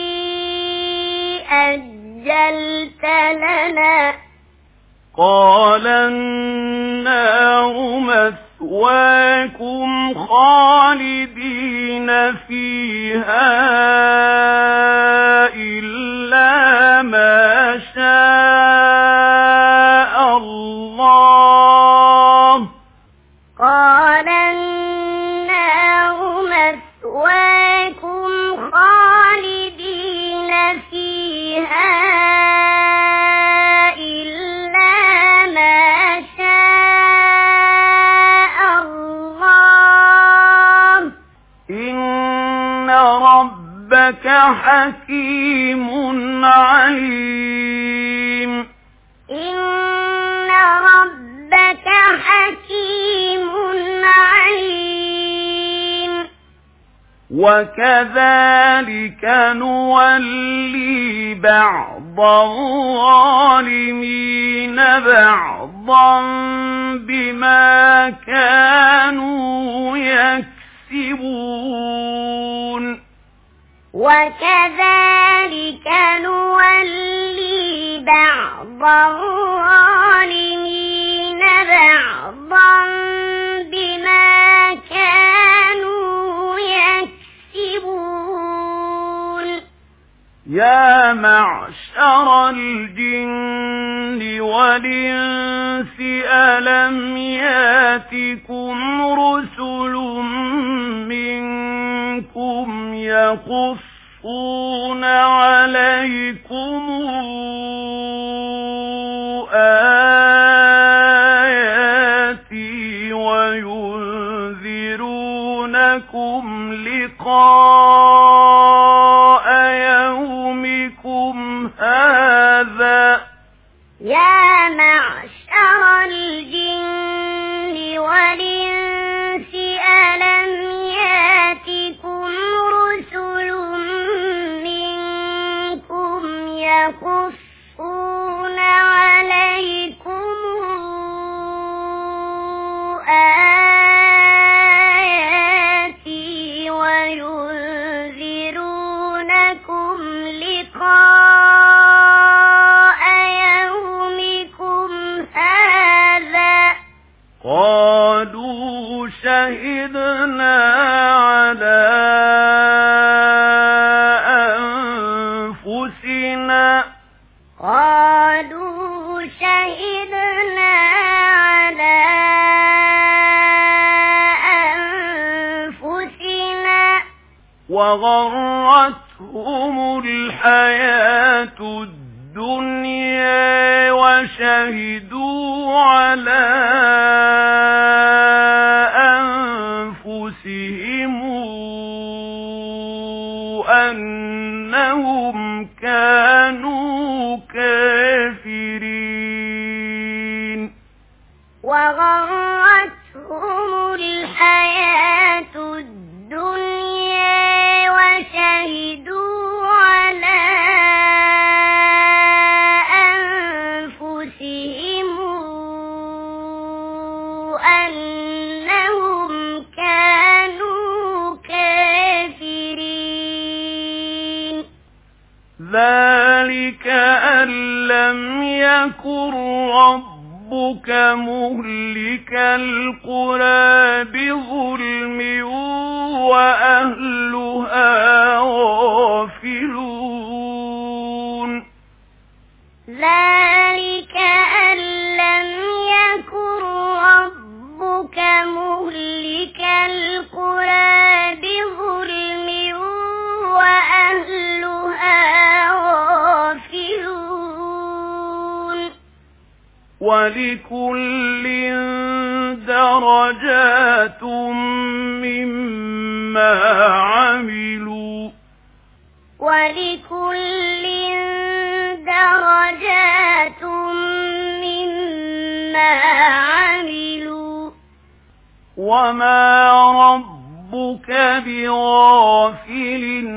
أجلت لنا قال النار مثواكم خالدين فيها إلا ما شاء الله قال النار مثواكم خالدين فيها إلا ما شاء الله إن ربك حكيم عليم إن ربك حكيم عليم وكذلك نولي بعض الظالمين بعضا بما كانوا يكسبون وكذلك نولي بعض الظالمين بعضا بما كانوا يكسبون يا معشر الجن والإنس ألم ياتكم رسل منكم يقصون عليكم آياتي وينذرونكم لقاء يومكم هذا يا معشر الجن والإنس ألم ياتكم رسل منكم يقصون عليكم آياتي وينذرونكم لقاء يومكم هذا قالوا شهدنا على أنفسنا قالوا شهدنا على أنفسنا وغرتهم الحياة الدنيا وشهدوا على أنفسهم أنهم كانوا كافرين وغرتهم الحياة الدنيا وشهدوا على أنفسهم أنهم كانوا ذلك أن لم يكن ربك مهلك القرى بظلم وأهلها غافلون ذلك أن لم يكن ربك مهلك القرى بظلم وأهلها غافلون ولكل درجات مما عملوا ولكل درجات مما عملوا وما ربك بغافل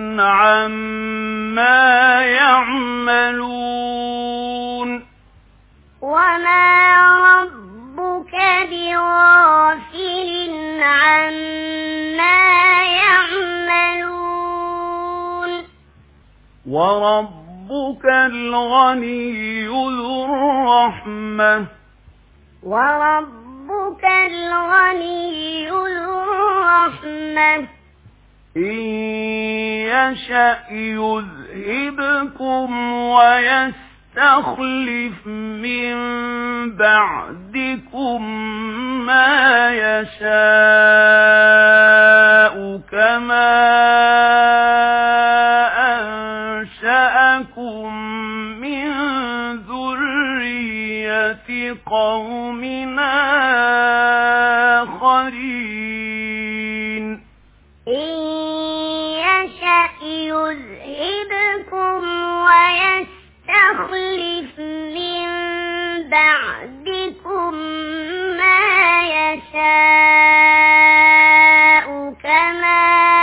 عما يعملون وما ربك بغافل عما يعملون وربك الغني ذو الرحمة وربك الغني ذو الرحمة إن يشأ يذهبكم ويستخلف من بعدكم ما يشاء كما أنشأكم من ذرية قوم آخرين إن يشأ يذهبكم ويستخلف من بعدكم ما يشاء كما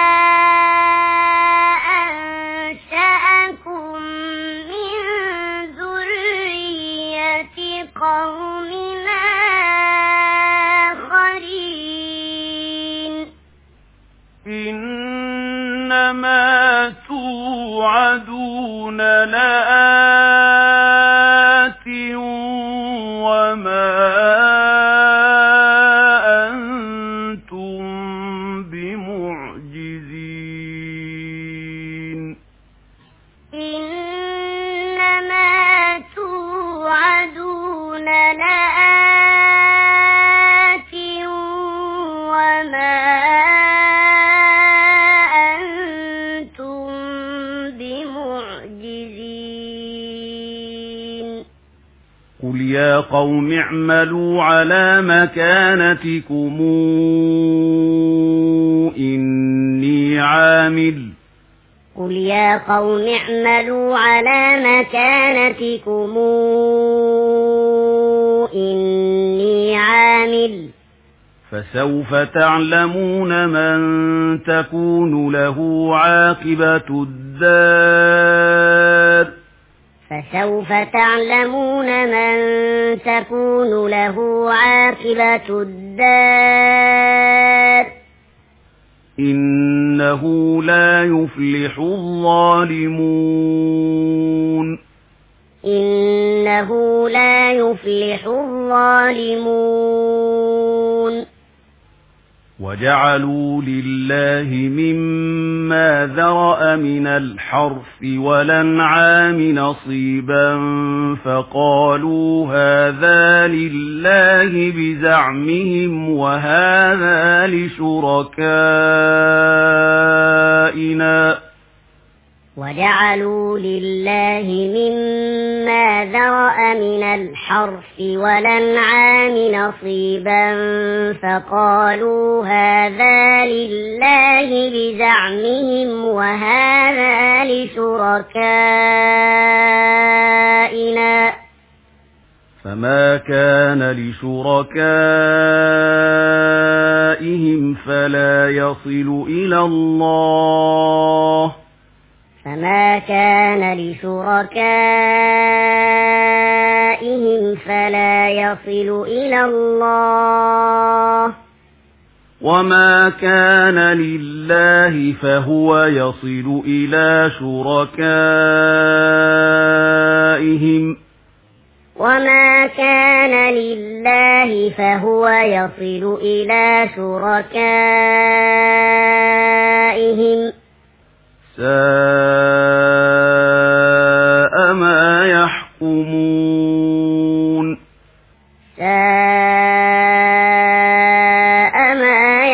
أنشأكم من ذرية قوم آخرين إنما توعدون لآت وما أنتم بمعجزين إنما توعدون لآت وما أنتم بمعجزين قل يا قوم اعملوا على مكانتكم إني عامل قل يا قوم اعملوا على مكانتكم إني عامل فسوف تعلمون من تكون له عاقبة الدار فسوف تعلمون من تكون له عاقبة الدار إنه لا يفلح الظالمون إنه لا يفلح الظالمون وجعلوا لله مما ذرأ من الحرث والأنعام نصيبا فقالوا هذا لله بزعمهم وهذا لشركائنا وجعلوا لله مما ذرأ من الحرث والأنعام نصيبا فقالوا هذا لله بزعمهم وهذا لشركائنا فما كان لشركائهم فلا يصل إلى الله فما كان لشركائهم فلا يصل إلى الله وما كان لله فهو يصل إلى شركائهم وما كان لله فهو يصل إلى شركائهم ساء ما يحكمون ساء ما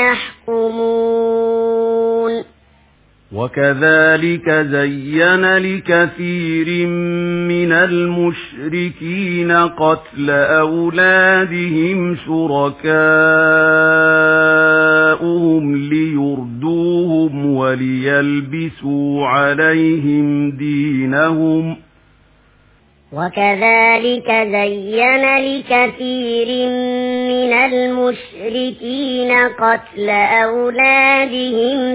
يحكمون وكذلك زين لكثير من المشركين قتل أولادهم شركاؤهم ليردوهم وليلبسوا عليهم دينهم وكذلك زين لكثير من المشركين قتل أولادهم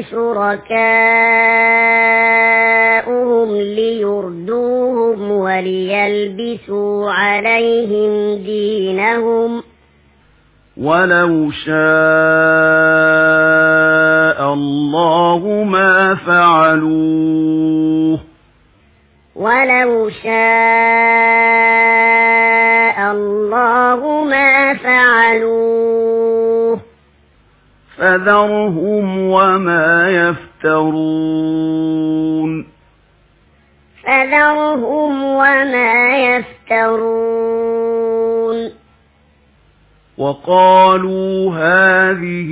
شركاؤهم ليردوهم وليلبسوا عليهم دينهم ولو شاء الله ما فعلوه ولو شاء الله ما فعلوه فذرهم وما يفترون فذرهم وما يفترون وقالوا هذه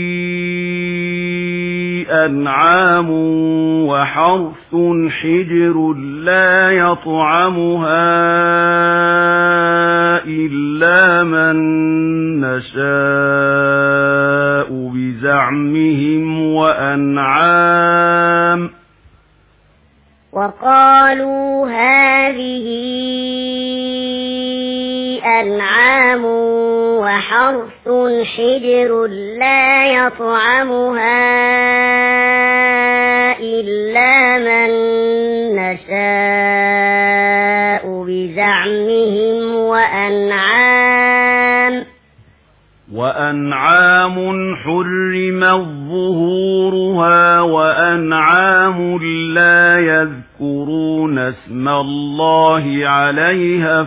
أنعام وحرث حجر لا يطعمها إلا من نشاء بزعمهم وقالوا هذه أنعام وحرث حجر لا يطعمها إلا من نشاء بزعمهم وأنعام حرمت ظهورها وأنعام لا يذكرون اسم الله عليها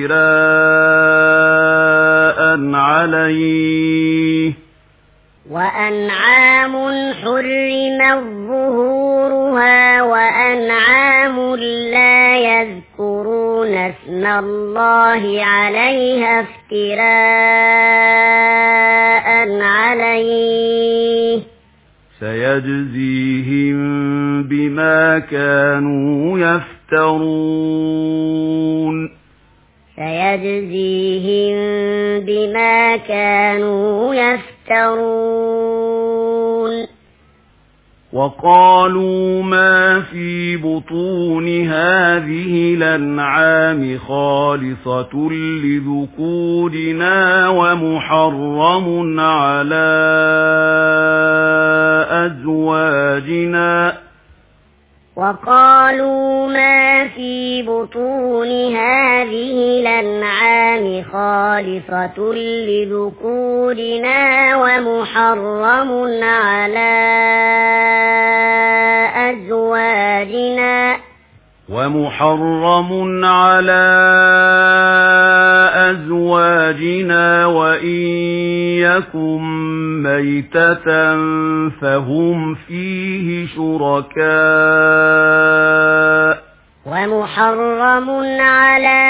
افتراء عليه وأنعام حرمت ظهورها وأنعام لا يذكرون اسم الله عليها افتراء عليه سيجزيهم بما كانوا يفترون سيجزيهم بما كانوا يفترون وقالوا ما في بطون هذه الأنعام خالصة لذكورنا ومحرم على أزواجنا وقالوا ما في بطون هذه الأنعام خالصة لذكورنا ومحرم على أزواجنا وإن يكن ميتة فهم فيه شركاء ومحرم على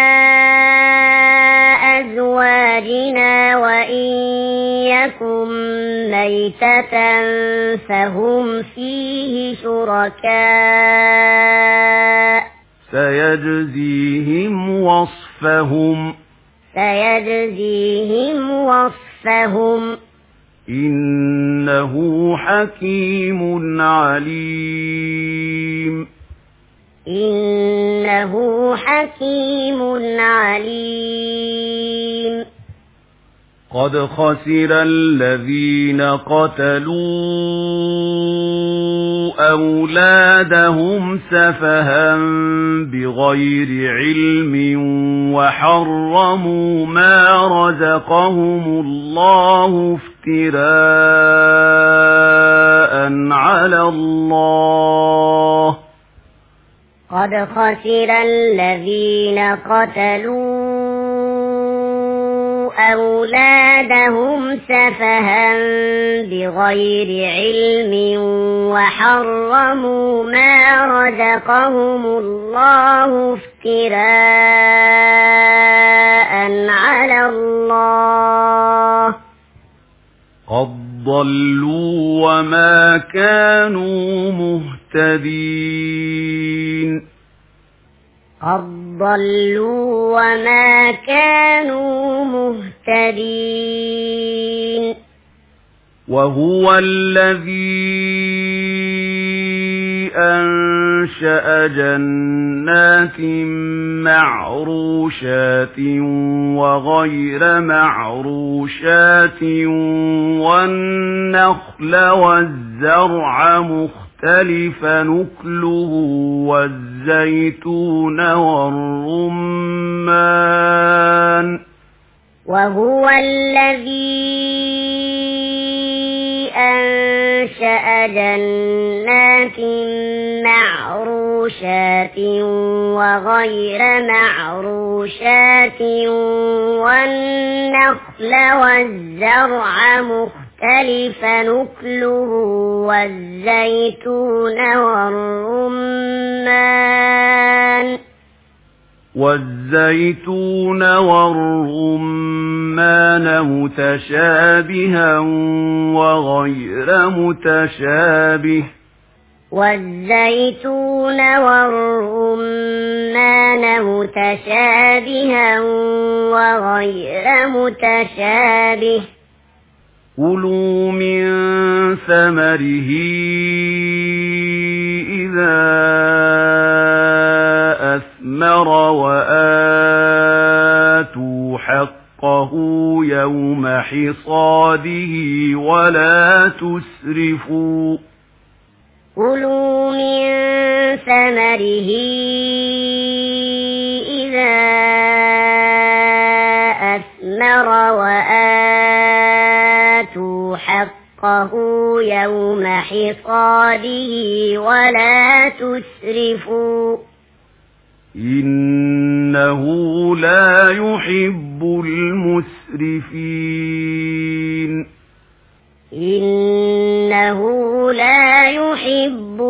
أزواجنا وإن يكن ميتة فهم فيه شركاء سيجزيهم وصفهم إنه حكيم عليم قد خسر الذين قتلوا أولادهم سفها بغير علم وحرموا ما رزقهم الله افتراء على الله قد خسر الذين قتلوا أولادهم سفها بغير علم وحرموا ما رزقهم الله افتراء على الله قد ضلوا وما كانوا مهتدين قد ضلوا وما كانوا مهتدين وهو الذي أنشأ جنات معروشات وغير معروشات والنخل والزرع مختلفا نكله والزيتون والرمان وهو الذي أنشأ جنات معروشات وغير معروشات والنخل والزرع مختلفا نكله والزيتون والرمان متشابها وغير متشابه كلوا من ثمره إذا أثمر وآتوا حقه يوم حصاده ولا تسرفوا كلوا من ثمره إذا أثمر وآتوا حقه يوم حصاده ولا تسرفوا إنه لا يحب المسرفين إنه لا يحب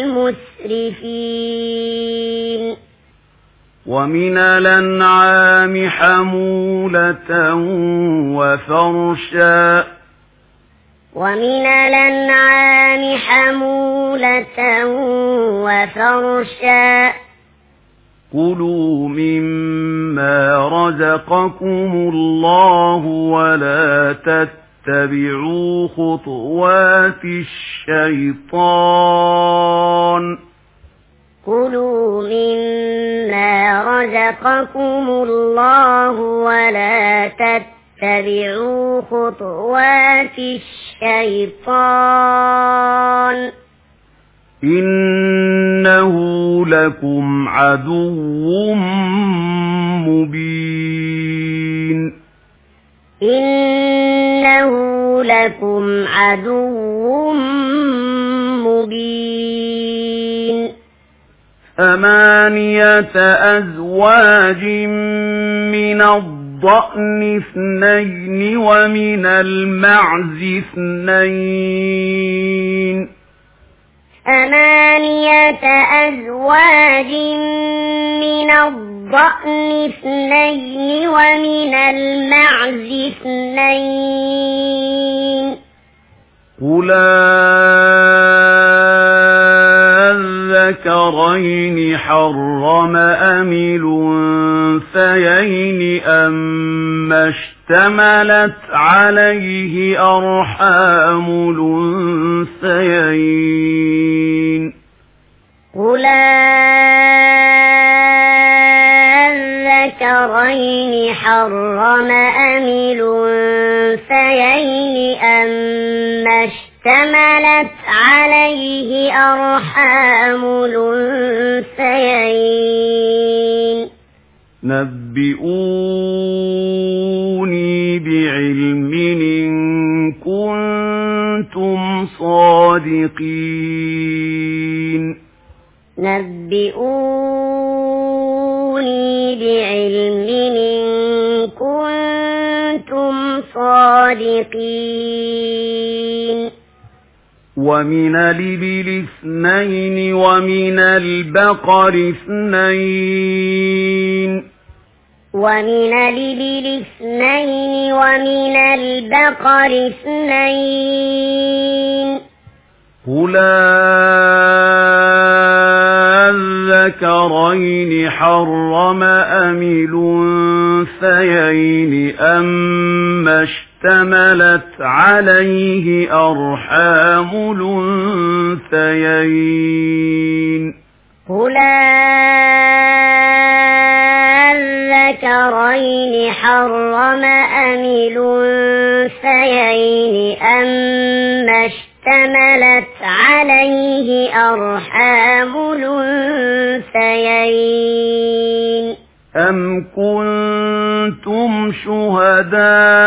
المسرفين ومن الأنعام حمولة وفرشا كلوا مما رزقكم الله ولا تتبعوا خطوات الشيطان كلوا مما رزقكم الله ولا تتبعوا خطوات الشيطان إنه لكم عدو مبين إنه لكم عدو مبين 8 أزواج من الضأن 2 ومن المعز 2 8 أزواج من الضأن 2 ومن المعز 2 قل الذكرين حرم أم الأنثيين أما اشتملت عليه أرحام الأنثيين قل الذكرين حرم أم الأنثيين أما اشتملت عليه أرحام الأنثيين نبئوني بعلم إن كنتم صادقين بعلم إن كنتم صادقين ومن الإبل 2 ومن البقر 2 ومن الإبل 2 ومن البقر 2 قل الذكرين حرم أم الأنثيين أما اشتملت عليه أرحام الأنثيين قل الذكرين حرم أم الأنثيين أما اشتملت عليه أرحام الأنثيين أم كنتم شهداء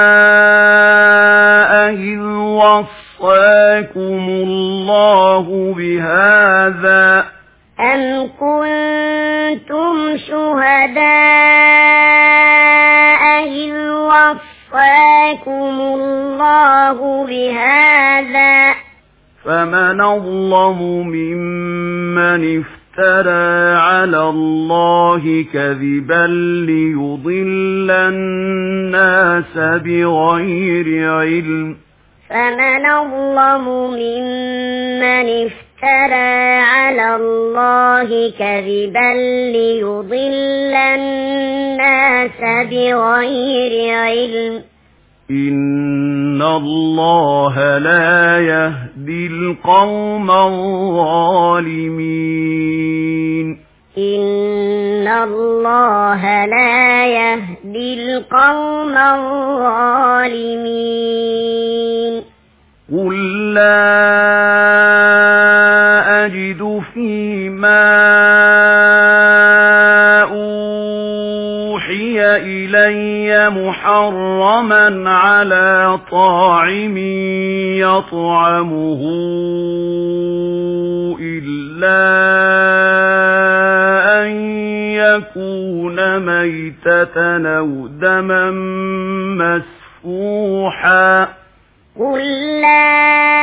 إذ وصاكم الله بهذا أم كنتم شهداء إذ وصاكم الله بهذا فمن أظلم ممن افترى على الله كذبا ليضل الناس بغير علم فمن أظلم ممن افترى على الله كذبا ليضل الناس بغير علم إن الله لا يهدي القوم الظالمين إن الله لا يهدي القوم الظالمين قل لا أجد فيما أوحي إلي محرما على طاعم يطعمه إلا أن يكون ميتة أو دما مسفوحا قل لا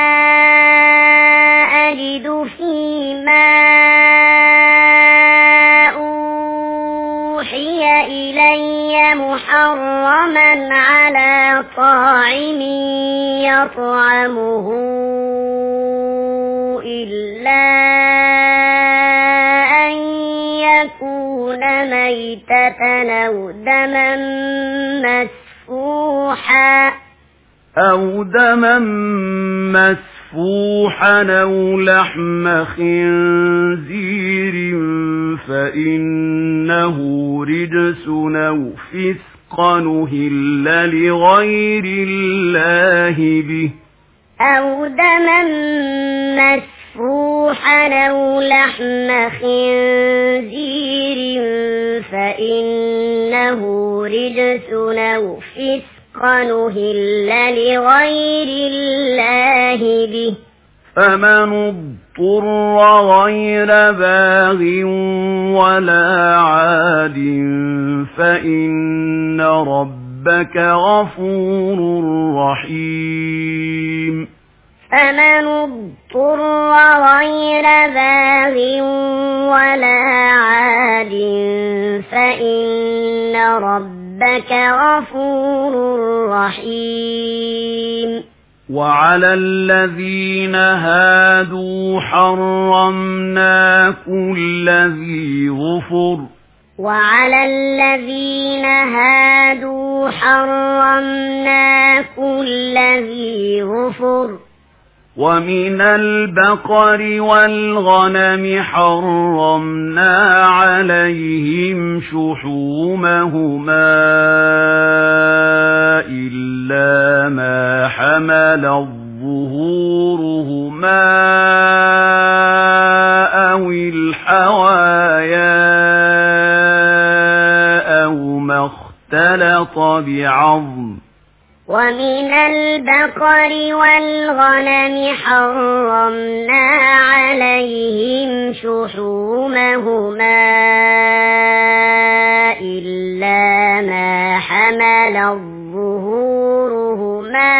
أجد فيما أوحي إلي محرما على طاعم يطعمه إلا أن يكون ميتة أو دما مسفوحا أو لحم خنزير فإنه رجس أو فسقا أهل لغير الله به أو دما مسفوحا أو لحم خنزير فإنه رجس أو فسقا أهل لغير الله به فمن اضطر غير باغ ولا عاد فإن ربك غفور رحيم فمن اضطر غير باغ ولا عاد فإن ربك غفور رحيم وعلى الذين هادوا حرمنا كل ذي ظفر وعلى الذين هادوا حرمنا كل ذي ظفر ومن البقر والغنم حرمنا عليهم شحومهما إلا ما حملت ظهورهما أو الحوايا أو ما اختلط بعظم ومن البقر والغنم حرمنا عليهم شحومهما إلا ما حملت ظهورهما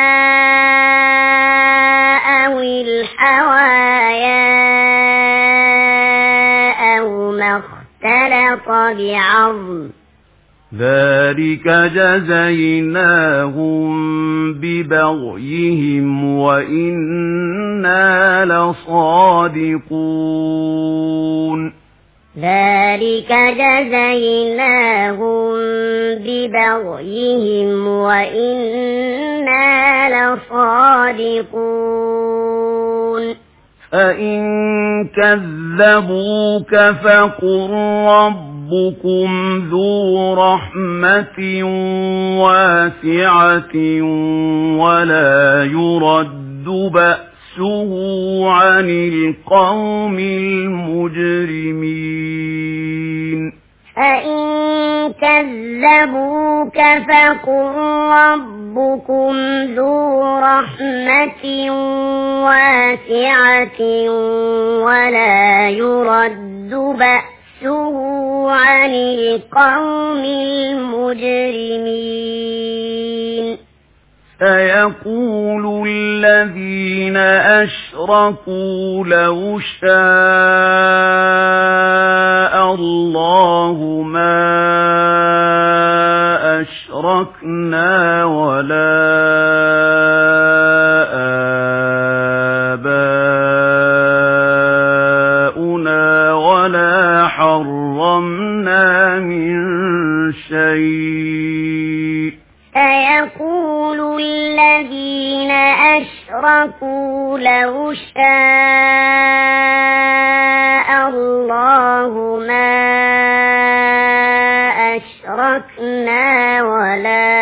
أو الحوايا أو ما اختلط بعظم ذلك جزيناهم ببغيهم وإنا لصادقون ذلك جزيناهم ببغيهم وإنا لصادقون فإن كذبوك فقل ربكم ذو رحمة واسعة ولا يرد بأسه عن القوم المجرمين فإن كذبوك فقل ربكم ذو رحمة واسعة ولا يرد بأسه عن القوم المجرمين سيقول الذين أشركوا لو شاء الله ما أشركنا ولا آباؤنا ولا حرمنا من شيء سيقول الذين أشركوا لو شاء الله ما أشركنا ولا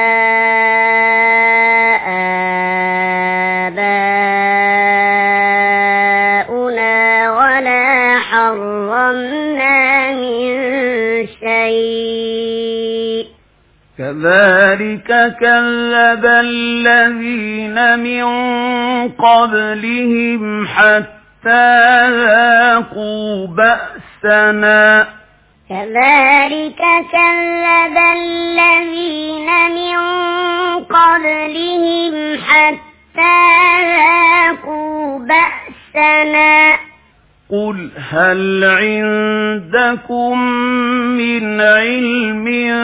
آباؤنا ولا حرمنا من شيء كذلك كذب الذين من قبلهم حتى ذاقوا بأسنا كذلك كذب الذين من قبلهم حتى ذاقوا بأسنا قل هل عندكم من علم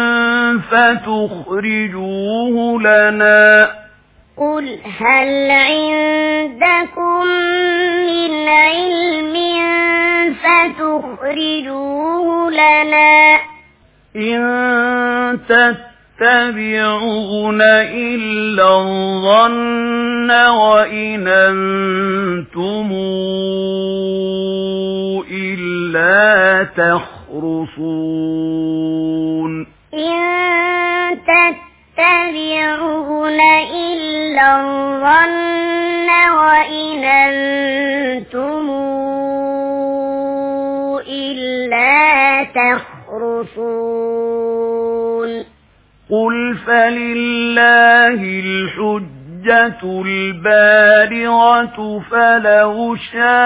فتخرجوه لنا قل هل عندكم من علم فتخرجوه لنا إن تتبعون إلا الظن وإن أنتم إلا تخرصون إن تتبعون إلا الظن وإن أنتم إلا تخرصون قل فلله الحجة البالغة فلو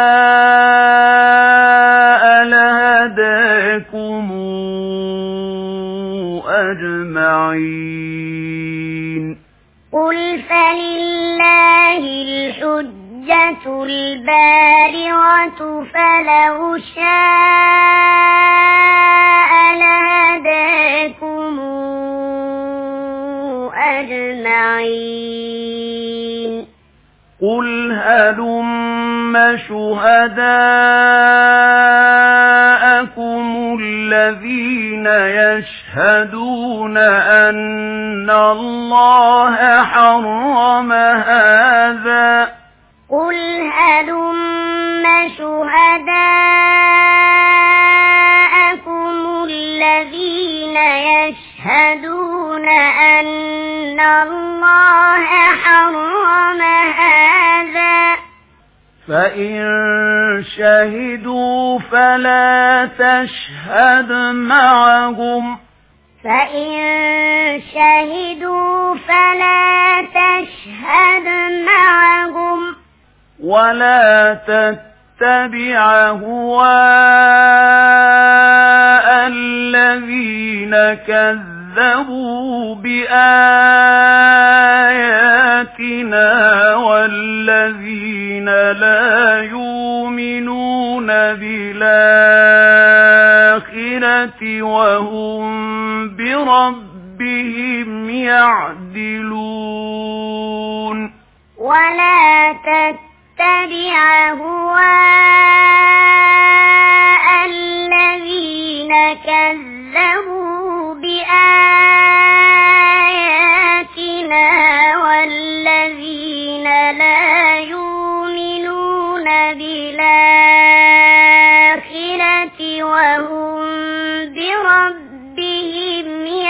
شاء لهداكم أجمعين قل فلله الحجة البالغة فلو شاء لهداكم أجمعين قل هلم شهداءكم الذين يشهدون أن الله حرم هذا قل هلم شهداءكم الذين يشهدون أن الله حرم هذا فإن شهدوا فلا تشهد معهم فإن شهدوا فلا تشهد تشهد معهم ولا تتبع أهواء الذين كذبوا بآياتنا والذين لا يؤمنون بالآخرة وهم بربهم يعدلون ولا تتبع أهواء الذين كذبوا بآياتنا والذين لا يؤمنون بالآخرة وهم بربهم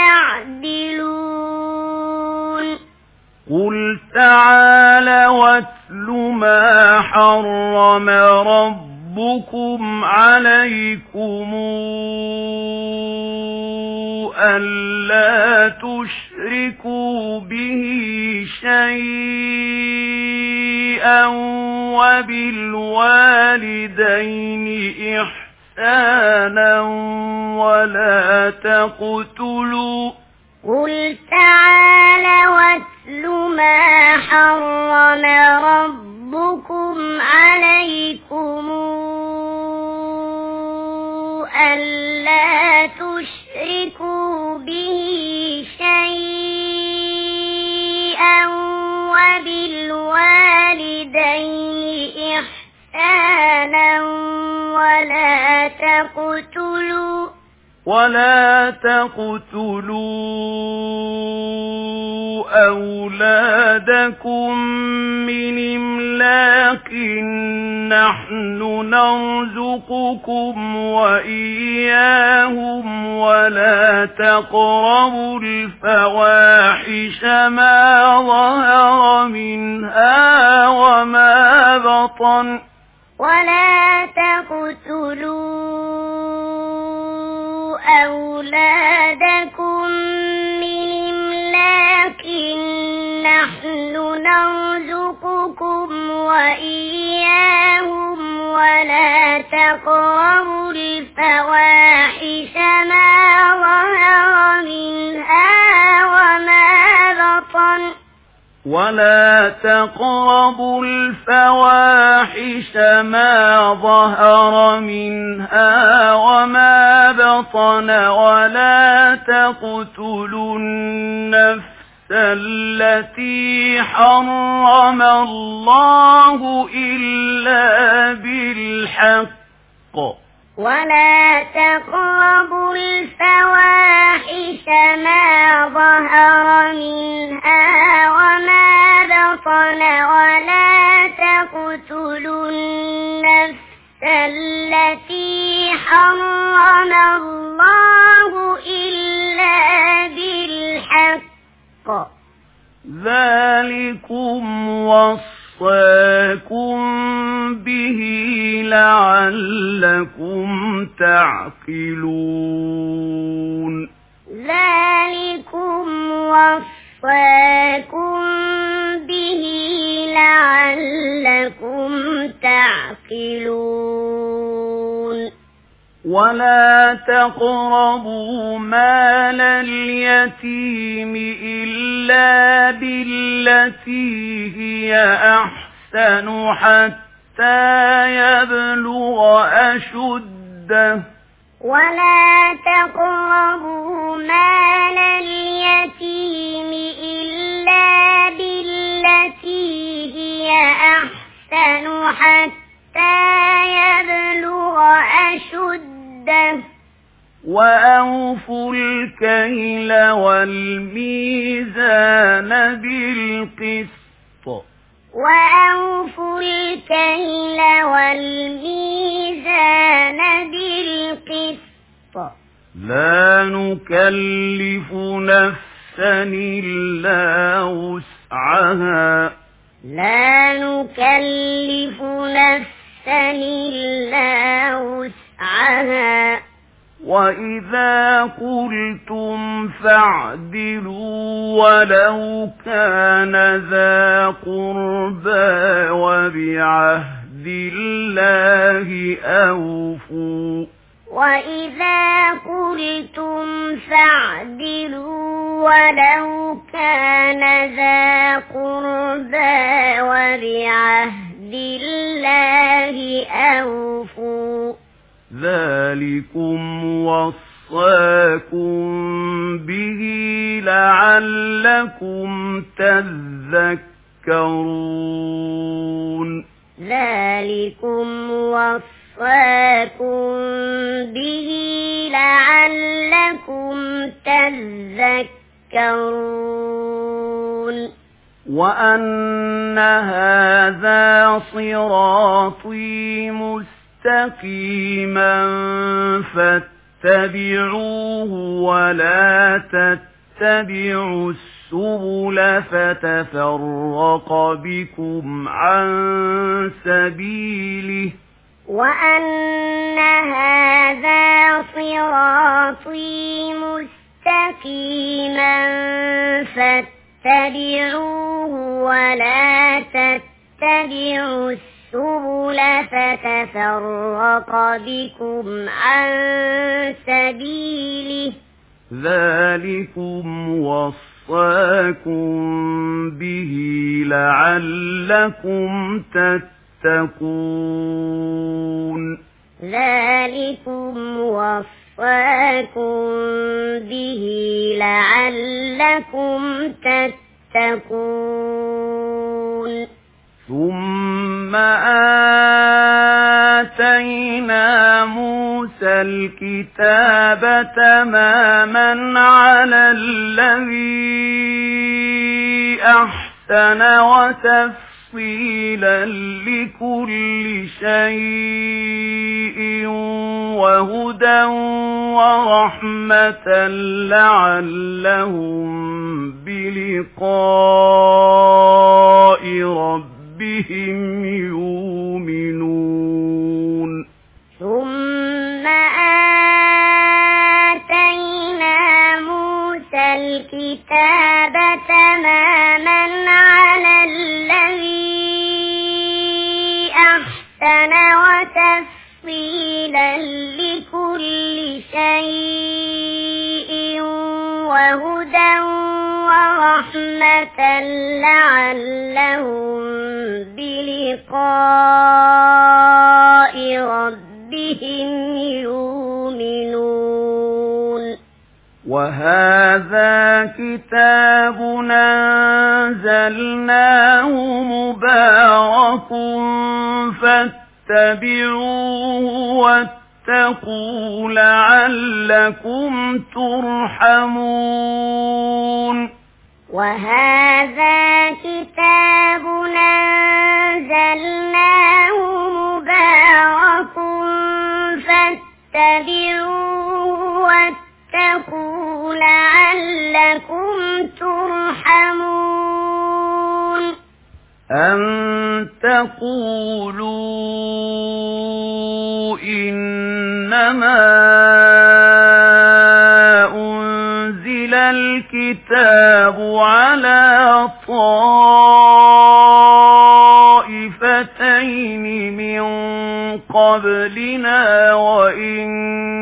يعدلون قل تعالى واتل ما حرم ربكم عليكم ألا تشركوا به شيئا وبالوالدين إحسانا ولا تقتلوا قل تعالى واتل ما حرم ربكم عليكم ألا تشركوا به شيئا وبالوالدين إحسانا ولا تقتلوا أولادكم من إملاق نحن نرزقكم وإياهم ولا تقربوا الفواحش ما ظهر منها وما بطن ولا تقتلوا أولادكم من إملاق نحن نرزقكم وإياهم ولا تقربوا الفواحش ما ظهر منها وما بطن ولا تقربوا الفواحش ما ظهر منها وما بطن ولا تقتلوا النفس التي حرم الله إلا بالحق ولا تقربوا الفواحش ما ظهر منها وما بطن ولا تقتلوا النفس التي حرم الله إلا بالحق ذلكم وصاكم به لعلكم تعقلون ذلكم وصاكم به لعلكم تعقلون ولا تقربوا مال اليتيم إلا بالتي هي أحسن حتى يبلغ أشده ولا تقربوا مال اليتيم إلا بالتي هي أحسن حتى يبلغ أشده وأوفوا الكيل والميزان بالقسط وأوفوا الكيل والميزان بالقسط لا نكلف نفسا إلا وسعها لا نكلف نفسا إلا وسعها وإذا قلتم فاعدلوا ولو كان ذا قربى وبعهد الله أوفوا وإذا قلتم فاعدلوا ولو كان ذا قربى وبعهد الله أوفوا ذلكم وصاكم به لعلكم تذكرون ذلكم وصاكم به لعلكم تذكرون وأن هذا صراطي مستقيما فاتبعوه ولا تتبعوا السبل فتفرق بكم عن سبيله وأن هذا صراطي مستقيما فاتبعوه ولا تتبعوا السبل فتفرق بكم عن سبيله ذلكم وصاكم به لعلكم تتقون ذلكم وصاكم به لعلكم تتقون ثم آتينا موسى الكتاب تماما على الذي أحسن وتفصيلا لكل شيء وهدى ورحمة لعلهم بلقاء ربهم يؤمنون ثم آتينا موسى الكتاب تماما على الذي أحسن وتفصيلا لكل شيء وهدى ورحمة لعلهم بلقاء ربهم يؤمنون وهذا كتاب أنزلناه مبارك فاتبعوه واتقوا لعلكم ترحمون وهذا كتاب أنزلناه مبارك فاتبعوه واتقوا لعلكم ترحمون أن تقولوا إنما أنزل الكتاب على طائفتين من قبلنا وإن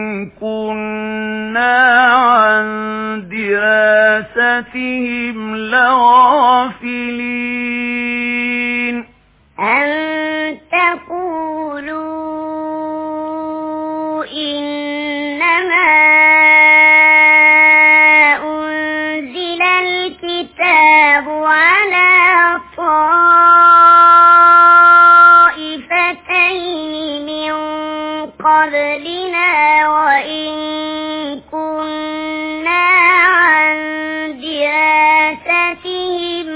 كنا عن دراستهم لغافلين أن تقولوا إنما أنزل الكتاب على طائفتين من قبلنا وإن كنا عن دراستهم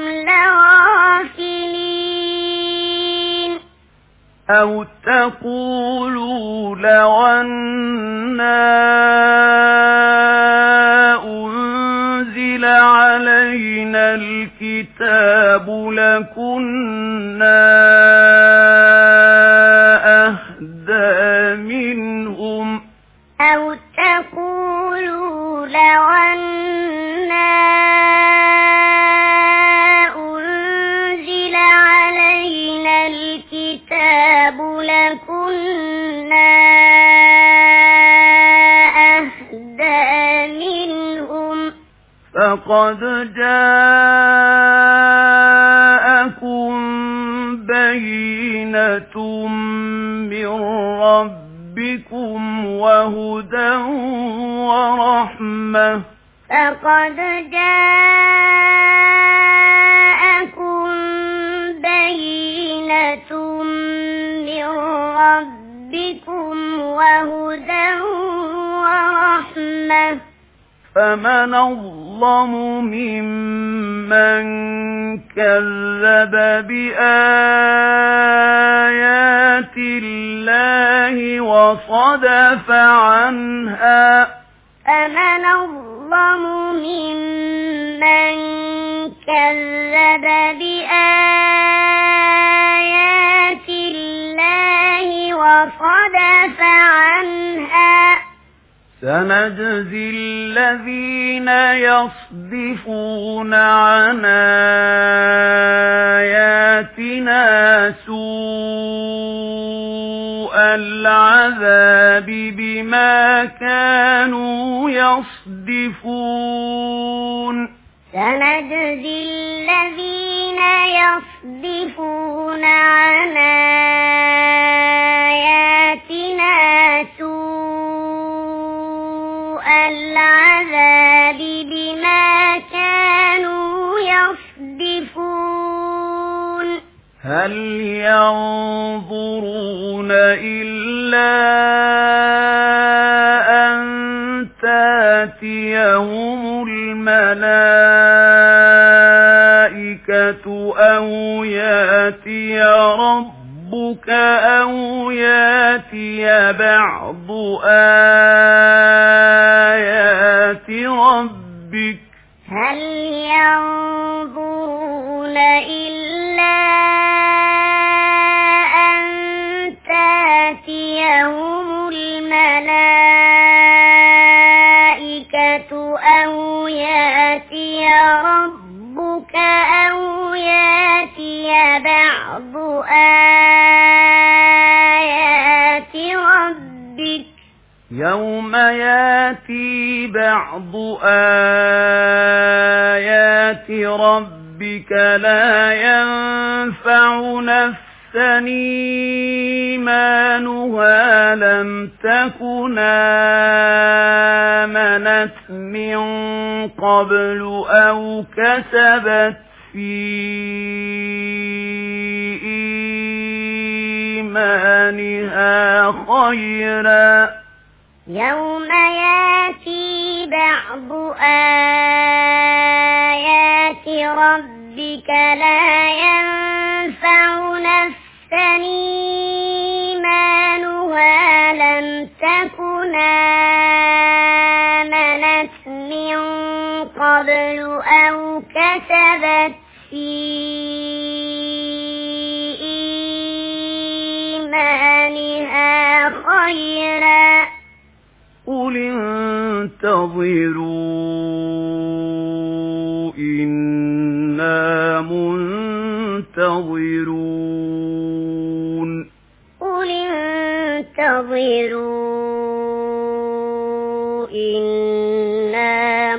لغافلين أو تقولوا لو أنا أنزل علينا الكتاب لكنا أهدى منهم أو تقولوا لو أنا أنزل علينا الكتاب لكنا أهدى منهم فقد جاءكم بينة من ربكم وهدى ورحمة فقد جاءكم بينة من ربكم وهدى ورحمة فمن أظلم ممن كذب بآيات الله وصدف عنها فمن أظلم ممن كذب بآيات الله وصدف عنها سنجزي الذين يصدفون عن آياتنا سوء العذاب بما كانوا يصدفون سنجزي الذين يصدفون عن آياتنا سوء العذاب بما كانوا يصدفون هل ينظرون إلا أن تأتيهم الملائكة أو يأتي ربك أو يأتي بعض آيات ربك هل ينظرون إلا أن تأتيهم الملائكة أو يأتي ربك أو يأتي بعض آيات ربك يوم يأتي بعض آيات ربك لا ينفع نفسا إيمانها لم تكن آمنت من قبل أو كسبت في إيمانها خيرا يوم يأتي بعض آيات ربك لا ينفع نفسا إيمانها لم تكن آمنت من قبل أو كسبت في إيمانها خيرا قل انتظروا إنا منتظرون قل انتظروا إنا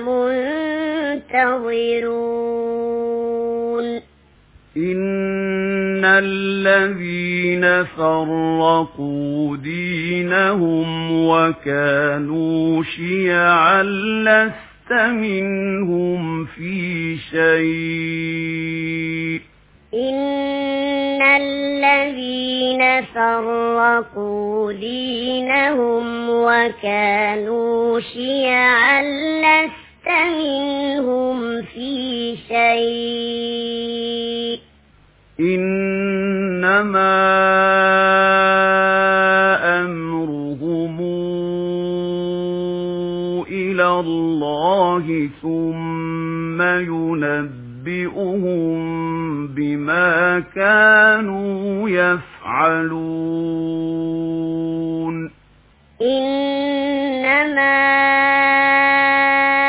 منتظرون إن الذين فرقوا دينهم وكانوا شيعا لست منهم في شيء إن الذين فرقوا دينهم وكانوا شيعا لست منهم في شيء إنما أمرهم إلى الله ثم ينبئهم بما كانوا يفعلون إنما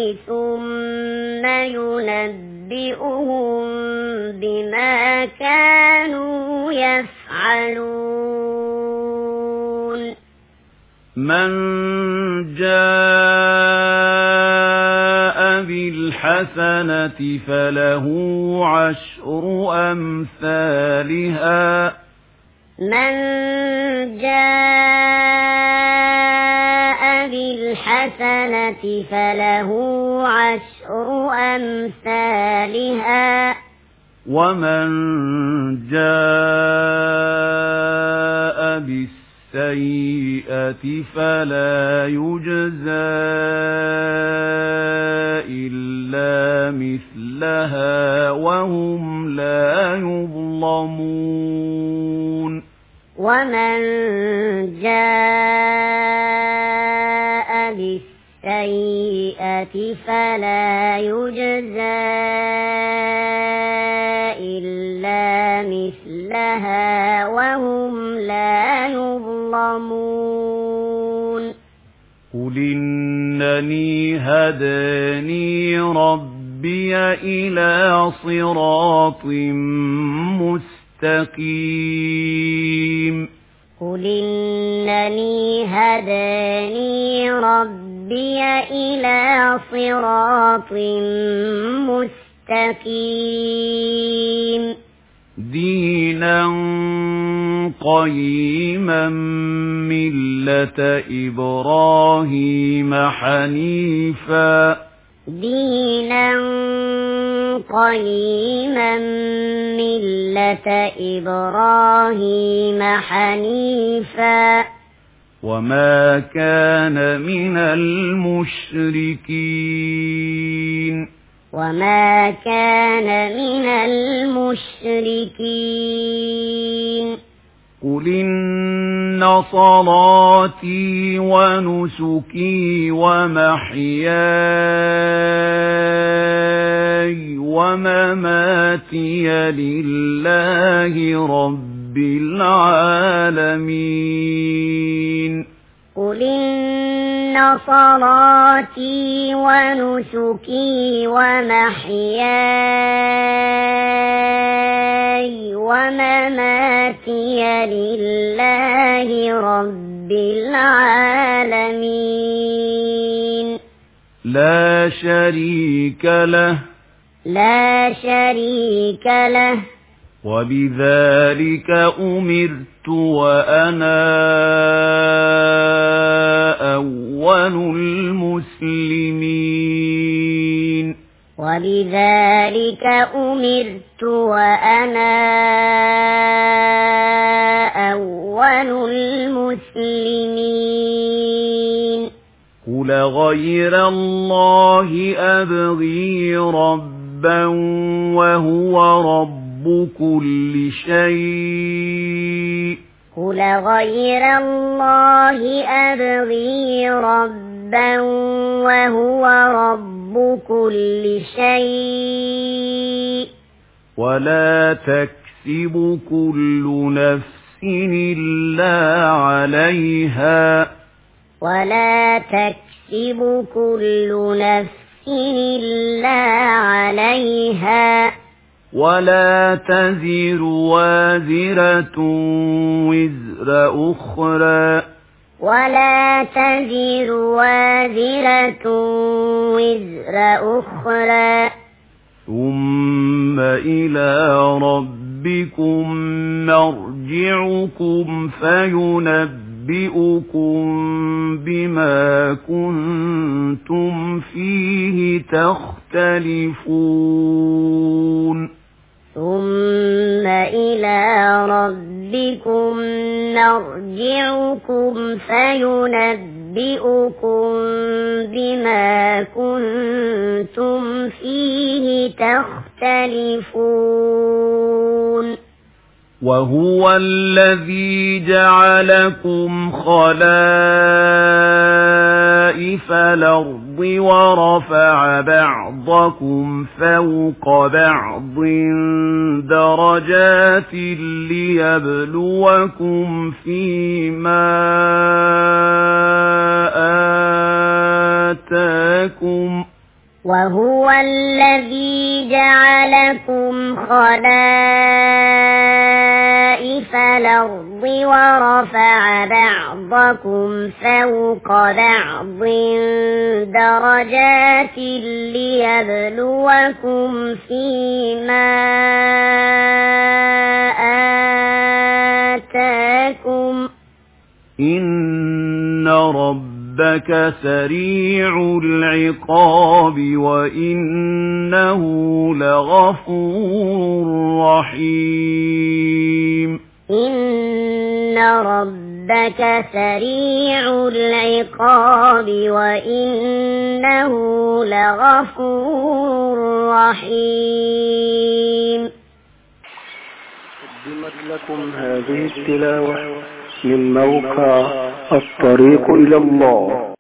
ثم ينبئهم بما كانوا يفعلون من جاء بالحسنة فله 10 أمثالها من جاء بالحسنة فله 10 أمثالها ومن جاء بالسيئة فلا يجزى إلا مثلها وهم لا يظلمون ومن جاء بالسيئة فلا يجزى إلا مثلها وهم لا يظلمون قل إنني هداني ربي إلى صراط مستقيم قل إنني هداني ربي إلى صراط مستقيم دينا قيما ملة إبراهيم حنيفا دينا قيما ملة إبراهيم حنيفا وما كان من المشركين وما كان من المشركين قل إن صلاتي ونسكي ومحياي ومماتي لله رب العالمين قل إن صلاتي ونسكي ومحياي ومماتي لله رب العالمين لا شريك له لا شريك له وبذلك أمرت وأنا أول المسلمين وبذلك أمرت وأنا أول المسلمين قل غير الله أبغي ربا وهو رب كل شيء قل غير الله أبغي ربا وهو رب كل شيء ولا تكسب كل نفس إلا عليها ولا تكسب كل نفس إلا عليها ولا تزر وازرة وزر أخرى ولا تزر وازرة وزر أخرى ثم إلى ربكم مرجعكم فينبئكم بما كنتم فيه تختلفون ثم إلى ربكم مرجعكم فينبئكم بما كنتم فيه تختلفون وهو الذي جعلكم خلائف الأرض ورفع بعضكم فوق بعض درجات ليبلوكم فيما آتاكم وهو الذي جعلكم خلائف الأرض ورفع بعضكم فوق بعض درجات ليبلوكم فيما آتاكم إن ربك سريع العقاب وإنه لغفور رحيم إن ربك سريع العقاب وإنه لغفور رحيم. قدمت لكم هذه التلاوة من موقع الطريق إلى الله.